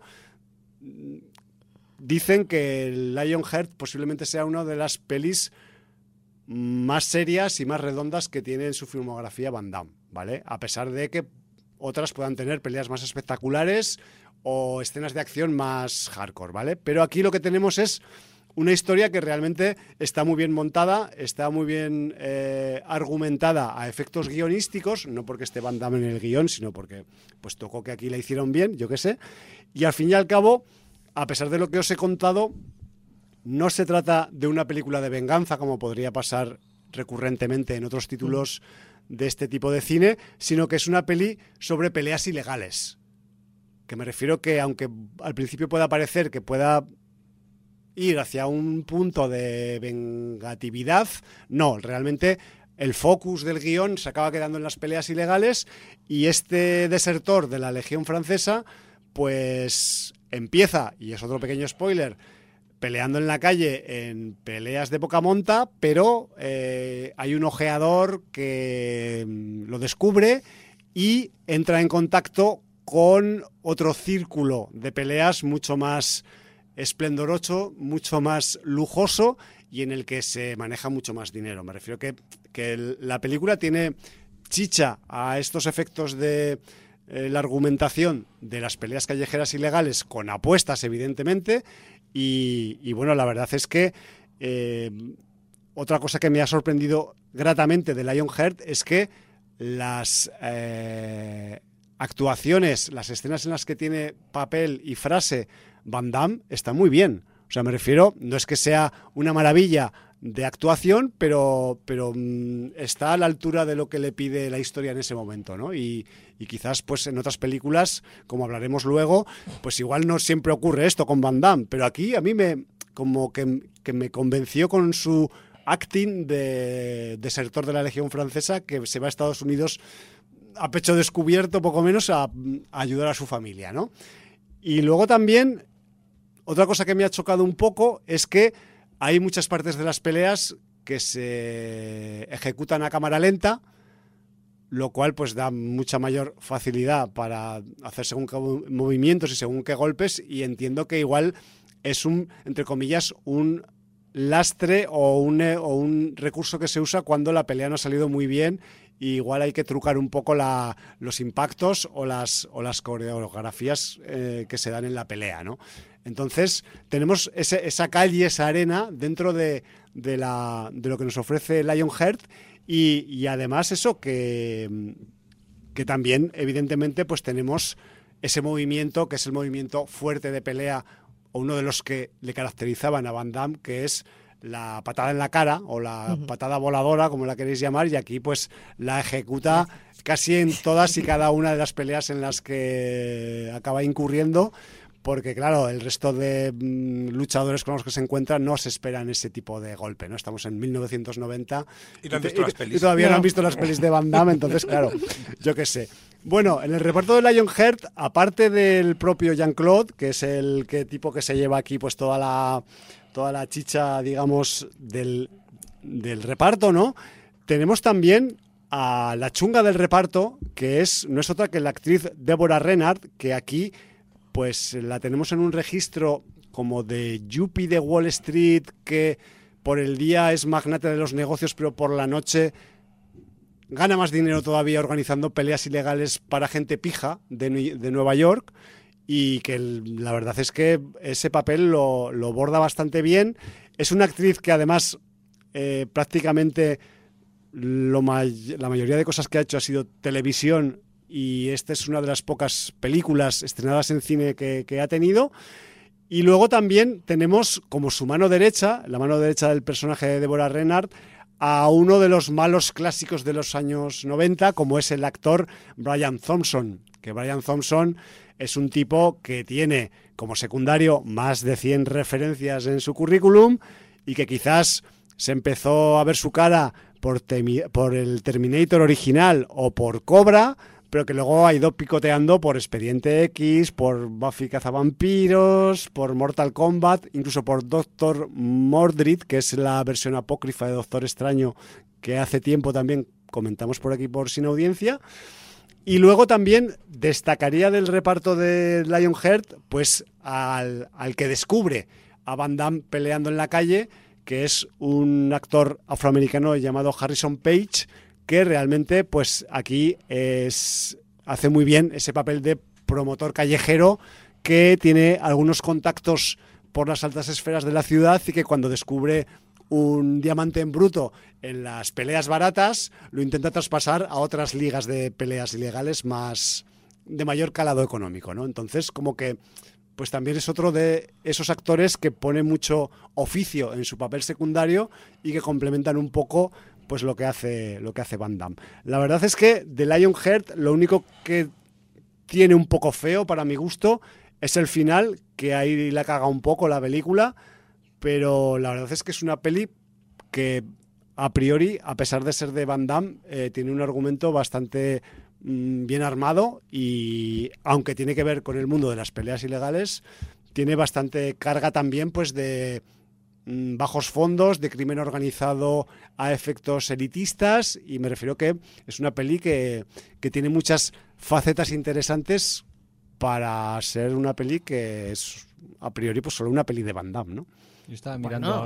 dicen que Lionheart posiblemente sea una de las pelis más serias y más redondas que tiene en su filmografía Van Damme, ¿vale? A pesar de que otras puedan tener peleas más espectaculares o escenas de acción más hardcore, ¿vale? Pero aquí lo que tenemos es una historia que realmente está muy bien montada, está muy bien argumentada a efectos guionísticos, no porque esté Van Damme en el guión, sino porque pues tocó que aquí la hicieron bien, yo qué sé. Y al fin y al cabo, a pesar de lo que os he contado, no se trata de una película de venganza, como podría pasar recurrentemente en otros títulos de este tipo de cine, sino que es una peli sobre peleas ilegales. Que me refiero que, aunque al principio pueda parecer que pueda ir hacia un punto de vengatividad, no, realmente el focus del guión se acaba quedando en las peleas ilegales, y este desertor de la Legión Francesa pues empieza, y es otro pequeño spoiler, peleando en la calle en peleas de poca monta, pero hay un ojeador que lo descubre y entra en contacto con otro círculo de peleas mucho más esplendoroso, mucho más lujoso, y en el que se maneja mucho más dinero. Me refiero que la película tiene chicha a estos efectos de la argumentación de las peleas callejeras ilegales, con apuestas evidentemente, y bueno, la verdad es que otra cosa que me ha sorprendido gratamente de Lionheart es que las actuaciones, las escenas en las que tiene papel y frase Van Damme están muy bien. O sea, me refiero, no es que sea una maravilla de actuación, pero está a la altura de lo que le pide la historia en ese momento, ¿no? Y quizás pues en otras películas, como hablaremos luego, pues igual no siempre ocurre esto con Van Damme, pero aquí a mí me convenció con su acting de desertor de la Legión Francesa, que se va a Estados Unidos a pecho descubierto, poco menos, a ayudar a su familia, ¿no? Y luego también, otra cosa que me ha chocado un poco es que hay muchas partes de las peleas que se ejecutan a cámara lenta, lo cual pues da mucha mayor facilidad para hacer según qué movimientos y según qué golpes, y entiendo que igual es entre comillas, un lastre o un recurso que se usa cuando la pelea no ha salido muy bien, y igual hay que trucar un poco los impactos o las coreografías que se dan en la pelea, ¿no? Entonces tenemos esa calle, esa arena dentro de lo que nos ofrece Lionheart, y además eso que también evidentemente pues tenemos ese movimiento que es el movimiento fuerte de pelea, o uno de los que le caracterizaban a Van Damme, que es la patada en la cara o la patada voladora, como la queréis llamar, y aquí pues la ejecuta casi en todas y cada una de las peleas en las que acaba incurriendo, porque claro, el resto de luchadores con los que se encuentran no se esperan ese tipo de golpe, ¿no? Estamos en 1990 y no han visto las pelis. Y todavía no han visto las pelis de Van Damme, entonces claro, yo qué sé. Bueno, en el reparto de Lionheart, aparte del propio Jean-Claude, que es el tipo que se lleva aquí pues toda la chicha, digamos, del reparto, ¿no? Tenemos también a la chunga del reparto, que no es otra que la actriz Deborah Rennard, que aquí pues la tenemos en un registro como de yuppie de Wall Street, que por el día es magnate de los negocios, pero por la noche gana más dinero todavía organizando peleas ilegales para gente pija de Nueva York, y que la verdad es que ese papel lo borda bastante bien. Es una actriz que además prácticamente la mayoría de cosas que ha hecho ha sido televisión, y esta es una de las pocas películas estrenadas en cine que ha tenido. Y luego también tenemos como su mano derecha, la mano derecha del personaje de Deborah Rennard, a uno de los malos clásicos de los años 90, como es el actor Brian Thompson, que Brian Thompson es un tipo que tiene como secundario más de 100 referencias en su currículum, y que quizás se empezó a ver su cara por el Terminator original o por Cobra, pero que luego ha ido picoteando por Expediente X, por Buffy Cazavampiros, por Mortal Kombat, incluso por Doctor Mordrid, que es la versión apócrifa de Doctor Extraño, que hace tiempo también comentamos por aquí por Sin Audiencia. Y luego también destacaría del reparto de Lionheart pues al que descubre a Van Damme peleando en la calle, que es un actor afroamericano llamado Harrison Page, que realmente pues aquí hace muy bien ese papel de promotor callejero, que tiene algunos contactos por las altas esferas de la ciudad, y que cuando descubre un diamante en bruto en las peleas baratas lo intenta traspasar a otras ligas de peleas ilegales de mayor calado económico, ¿no? Entonces como que pues también es otro de esos actores que pone mucho oficio en su papel secundario y que complementan un poco pues lo que hace Van Damme. La verdad es que de Lionheart lo único que tiene un poco feo para mi gusto es el final, que ahí la caga un poco la película, pero la verdad es que es una peli que a priori, a pesar de ser de Van Damme, tiene un argumento bastante bien armado, y aunque tiene que ver con el mundo de las peleas ilegales, tiene bastante carga también pues de bajos fondos, de crimen organizado a efectos elitistas, y me refiero que es una peli que tiene muchas facetas interesantes para ser una peli que es a priori pues solo una peli de Van Damme, ¿no? Yo estaba mirando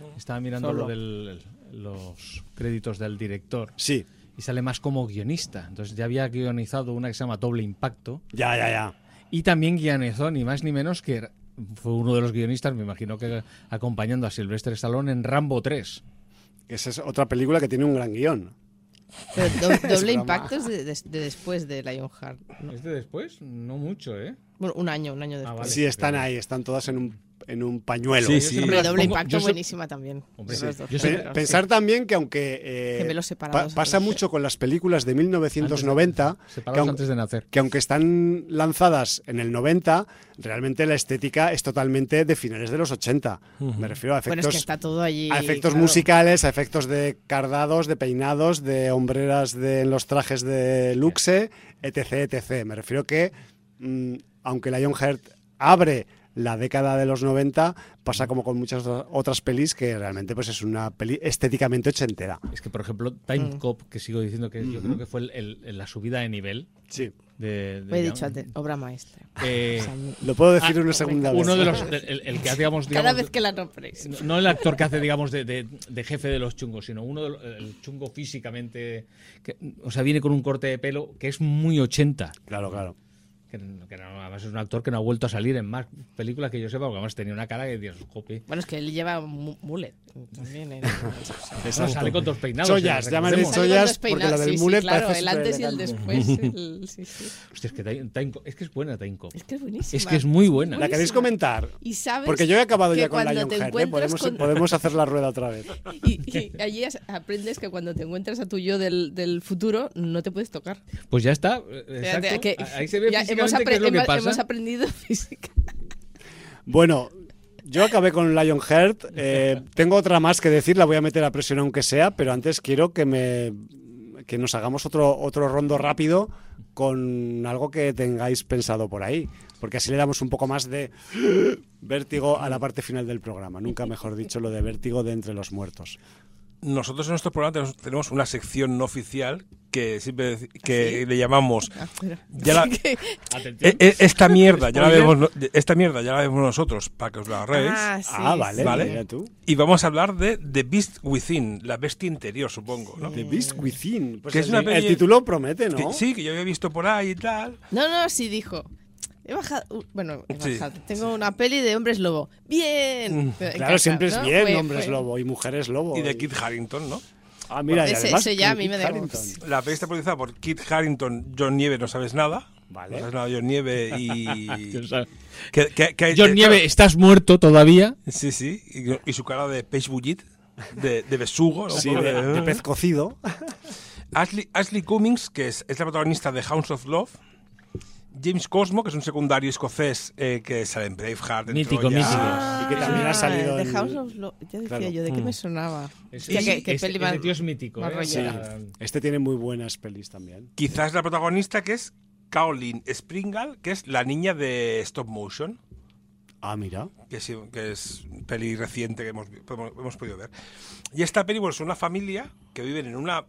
lo de los créditos del director. Sí. Y sale más como guionista. Entonces ya había guionizado una que se llama Doble Impacto. Ya. Y también guionizó ni más ni menos que fue uno de los guionistas, me imagino que acompañando a Sylvester Stallone en Rambo 3. Esa es otra película que tiene un gran guión. Pero Doble Impacto es de después de Lionheart, ¿no? ¿Es de después? No mucho, ¿eh? Bueno, un año después. Vale. Sí, están ahí, están todas en un en un pañuelo. Sí, sí. Hombre, Doble Pongo- Impacto yo sé- buenísima también. Hombre, De los dos yo sé- géneros, Pensar sí. también que aunque Gemelos separados, pasa sí. mucho con las películas de 1990, que Separados aun- antes de nacer. que aunque están lanzadas en el 90, realmente la estética es totalmente de finales de los 80. Me refiero a Bueno, efectos, es que está todo allí. a efectos claro. musicales, a efectos de cardados, de peinados, de hombreras en los trajes de luxe, etc, etc. Me refiero que, aunque Lionheart abre la década de los 90, pasa como con muchas otras pelis que realmente pues es una peli estéticamente ochentera. Es que, por ejemplo, Time Cop, que sigo diciendo que yo creo que fue la subida de nivel Sí. de Lo he dicho antes, obra maestra. Eh, O sea, Lo puedo decir una segunda vez. uno de los el que hace, digamos, cada vez que la nombréis. no el actor que hace, digamos, de jefe de los chungos, sino uno el chungo físicamente, o sea, viene con un corte de pelo que es muy 80. Claro, claro. Que además es un actor que no ha vuelto a salir en más películas que yo sepa, porque además tenía una cara que Dios, jope. Bueno, es que él lleva mullet también. No, sale con dos peinados. Chollas, llámale recordemos. chollas, porque lo del mullet claro, parece el antes y el elegante. después. Sí, sí. Hostia, es que es que es buena Time Cop. Es que es buenísima. Es que es muy buena. ¿La queréis comentar? Y sabes Porque yo he acabado que ya con cuando te Lionheart, ¿eh? encuentras Podemos hacer la rueda otra vez. y allí aprendes que cuando te encuentras a tu yo del futuro no te puedes tocar. Pues ya está. Exacto. Que- Ahí se ve ya físicamente qué es lo que pasa. hemos aprendido física. Bueno, yo acabé con Lionheart. Tengo otra más que decir, la voy a meter a presión aunque sea, pero antes quiero que nos hagamos otro rondo rápido con algo que tengáis pensado por ahí, porque así le damos un poco más de vértigo a la parte final del programa. Nunca mejor dicho lo de vértigo de entre los muertos. Nosotros en nuestro programa tenemos una sección no oficial que siempre le llamamos ya Atención. esta mierda ya la Spoiler. vemos nosotros para que os la agarréis. Vale, Vale. mira tú. Y vamos a hablar de The Beast Within, la bestia interior, supongo, ¿no? The Beast Within. Pues Que es una el peli- título promete, ¿no? Que- sí, que yo había visto por ahí y tal. No, sí dijo. He bajado. Bueno, he Sí. bajado. Tengo una peli de hombres lobo. ¡Bien! Pero en Claro, casa, siempre es ¿no? bien Fue- hombres fue- lobo y mujeres lobo. Y de Kit Harington, ¿no? Ah, mira, y Ese- además ese ya a con mí me Kit da Harington. igual. La peli está protagonizada por Kit Harington, John Nieve, no sabes nada. Vale. No sabes nada de John Nieve y... Dios sabe. que- John Nieve, ¿estás muerto todavía? Sí, sí. Y su cara de peix bullit, de besugo. ¿no? Sí, de pez cocido. Ashley Cummings, que es la protagonista de Hounds of Love. James Cosmo, que es un secundario escocés que sale en Braveheart. en Mítico, Troya. mítico. Y que también ha salido The en- House of Love. Ya decía Claro. yo, ¿de qué me sonaba? Ese- ¿Qué ese- peli ese más- tío es mítico. más ¿eh? rollera? Este tiene muy buenas pelis también. Quizás la protagonista, que es Caroline Springal, que es la niña de Stop Motion. Ah, mira. Que es peli reciente que hemos podido ver. Y esta peli, bueno, es una familia que viven en una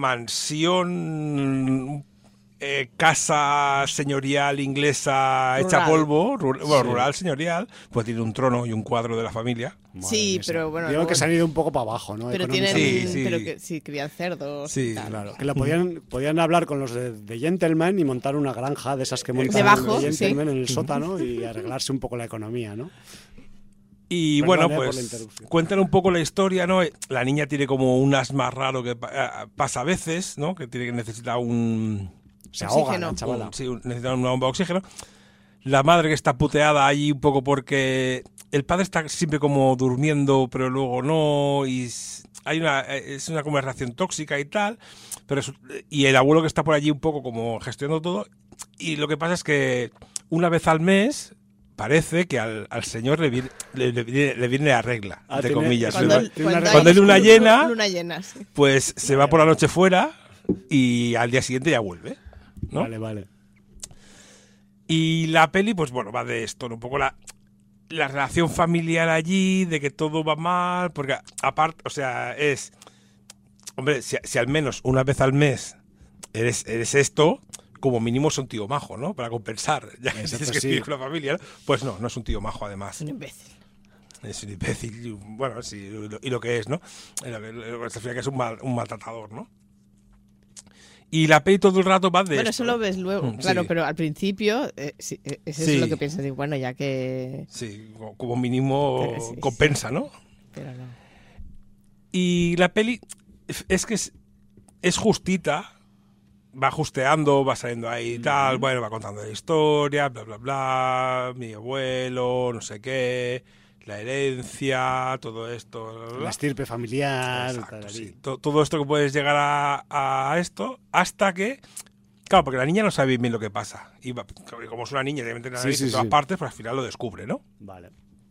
mansión, casa señorial inglesa hecha Rural. polvo, rural señorial, pues tiene un trono y un cuadro de la familia. Madre Sí, mía, pero bueno, Digo luego- que se han ido un poco para abajo, ¿no? Pero tienen. Económicamente. Sí, sí. Pero que sí, crían cerdos. Sí, y tal. Claro, que podían hablar con los de Gentleman y montar una granja de esas que montan Debajo, de Gentleman sí. en el sótano y arreglarse un poco la economía, ¿no? Y Perdón, bueno, por la pues interrupción. cuentan un poco la historia, ¿no? La niña tiene como un asma raro que pasa a veces, ¿no? Que necesita un... Se ahoga Oxígeno. la chavala. necesita una bomba de oxígeno. La madre que está puteada ahí un poco porque el padre está siempre como durmiendo, pero luego no, y es una conversación tóxica y tal, y el abuelo que está por allí un poco como gestionando todo, y lo que pasa es que una vez al mes parece que al señor le viene la regla, Ah, entre tiene- comillas. cuando- ¿verdad? tiene una Cuando hay luna llena, Luna llena, sí. pues se va por la noche fuera y al día siguiente ya vuelve, ¿no? Vale, vale. Y la peli, pues bueno, va de esto, ¿no? Un poco la relación familiar allí, de que todo va mal, porque aparte, o sea, hombre, si al menos una vez al mes eres esto, como mínimo es un tío majo, ¿no? Para compensar, ya que Exacto, tienes que sí. vivir con la familia, ¿no? Pues no es un tío majo además. Es un imbécil. Es un imbécil, bueno, sí, y lo que es, ¿no? Se fija que es un maltratador, ¿no? Y la peli todo el rato va de Bueno, esto, eso lo ¿no? ves luego, Sí. claro, pero al principio sí, es Sí. eso lo que piensas. Digo, bueno, ya que. Sí, como mínimo Pero sí, compensa, ¿no? Pero no. Y la peli es que es justita, va ajusteando, va saliendo ahí y tal, bueno, va contando la historia, bla, bla, bla, mi abuelo, no sé qué, La herencia, todo esto. Bla, bla, bla. La estirpe familiar. Exacto, tal, sí. Todo esto que puedes llegar a esto, hasta que... Claro, porque la niña no sabe bien lo que pasa. Y como es una niña, obviamente no en todas partes, pues al final lo descubre, ¿no? Vale.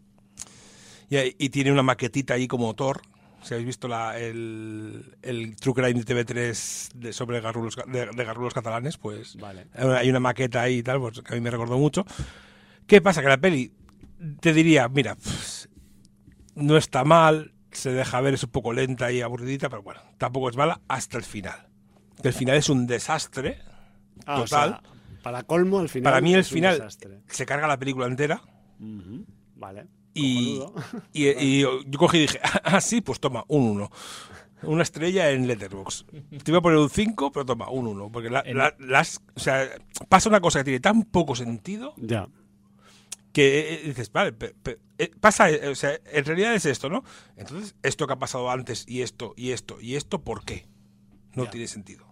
Y tiene una maquetita ahí como Thor. Si habéis visto el True Crime de TV3 sobre de garrulos catalanes, pues Vale. hay una maqueta ahí y tal, pues que a mí me recordó mucho. ¿Qué pasa? Que la peli te diría, mira, pues, no está mal, se deja ver, es un poco lenta y aburridita, pero bueno, tampoco es mala hasta el final. Que el final es un desastre total. O sea, para colmo, al final. Para mí el es un final desastre. se carga la película entera. Ujú. Vale. Y Cojonudo. yo cogí y dije, sí, pues toma, un 1. Una estrella en Letterboxd. Te iba a poner un 5, pero toma, un 1. Porque o sea, pasa una cosa que tiene tan poco sentido Ya. que dices, vale, pasa, o sea, en realidad es esto, ¿no? Entonces, esto que ha pasado antes y esto, ¿por qué? No Ya. tiene sentido.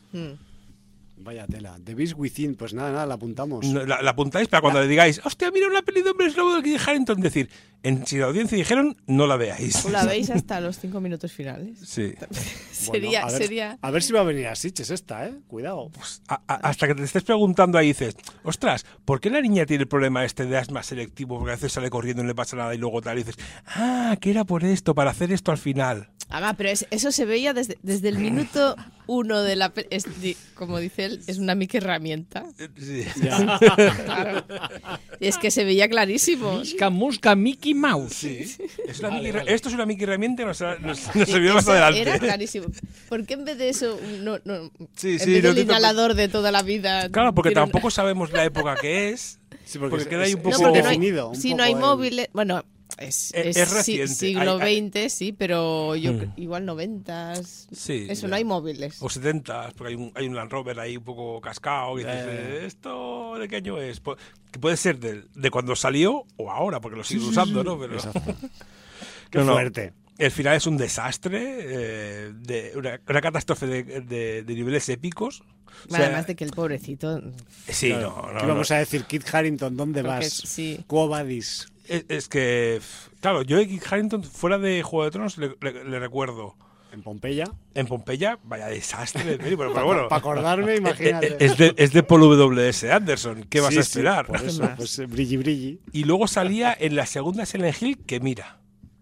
Vaya tela. The Beast Within, pues nada, la apuntamos. No, la apuntáis para cuando le digáis, hostia, mira una peli de hombres lobo de Kit Harington, decir, si la audiencia dijeron, no la veáis. ¿O la veis hasta los 5 minutos finales? Sí. sería, Bueno, sería... a ver si va a venir a Sitges esta, ¿eh? Cuidado. Pues, hasta que te estés preguntando ahí dices, ostras, ¿por qué la niña tiene el problema este de asma selectivo? Porque a veces sale corriendo y no le pasa nada y luego tal, y dices, que era por esto, para hacer esto al final. Pero eso se veía desde el minuto 1 de la como dice él, es una mica herramienta. Sí. Ya. Claro. Y es que se veía clarísimo. Musca, Mickey Mouse. Sí. Esto es una Mickey herramienta, nos servirá más Eso adelante. era clarísimo. ¿Por qué en vez de eso, Sí, en vez del no te- inhalador de toda la vida? Claro, porque tiene tampoco sabemos la época que es. Sí, Porque queda ahí un No, poco... porque no hay, definido, un si poco no hay el- móviles, bueno, es reciente. siglo Hay- XX, sí, pero igual 90. Sí, Eso, ya. no hay móviles. O 70, porque hay un Land Rover ahí un poco cascado. Y dices, ¿esto de qué año es? Que puede ser de cuando salió o ahora, porque lo siguen usando, ¿no? Pero, Exacto. Qué No, no. fuerte. El final es un desastre, de una catástrofe de niveles épicos. O sea, Además de que el pobrecito... Sí, Claro. no. ¿Qué vamos a decir? Kit Harington, ¿dónde Porque vas? sí. Quo vadis? Es que, claro, yo a Kit Harington, fuera de Juego de Tronos, le recuerdo. En Pompeya. En Pompeya, vaya desastre de peli, pero bueno. Para acordarme, imagínate. Es de Paul W.S. Anderson, ¿qué vas Sí, a sí, esperar? por eso, más? pues brilli brilli. Y luego salía en la segunda Silent Hill, que mira.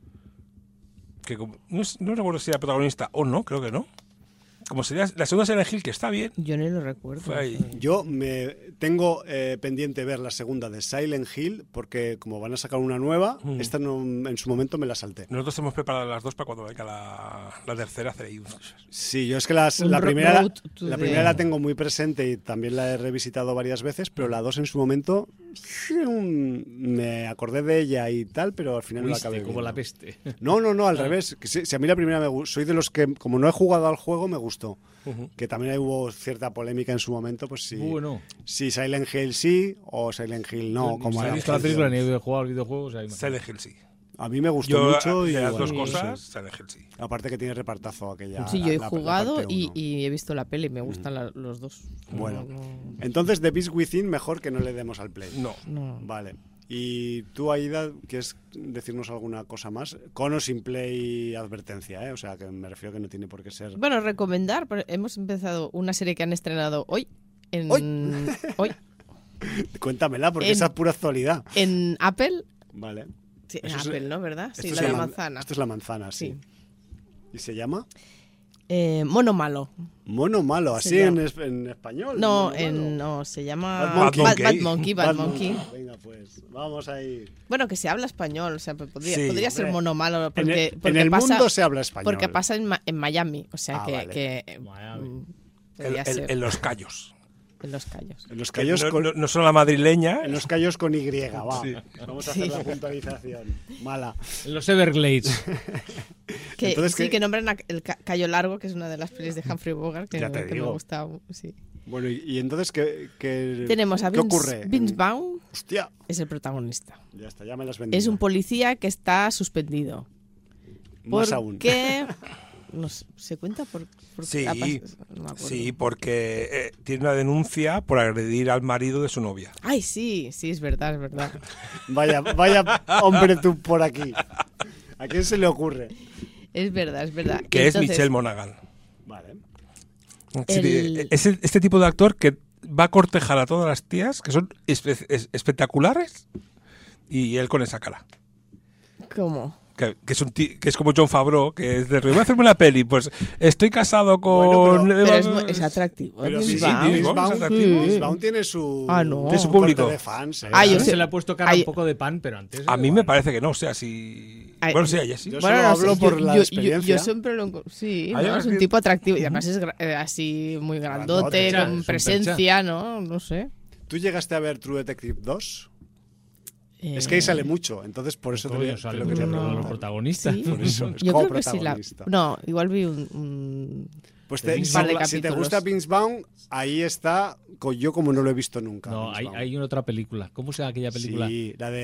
Que no recuerdo si era protagonista o no, creo que no. Como sería la segunda Silent Hill, que está bien. Yo no lo recuerdo. Fue ahí. Yo me tengo pendiente ver la segunda de Silent Hill porque como van a sacar una nueva, esta no, en su momento me la salté. Nosotros hemos preparado las dos para cuando venga la tercera hacer ahí un... Sí, yo es que Un la primera road to la the- primera la tengo muy presente y también la he revisitado varias veces, pero la dos en su momento me acordé de ella y tal, pero al final no la Fuiste acabé como viendo. la peste. No, al revés. Que si a mí la primera soy de los que, como no he jugado al juego, me gustó. Que también hubo cierta polémica en su momento, pues sí. Bueno. Si Silent Hill sí o Silent Hill no. Como Si era he visto la película ni Evangelion. he jugado al videojuego, o sea, imagínate. Silent Hill sí. A mí me gustó Yo, mucho. Y de las bueno, dos no sé. cosas, Silent Hill sí. Aparte que tiene repartazo aquella. Sí, yo he la jugado parte uno. y he visto la peli, me gustan los dos. Bueno. No. Entonces, The Beast Within, mejor que no le demos al play. No. Vale. Y tú, Aida, ¿quieres decirnos alguna cosa más? Con o sin play advertencia, ¿eh? O sea, que me refiero que no tiene por qué ser... Bueno, recomendar, hemos empezado una serie que han estrenado hoy. Hoy. Cuéntamela, porque En- esa es pura actualidad. En Apple. Vale. Sí, en Eso es- Apple, ¿no? ¿Verdad? Sí, Esto la es de la manzana. Esto es la manzana, sí. Sí. ¿Y se llama? Mono Malo. Mono Malo, así Se en, llama- en español. No, Mono Malo. no, se llama Bad Monkey. Bad Monkey. Venga, pues, vamos ahí. Bueno, que se habla español, o sea, podría Sí, ser hombre. Mono Malo. En Porque, el, porque en el pasa, mundo se habla español. Porque pasa en Miami, o sea Ah, vale. Miami. podría ser En Los Cayos. en Los Cayos. En los Que callos con... no son la madrileña. En los callos con Y, va. Sí. Vamos a hacer la puntualización. Mala. Los Everglades. Que, Entonces, sí, ¿qué? que nombran el Cayo Largo, que es una de las pelis de Humphrey Bogart que, Ya te que me digo. gusta. Sí. Bueno, y entonces, ¿qué Tenemos a ¿qué ocurre? Vince Vaughn, Hostia, es el protagonista. ya está, ya me las vendido. Es un policía que está suspendido. Más aún. Porque no sé, ¿se cuenta por Sí, no me acuerdo. sí, porque tiene una denuncia por agredir al marido de su novia. Ay, sí, es verdad, es verdad. Vaya hombre tú por aquí. ¿A quién se le ocurre? Es verdad, es verdad. Que es Entonces, Michelle Monaghan. Vale. Es este tipo de actor que va a cortejar a todas las tías que son espectaculares y él con esa cara. ¿Cómo? Que es como Jon Favreau, que es de voy a hacerme una peli, pues estoy casado con... Bueno, Pero es atractivo. Pero James sí, Bond. James Bond es atractivo. James Bond tiene su, No. Tiene su corte público. de fans. Yo Se sé- le ha puesto cara un poco de pan, pero antes... A mí me parece que no, o sea, si... Ay, Bueno, sí, ella sí. yo Bueno, solo no hablo sé, por la experiencia. Yo siempre lo encuentro. Sí, Hay ¿no? Es un una- tipo atractivo. Y además es así muy grandote, Grandote, con es un presencia, ¿no? No sé. ¿Tú llegaste a ver True Detective 2? Es que ahí sale mucho, entonces por eso te Coño, lo sale quería mucho con preguntar. los protagonistas. Sí. Por eso, es Yo como creo que sí la... protagonista. No, igual vi un Pues un par de si te capítulos. gusta Vince Vaughn, ahí está, yo como no lo he visto nunca. No, Vince Vaughn. hay una otra película. ¿Cómo se llama aquella película? Sí, la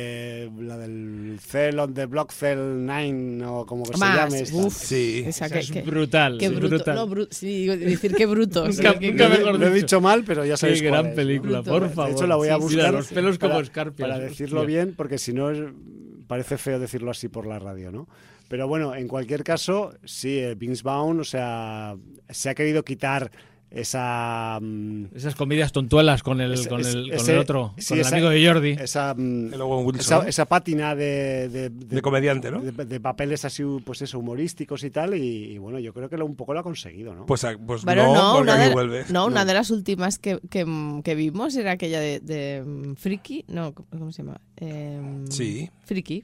del Cell on the Block Cell 9 o como que Más, se llame. esta. uf. Sí. Esa Esa que, es que- brutal. qué es bruto. brutal. No, sí, decir qué brutos. Nunca- Que- nunca que- mejor Lo he dicho. dicho mal, pero ya Qué sabéis cuál gran es. película, Bruto. por De favor. De hecho, la voy a Sí, buscar mira, los pelos como para- escarpias. para decirlo Hostia. bien, porque si no parece feo decirlo así por la radio, ¿no? Pero bueno, en cualquier caso, sí, Vince Vaughn, o sea, se ha querido quitar esa... Esas comedias tontuelas con el, ese- con el, con ese- el otro, sí, con el esa- amigo de Jordi. esa, El Owen Wilson, ¿no? esa pátina De comediante, ¿no? de papeles así, pues eso, humorísticos y tal, y bueno, yo creo que un poco lo ha conseguido, ¿no? Pues Bueno, no, porque una aquí de, vuelve. una de las últimas que vimos era aquella de Friki, no, ¿cómo se llama? Sí. Friki,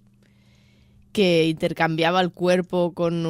que intercambiaba el cuerpo con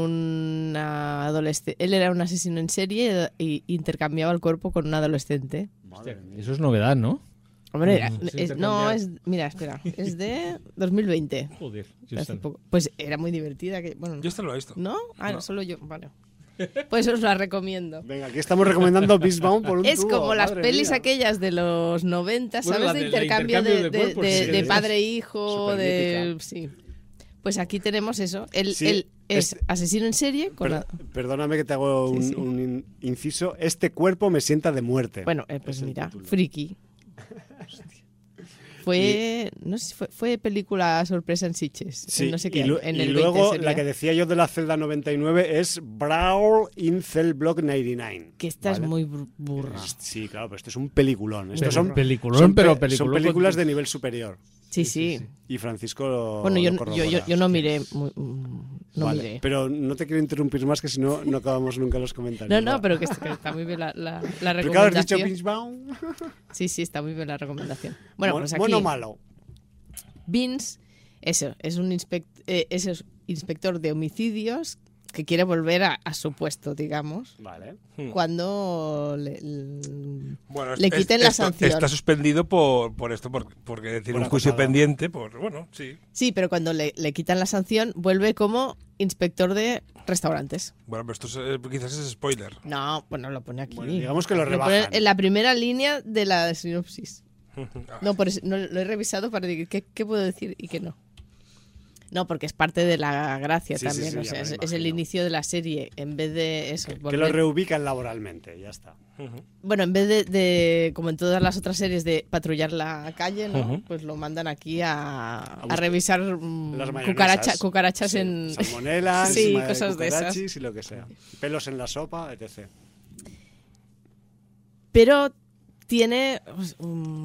una adolescente. Él era un asesino en serie y intercambiaba el cuerpo con un adolescente. Hostia, eso es novedad, ¿no? Hombre, Sí, no, intercambiar. mira, espera, es de 2020. Joder. sí Hace están. poco. Pues era muy divertida. Bueno, Yo esta no lo he visto. ¿no? Ah, No. solo yo, vale. Pues os la recomiendo. Venga, aquí estamos recomendando Vince Vaughn por un Es tubo, como las madre pelis mía. aquellas de los 90, Bueno, ¿sabes? la De de- intercambio intercambio de, de cuerpos, de- sí, de es padre-hijo, supermítica. sí. Pues aquí tenemos eso. Él, Sí, él es este- asesino en serie con Perdóname que te hago Sí, sí. un inciso. Este cuerpo me sienta de muerte. Bueno, pues Es el mira, título. Friki. Fue, no sé, fue película sorpresa en Sitges. Sí, en no sé qué, y, en y el luego 20 sería. la que decía yo de la celda 99 es Brawl in Cell Block 99. Que esta ¿vale? es muy burra. Sí, claro, pero esto es un peliculón. Estos Pero son, peliculón, son pero pe- peliculón son películas con- de nivel superior. Sí, sí. Y Francisco Bueno, yo lo no corrobora. miré. No Vale, miré. pero no te quiero interrumpir más, que si no, no acabamos nunca los comentarios. No, ¿va? pero que está muy bien la ¿Pero qué has dicho, recomendación. Vince Vaughn? Sí, está muy bien la recomendación. Bueno, pues aquí Bueno o malo. Vince, eso, es un inspector de homicidios que quiere volver a su puesto, digamos, Vale. cuando Bueno, le quiten la esto sanción. Está suspendido por esto, porque tiene un juicio acosada. pendiente. Bueno, sí. Sí, pero cuando le quitan la sanción, vuelve como inspector de restaurantes. Bueno, pero esto quizás es spoiler. No, bueno, lo pone aquí. Bueno, digamos que lo Lo pone rebajan. en la primera línea de la sinopsis. Ah, No, por eso, no lo he revisado para decir qué puedo decir y qué no. No, porque es parte de la gracia Sí, sí, también. sí, o ya sea, me es el imagino. inicio de la serie. En vez de eso. Que volver- lo reubican laboralmente, ya está. Bueno, en vez de, como en todas las otras series, de patrullar la calle, ¿no? Ujú. Pues lo mandan aquí a buscar revisar Las mayonesas. cucarachas Sí, en... salmonelas, Sí, cosas de esas. cucarachis y lo que sea. Pelos en la sopa, etc. Pero tiene... pues,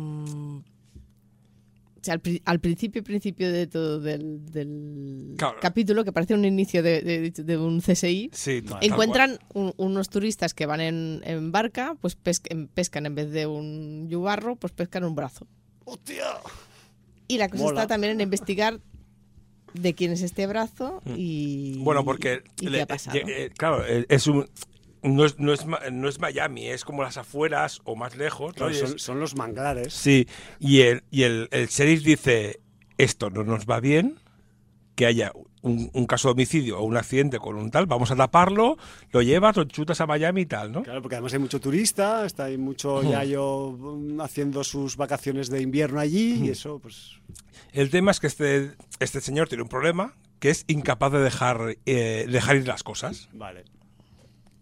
o sea, al principio de todo del Claro. capítulo, que parece un inicio de un CSI, Sí, tal encuentran unos turistas que van en barca, pues pescan en vez de un yubarro, pues pescan un brazo. ¡Hostia! Y la cosa Mola. está también en investigar de quién es este brazo y... cual. Bueno, porque ¿Y qué ha pasado? claro, no es Miami, es como las afueras o más lejos, ¿no? Claro, Y es- son los manglares. Sí, y el sheriff dice, esto no nos va bien, que haya un caso de homicidio o un accidente con un tal, vamos a taparlo, lo llevas, lo chutas a Miami y tal, ¿no? Claro, porque además hay mucho turista, está ahí mucho yayo haciendo sus vacaciones de invierno allí y eso, pues... El tema es que este señor tiene un problema, que es incapaz de dejar ir las cosas. Vale.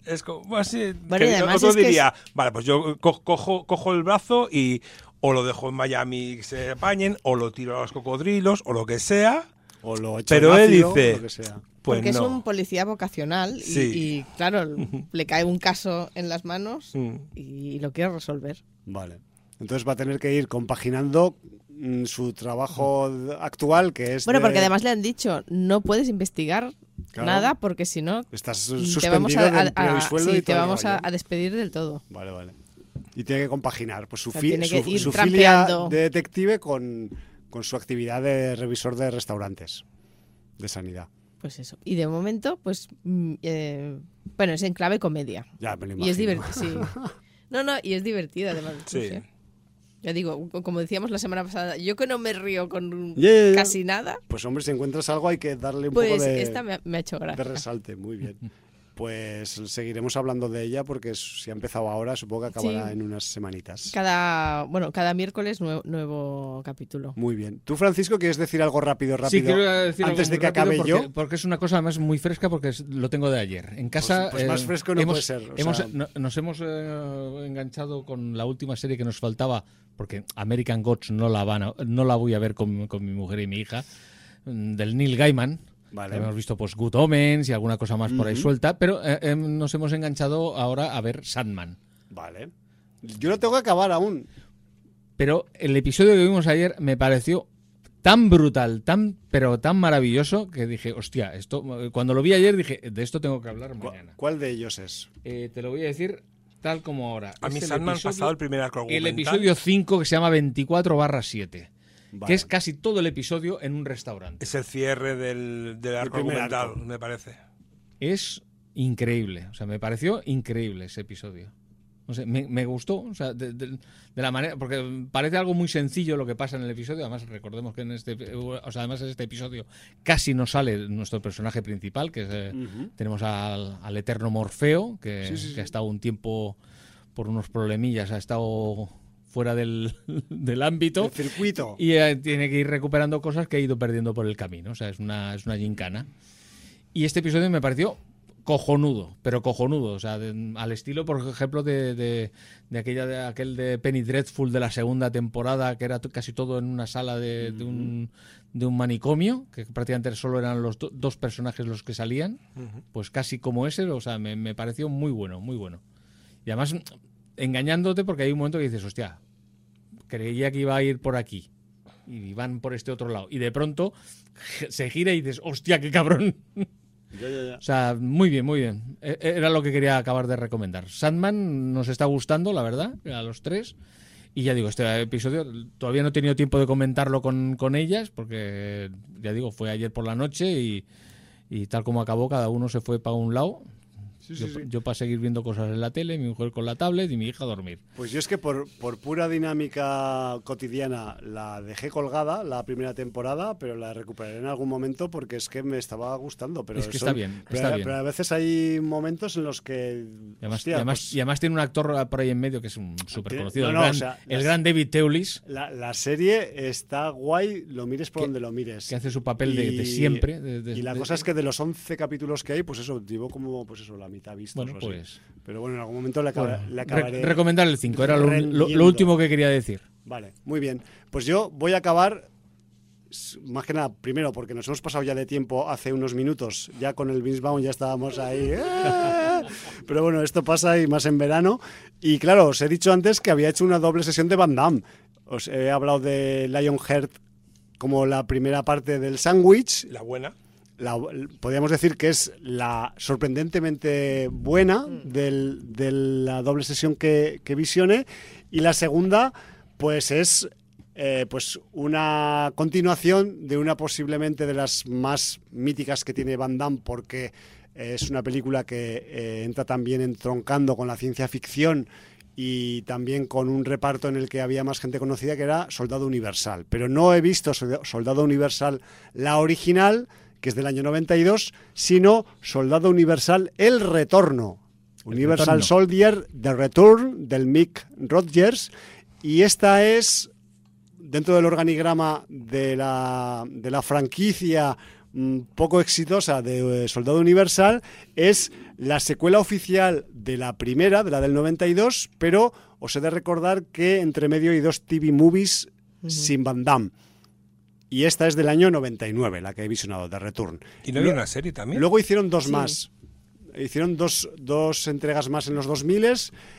Es como así. Bueno, y además otro es que diría, vale, pues yo cojo el brazo y o lo dejo en Miami que se apañen, o lo tiro a los cocodrilos, o lo que sea. O lo echo Pero en él ácido, dice, lo que sea. pues porque no. es un policía vocacional Sí. y, claro, le cae un caso en las manos Mm. y lo quiere resolver. Vale. Entonces va a tener que ir compaginando su trabajo actual, que es Bueno, de- porque además le han dicho, no puedes investigar Claro. nada porque si no Estás te suspendido vamos del empleo y sueldo sí, y te todo el vamos rollo. a despedir del todo. Vale, vale. Y tiene que compaginar pues su, O sea, tiene que ir su trampeando. filia de detective con su actividad de revisor de restaurantes de sanidad. Pues eso. Y de momento, pues, bueno, es en clave comedia. Ya me lo Y es imagino. divertido, sí. No, y es divertida además. no Sí. sé. Ya digo, como decíamos la semana pasada, yo que no me río con Ya. casi nada, Pues hombre, si encuentras algo hay que darle un pues poco de, esta me ha hecho de gracia. resalte. Muy bien. Pues seguiremos hablando de ella porque si ha empezado ahora, supongo que acabará Sí. en unas semanitas. Cada miércoles nuevo capítulo. Muy bien. ¿Tú, Francisco, quieres decir algo rápido, Sí, quiero decir algo antes de muy que rápido acabe porque, yo? porque es una cosa además muy fresca porque lo tengo de ayer. En casa Pues más fresco no puede ser, o sea- nos hemos enganchado con la última serie que nos faltaba porque American Gods no la voy a ver con mi mujer y mi hija, del Neil Gaiman. Vale. Hemos visto pues Good Omens y alguna cosa más por ahí suelta, pero nos hemos enganchado ahora a ver Sandman. Vale. Yo lo tengo que acabar aún. Pero el episodio que vimos ayer me pareció tan brutal, pero tan maravilloso que dije, hostia, esto cuando lo vi ayer dije, de esto tengo que hablar mañana. ¿Cuál de ellos es? Te lo voy a decir tal como ahora. A mí Es el Sandman episodio- pasado el primer arco El argumental. episodio 5 que se llama 24/7, Vale. que es casi todo el episodio en un restaurante. Es el cierre del arco primer argumental, arco. me parece. Es increíble, o sea, me pareció increíble ese episodio. No sé, me gustó, o sea, de la manera, porque parece algo muy sencillo lo que pasa en el episodio. Además, recordemos que además en este episodio casi no sale nuestro personaje principal, que es, tenemos al eterno Morfeo, que ha estado un tiempo por unos problemillas, ha estado fuera del ámbito. El circuito. Y tiene que ir recuperando cosas que ha ido perdiendo por el camino. O sea, es una gincana. Y este episodio me pareció cojonudo, pero cojonudo. O sea, al estilo, por ejemplo, de aquel de Penny Dreadful de la segunda temporada, que era casi todo en una sala de un manicomio, que prácticamente solo eran los dos personajes los que salían. Pues casi como ese. O sea, me pareció muy bueno, muy bueno. Y además, engañándote, porque hay un momento que dices, hostia, creía que iba a ir por aquí y van por este otro lado, y de pronto se gira y dices, hostia, qué cabrón. O sea, muy bien, muy bien. Era lo que quería acabar de recomendar. Sandman nos está gustando, la verdad, a los tres. Y ya digo, este episodio todavía no he tenido tiempo de comentarlo con ellas, porque ya digo, fue ayer por la noche y tal como acabó, cada uno se fue para un lado. Yo para seguir viendo cosas en la tele, mi mujer con la tablet y mi hija a dormir. Pues yo es que por pura dinámica cotidiana la dejé colgada la primera temporada, pero la recuperaré en algún momento porque es que me estaba gustando. Pero Es que está bien, pero, está bien. pero a veces hay momentos en los que... Y además tiene un actor por ahí en medio que es un súper conocido, el gran David Teulis, La serie está guay, lo mires por donde lo mires. que hace su papel de siempre. Y la cosa es que de los 11 capítulos que hay, pues eso, llevo como la mitad vistos. Bueno, o así. pues... Pero bueno, en algún momento le acabaré... recomendar el 5, era lo rendiendo. último que quería decir. Vale, muy bien. Pues yo voy a acabar, más que nada, primero porque nos hemos pasado ya de tiempo hace unos minutos, ya con el Vince Vaughn ya estábamos ahí. Pero bueno, esto pasa y más en verano. Y claro, os he dicho antes que había hecho una doble sesión de Van Damme. Os he hablado de Lionheart como la primera parte del sándwich. La buena. Podríamos decir que es la sorprendentemente buena de la doble sesión que visioné, y la segunda pues es pues una continuación de una posiblemente de las más míticas que tiene Van Damme, porque es una película que entra también entroncando con la ciencia ficción y también con un reparto en el que había más gente conocida, que era Soldado Universal. Pero no he visto Soldado Universal la original, que es del año 92, sino Soldado Universal El Retorno. Universal Soldier The Return, del Mick Rogers. Y esta es, dentro del organigrama de la franquicia poco exitosa de Soldado Universal, es la secuela oficial de la primera, de la del 92, pero os he de recordar que entre medio hay 2 TV movies sin Van Damme. Y esta es del año 99, la que he visionado, The Return. ¿Y no había una serie también? Luego hicieron 2 más. Hicieron dos entregas más en los 2000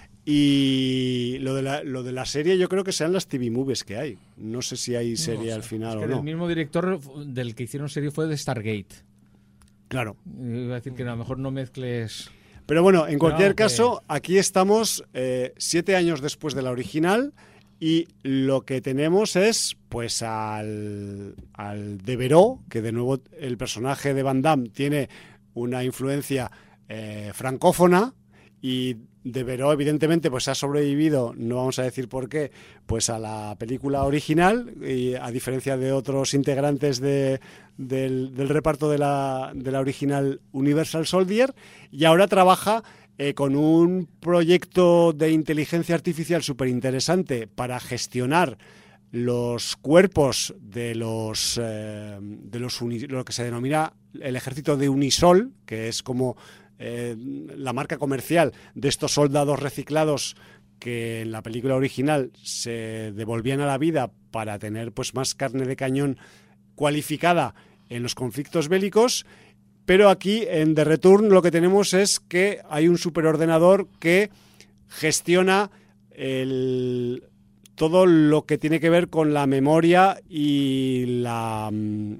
y lo de la serie yo creo que sean las TV movies que hay. No sé si hay serie al final es que o no. El mismo director del que hicieron serie fue de Stargate. Claro. Iba a decir que a lo mejor no mezcles... Pero bueno, en cualquier caso, aquí estamos 7 años después de la original y lo que tenemos es pues al Devereaux, que de nuevo el personaje de Van Damme tiene una influencia francófona, y Devereaux evidentemente pues ha sobrevivido, no vamos a decir por qué, pues a la película original, y a diferencia de otros integrantes del reparto de la original Universal Soldier, y ahora trabaja con un proyecto de inteligencia artificial súper interesante para gestionar los cuerpos de lo que se denomina el ejército de Unisol, que es como la marca comercial de estos soldados reciclados que en la película original se devolvían a la vida para tener pues más carne de cañón cualificada en los conflictos bélicos. Pero aquí en The Return lo que tenemos es que hay un superordenador que gestiona todo lo que tiene que ver con la memoria y la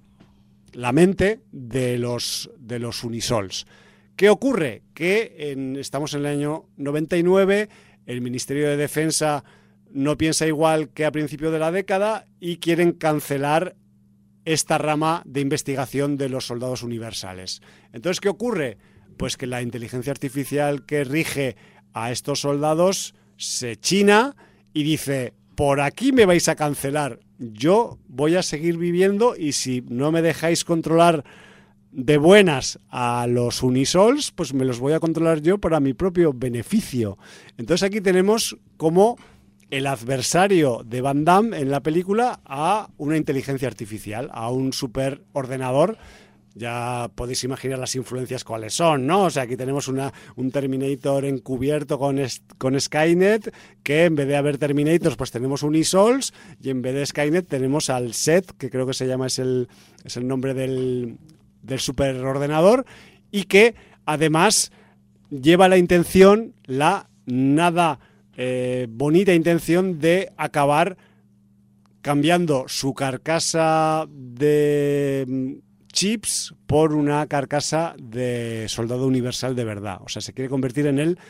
mente de los Unisols. ¿Qué ocurre? Que estamos en el año 99, el Ministerio de Defensa no piensa igual que a principio de la década y quieren cancelar esta rama de investigación de los soldados universales. Entonces, ¿qué ocurre? Pues que la inteligencia artificial que rige a estos soldados se china y dice: por aquí me vais a cancelar, yo voy a seguir viviendo y si no me dejáis controlar de buenas a los Unisols, pues me los voy a controlar yo para mi propio beneficio. Entonces aquí tenemos como el adversario de Van Damme en la película a una inteligencia artificial, a un superordenador. Ya podéis imaginar las influencias cuáles son, ¿no? O sea, aquí tenemos un Terminator encubierto con Skynet, que en vez de haber Terminators, pues tenemos Unisols, y en vez de Skynet tenemos al SET, que creo que se llama, es el nombre del superordenador, y que además lleva la intención, la nada bonita intención de acabar cambiando su carcasa de chips por una carcasa de soldado universal de verdad. O sea, se quiere convertir en el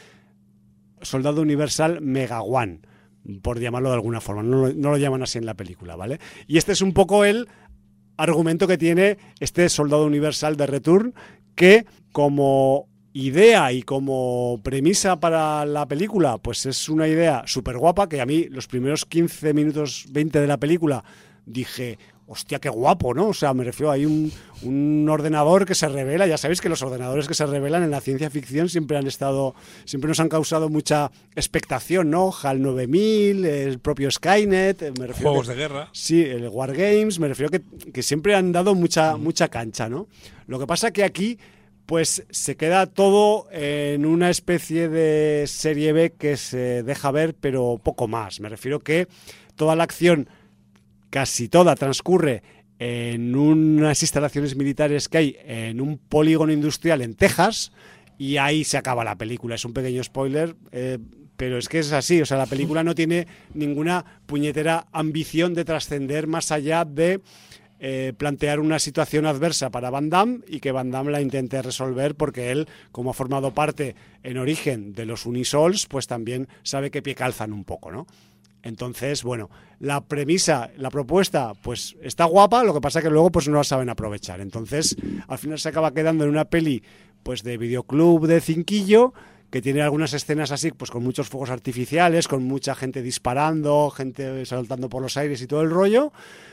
soldado universal Mega One, por llamarlo de alguna forma. No lo llaman así en la película, ¿vale? Y este es un poco el argumento que tiene este soldado universal de Return, que como idea y como premisa para la película, pues es una idea súper guapa, que a mí los primeros 15 minutos, 20 de la película dije: hostia, qué guapo, ¿no? O sea, me refiero, hay un ordenador que se revela. Ya sabéis que los ordenadores que se revelan en la ciencia ficción siempre nos han causado mucha expectación, ¿no? HAL 9000, el propio Skynet, me refiero juegos de guerra. Sí, el Wargames, me refiero que siempre han dado mucha cancha, ¿no? Lo que pasa que aquí pues se queda todo en una especie de serie B que se deja ver, pero poco más. Me refiero que toda la acción, casi toda, transcurre en unas instalaciones militares que hay en un polígono industrial en Texas, y ahí se acaba la película. Es un pequeño spoiler, pero es que es así. O sea, la película no tiene ninguna puñetera ambición de trascender más allá de plantear una situación adversa para Van Damme y que Van Damme la intente resolver, porque él, como ha formado parte en origen de los Unisols, pues también sabe qué pie calzan un poco, ¿no? Entonces, bueno, la premisa, la propuesta, pues está guapa, lo que pasa que luego pues no la saben aprovechar. Entonces, al final se acaba quedando en una peli pues de videoclub de cinquillo, que tiene algunas escenas así, pues con muchos fuegos artificiales, con mucha gente disparando, gente saltando por los aires y todo el rollo.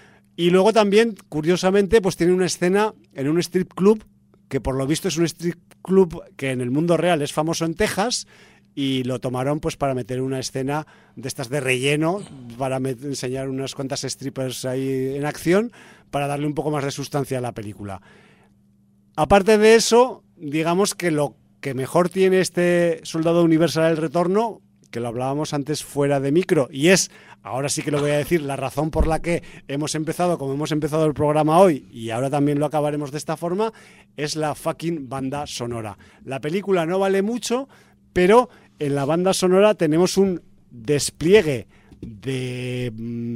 Y luego también, curiosamente, pues tiene una escena en un strip club, que por lo visto es un strip club que en el mundo real es famoso en Texas, y lo tomaron pues para meter una escena de estas de relleno, para enseñar unas cuantas strippers ahí en acción, para darle un poco más de sustancia a la película. Aparte de eso, digamos que lo que mejor tiene este Soldado Universal El Retorno, que lo hablábamos antes fuera de micro, y es, ahora sí que lo voy a decir, la razón por la que hemos empezado como hemos empezado el programa hoy, y ahora también lo acabaremos de esta forma, es la fucking banda sonora. La película no vale mucho, pero en la banda sonora tenemos un despliegue de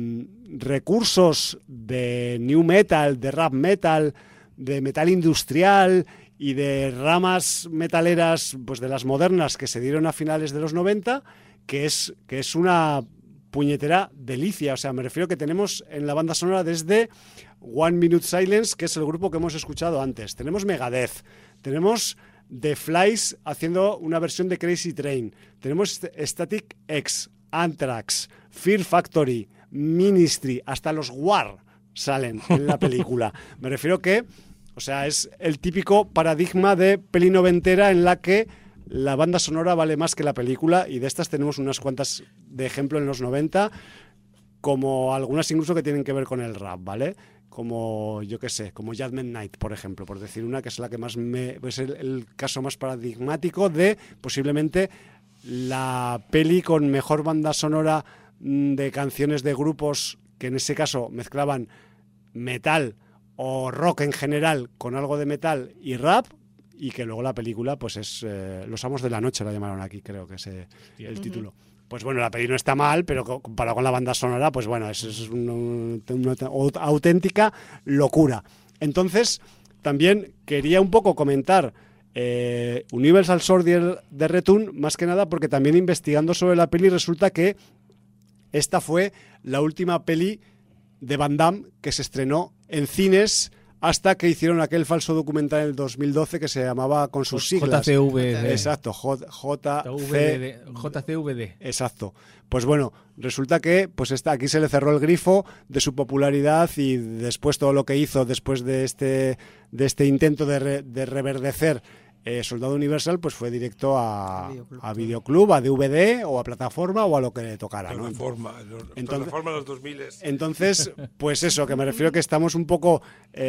recursos de new metal, de rap metal, de metal industrial y de ramas metaleras, pues de las modernas que se dieron a finales de los 90, que es una puñetera delicia. O sea, me refiero que tenemos en la banda sonora desde One Minute Silence, que es el grupo que hemos escuchado antes. Tenemos Megadeth, tenemos The Flies haciendo una versión de Crazy Train, tenemos Static X, Anthrax, Fear Factory, Ministry, hasta los War salen en la película. Me refiero que, o sea, es el típico paradigma de peli noventera en la que la banda sonora vale más que la película, y de estas tenemos unas cuantas de ejemplo en los 90, como algunas incluso que tienen que ver con el rap, ¿vale? Como, yo qué sé, como Judgment Night, por ejemplo, por decir una, que es la que más es el caso más paradigmático de posiblemente la peli con mejor banda sonora de canciones de grupos que en ese caso mezclaban metal o rock en general con algo de metal y rap, y que luego la película pues es Los Amos de la Noche, la llamaron aquí, creo que es el título. Pues bueno, la peli no está mal, pero comparado con la banda sonora, pues bueno, es una auténtica locura. Entonces, también quería un poco comentar Universal Soldier de Return, más que nada porque también investigando sobre la peli resulta que esta fue la última peli de Van Damme que se estrenó en cines hasta que hicieron aquel falso documental en el 2012 que se llamaba con sus siglas. JCVD. Exacto, JCVD. Exacto. Pues bueno, resulta que pues aquí se le cerró el grifo de su popularidad, y después todo lo que hizo después de este intento de reverdecer Soldado Universal, pues fue directo a videoclub, a DVD o a plataforma o a lo que le tocara, ¿no? Plataforma de los 2000. Entonces, pues eso, que me refiero que estamos un poco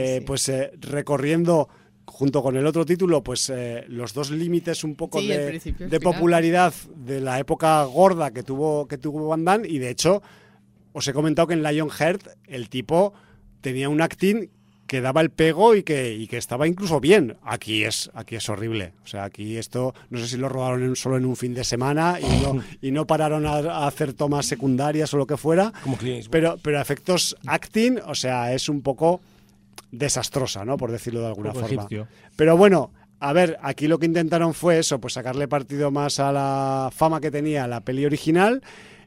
recorriendo junto con el otro título, pues los dos límites un poco de popularidad de la época gorda que tuvo Van Damme, y de hecho os he comentado que en Lionheart el tipo tenía un acting que daba el pego y que estaba incluso bien. Aquí es horrible. O sea, aquí esto, no sé si lo rodaron solo en un fin de semana y no pararon a hacer tomas secundarias o lo que fuera. Como Clint Eastwood. Pero a efectos acting, o sea, es un poco desastrosa, ¿no? Por decirlo de alguna forma. Egipcio. Pero bueno, a ver, aquí lo que intentaron fue eso, pues sacarle partido más a la fama que tenía la peli original.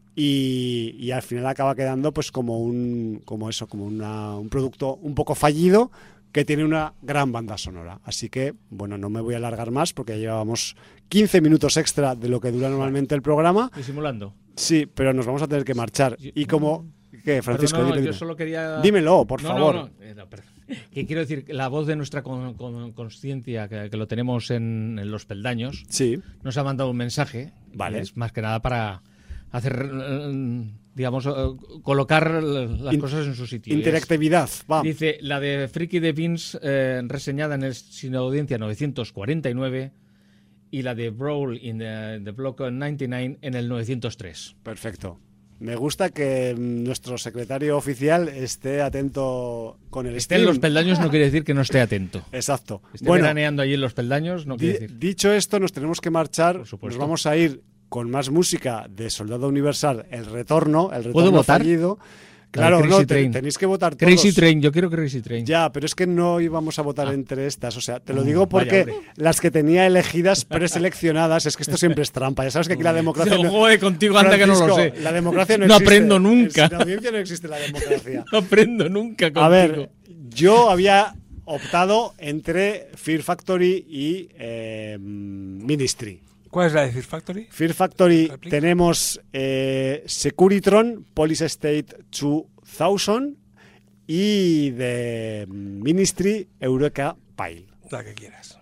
Y al final acaba quedando pues como un producto un poco fallido que tiene una gran banda sonora. Así que, bueno, no me voy a alargar más porque ya llevábamos 15 minutos extra de lo que dura normalmente el programa. Disimulando. Sí, pero nos vamos a tener que marchar. Y como... ¿Qué, Francisco? Dime. Yo solo quería... Dímelo, por favor. No, que quiero decir, la voz de nuestra consciencia, que lo tenemos en los peldaños, sí, nos ha mandado un mensaje. Vale. Es más que nada para hacer, digamos, colocar las cosas en su sitio. Interactividad, va. Dice, la de Freaky the Beans, reseñada en el Sin Audiencia 949, y la de Brawl in the Block 99 en el 903. Perfecto. Me gusta que nuestro secretario oficial esté atento con el Esté en los peldaños no quiere decir que no esté atento. Exacto. Esté veraneando allí en los peldaños no quiere decir. Dicho esto, nos tenemos que marchar. Por supuesto. Nos vamos a ir con más música de Soldado Universal, el retorno ¿Puedo votar? Fallido. Claro, no, tenéis que votar todos. Crazy Train, yo quiero Crazy Train. Ya, pero es que no íbamos a votar entre estas. O sea, te lo digo porque las que tenía elegidas, preseleccionadas, es que esto siempre es trampa. Ya sabes que aquí la democracia... contigo, anda que no lo sé. La democracia no existe. No aprendo nunca. En la audiencia no existe la democracia. No aprendo nunca contigo. A ver, yo había optado entre Fear Factory y Ministry. ¿Cuál es la de Fear Factory? Fear Factory tenemos Securitron, Police State 2000 y de Ministry Eureka Pile. La que quieras.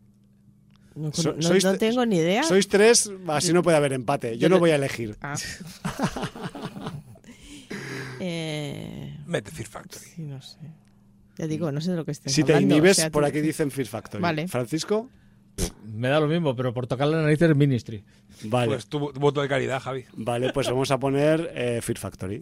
No tengo ni idea. Sois tres, así no puede haber empate. Yo no voy a elegir. Mete Fear Factory. Sí, no sé. Ya digo, no sé de lo que estés Si te hablando. inhibes, O sea, por tú- aquí dicen Fear Factory. Vale. ¿Francisco? Me da lo mismo, pero por tocar la nariz es Ministry. Vale. Pues tu voto de caridad, Javi. Vale, pues vamos a poner Fear Factory.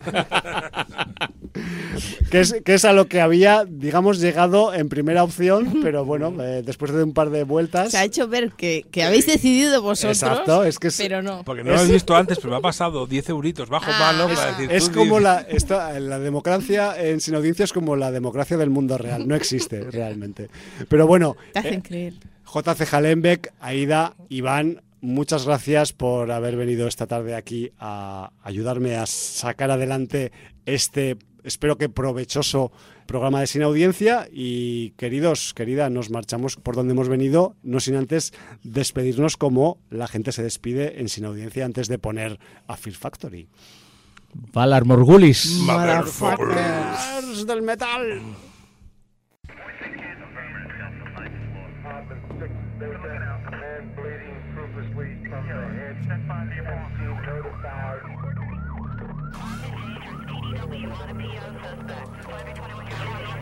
que es a lo que había, digamos, llegado en primera opción, pero bueno, después de un par de vueltas. Se ha hecho ver que habéis decidido vosotros, Exacto, es que es, pero no. Porque no lo habéis visto antes, pero me ha pasado 10 euritos bajo mano para decir... es tú como dices- la democracia en Sin Audiencia es como la democracia del mundo real, no existe realmente. Pero bueno, Te hacen creer. JC Halenbeck, Aida, Iván, muchas gracias por haber venido esta tarde aquí a ayudarme a sacar adelante este, espero que provechoso programa de Sin Audiencia. Y queridos, querida, nos marchamos por donde hemos venido, no sin antes despedirnos como la gente se despide en Sin Audiencia antes de poner a Fear Factory. Valar Morgulis. ¡Motherfuckers del metal! ADW on a PO suspect. 521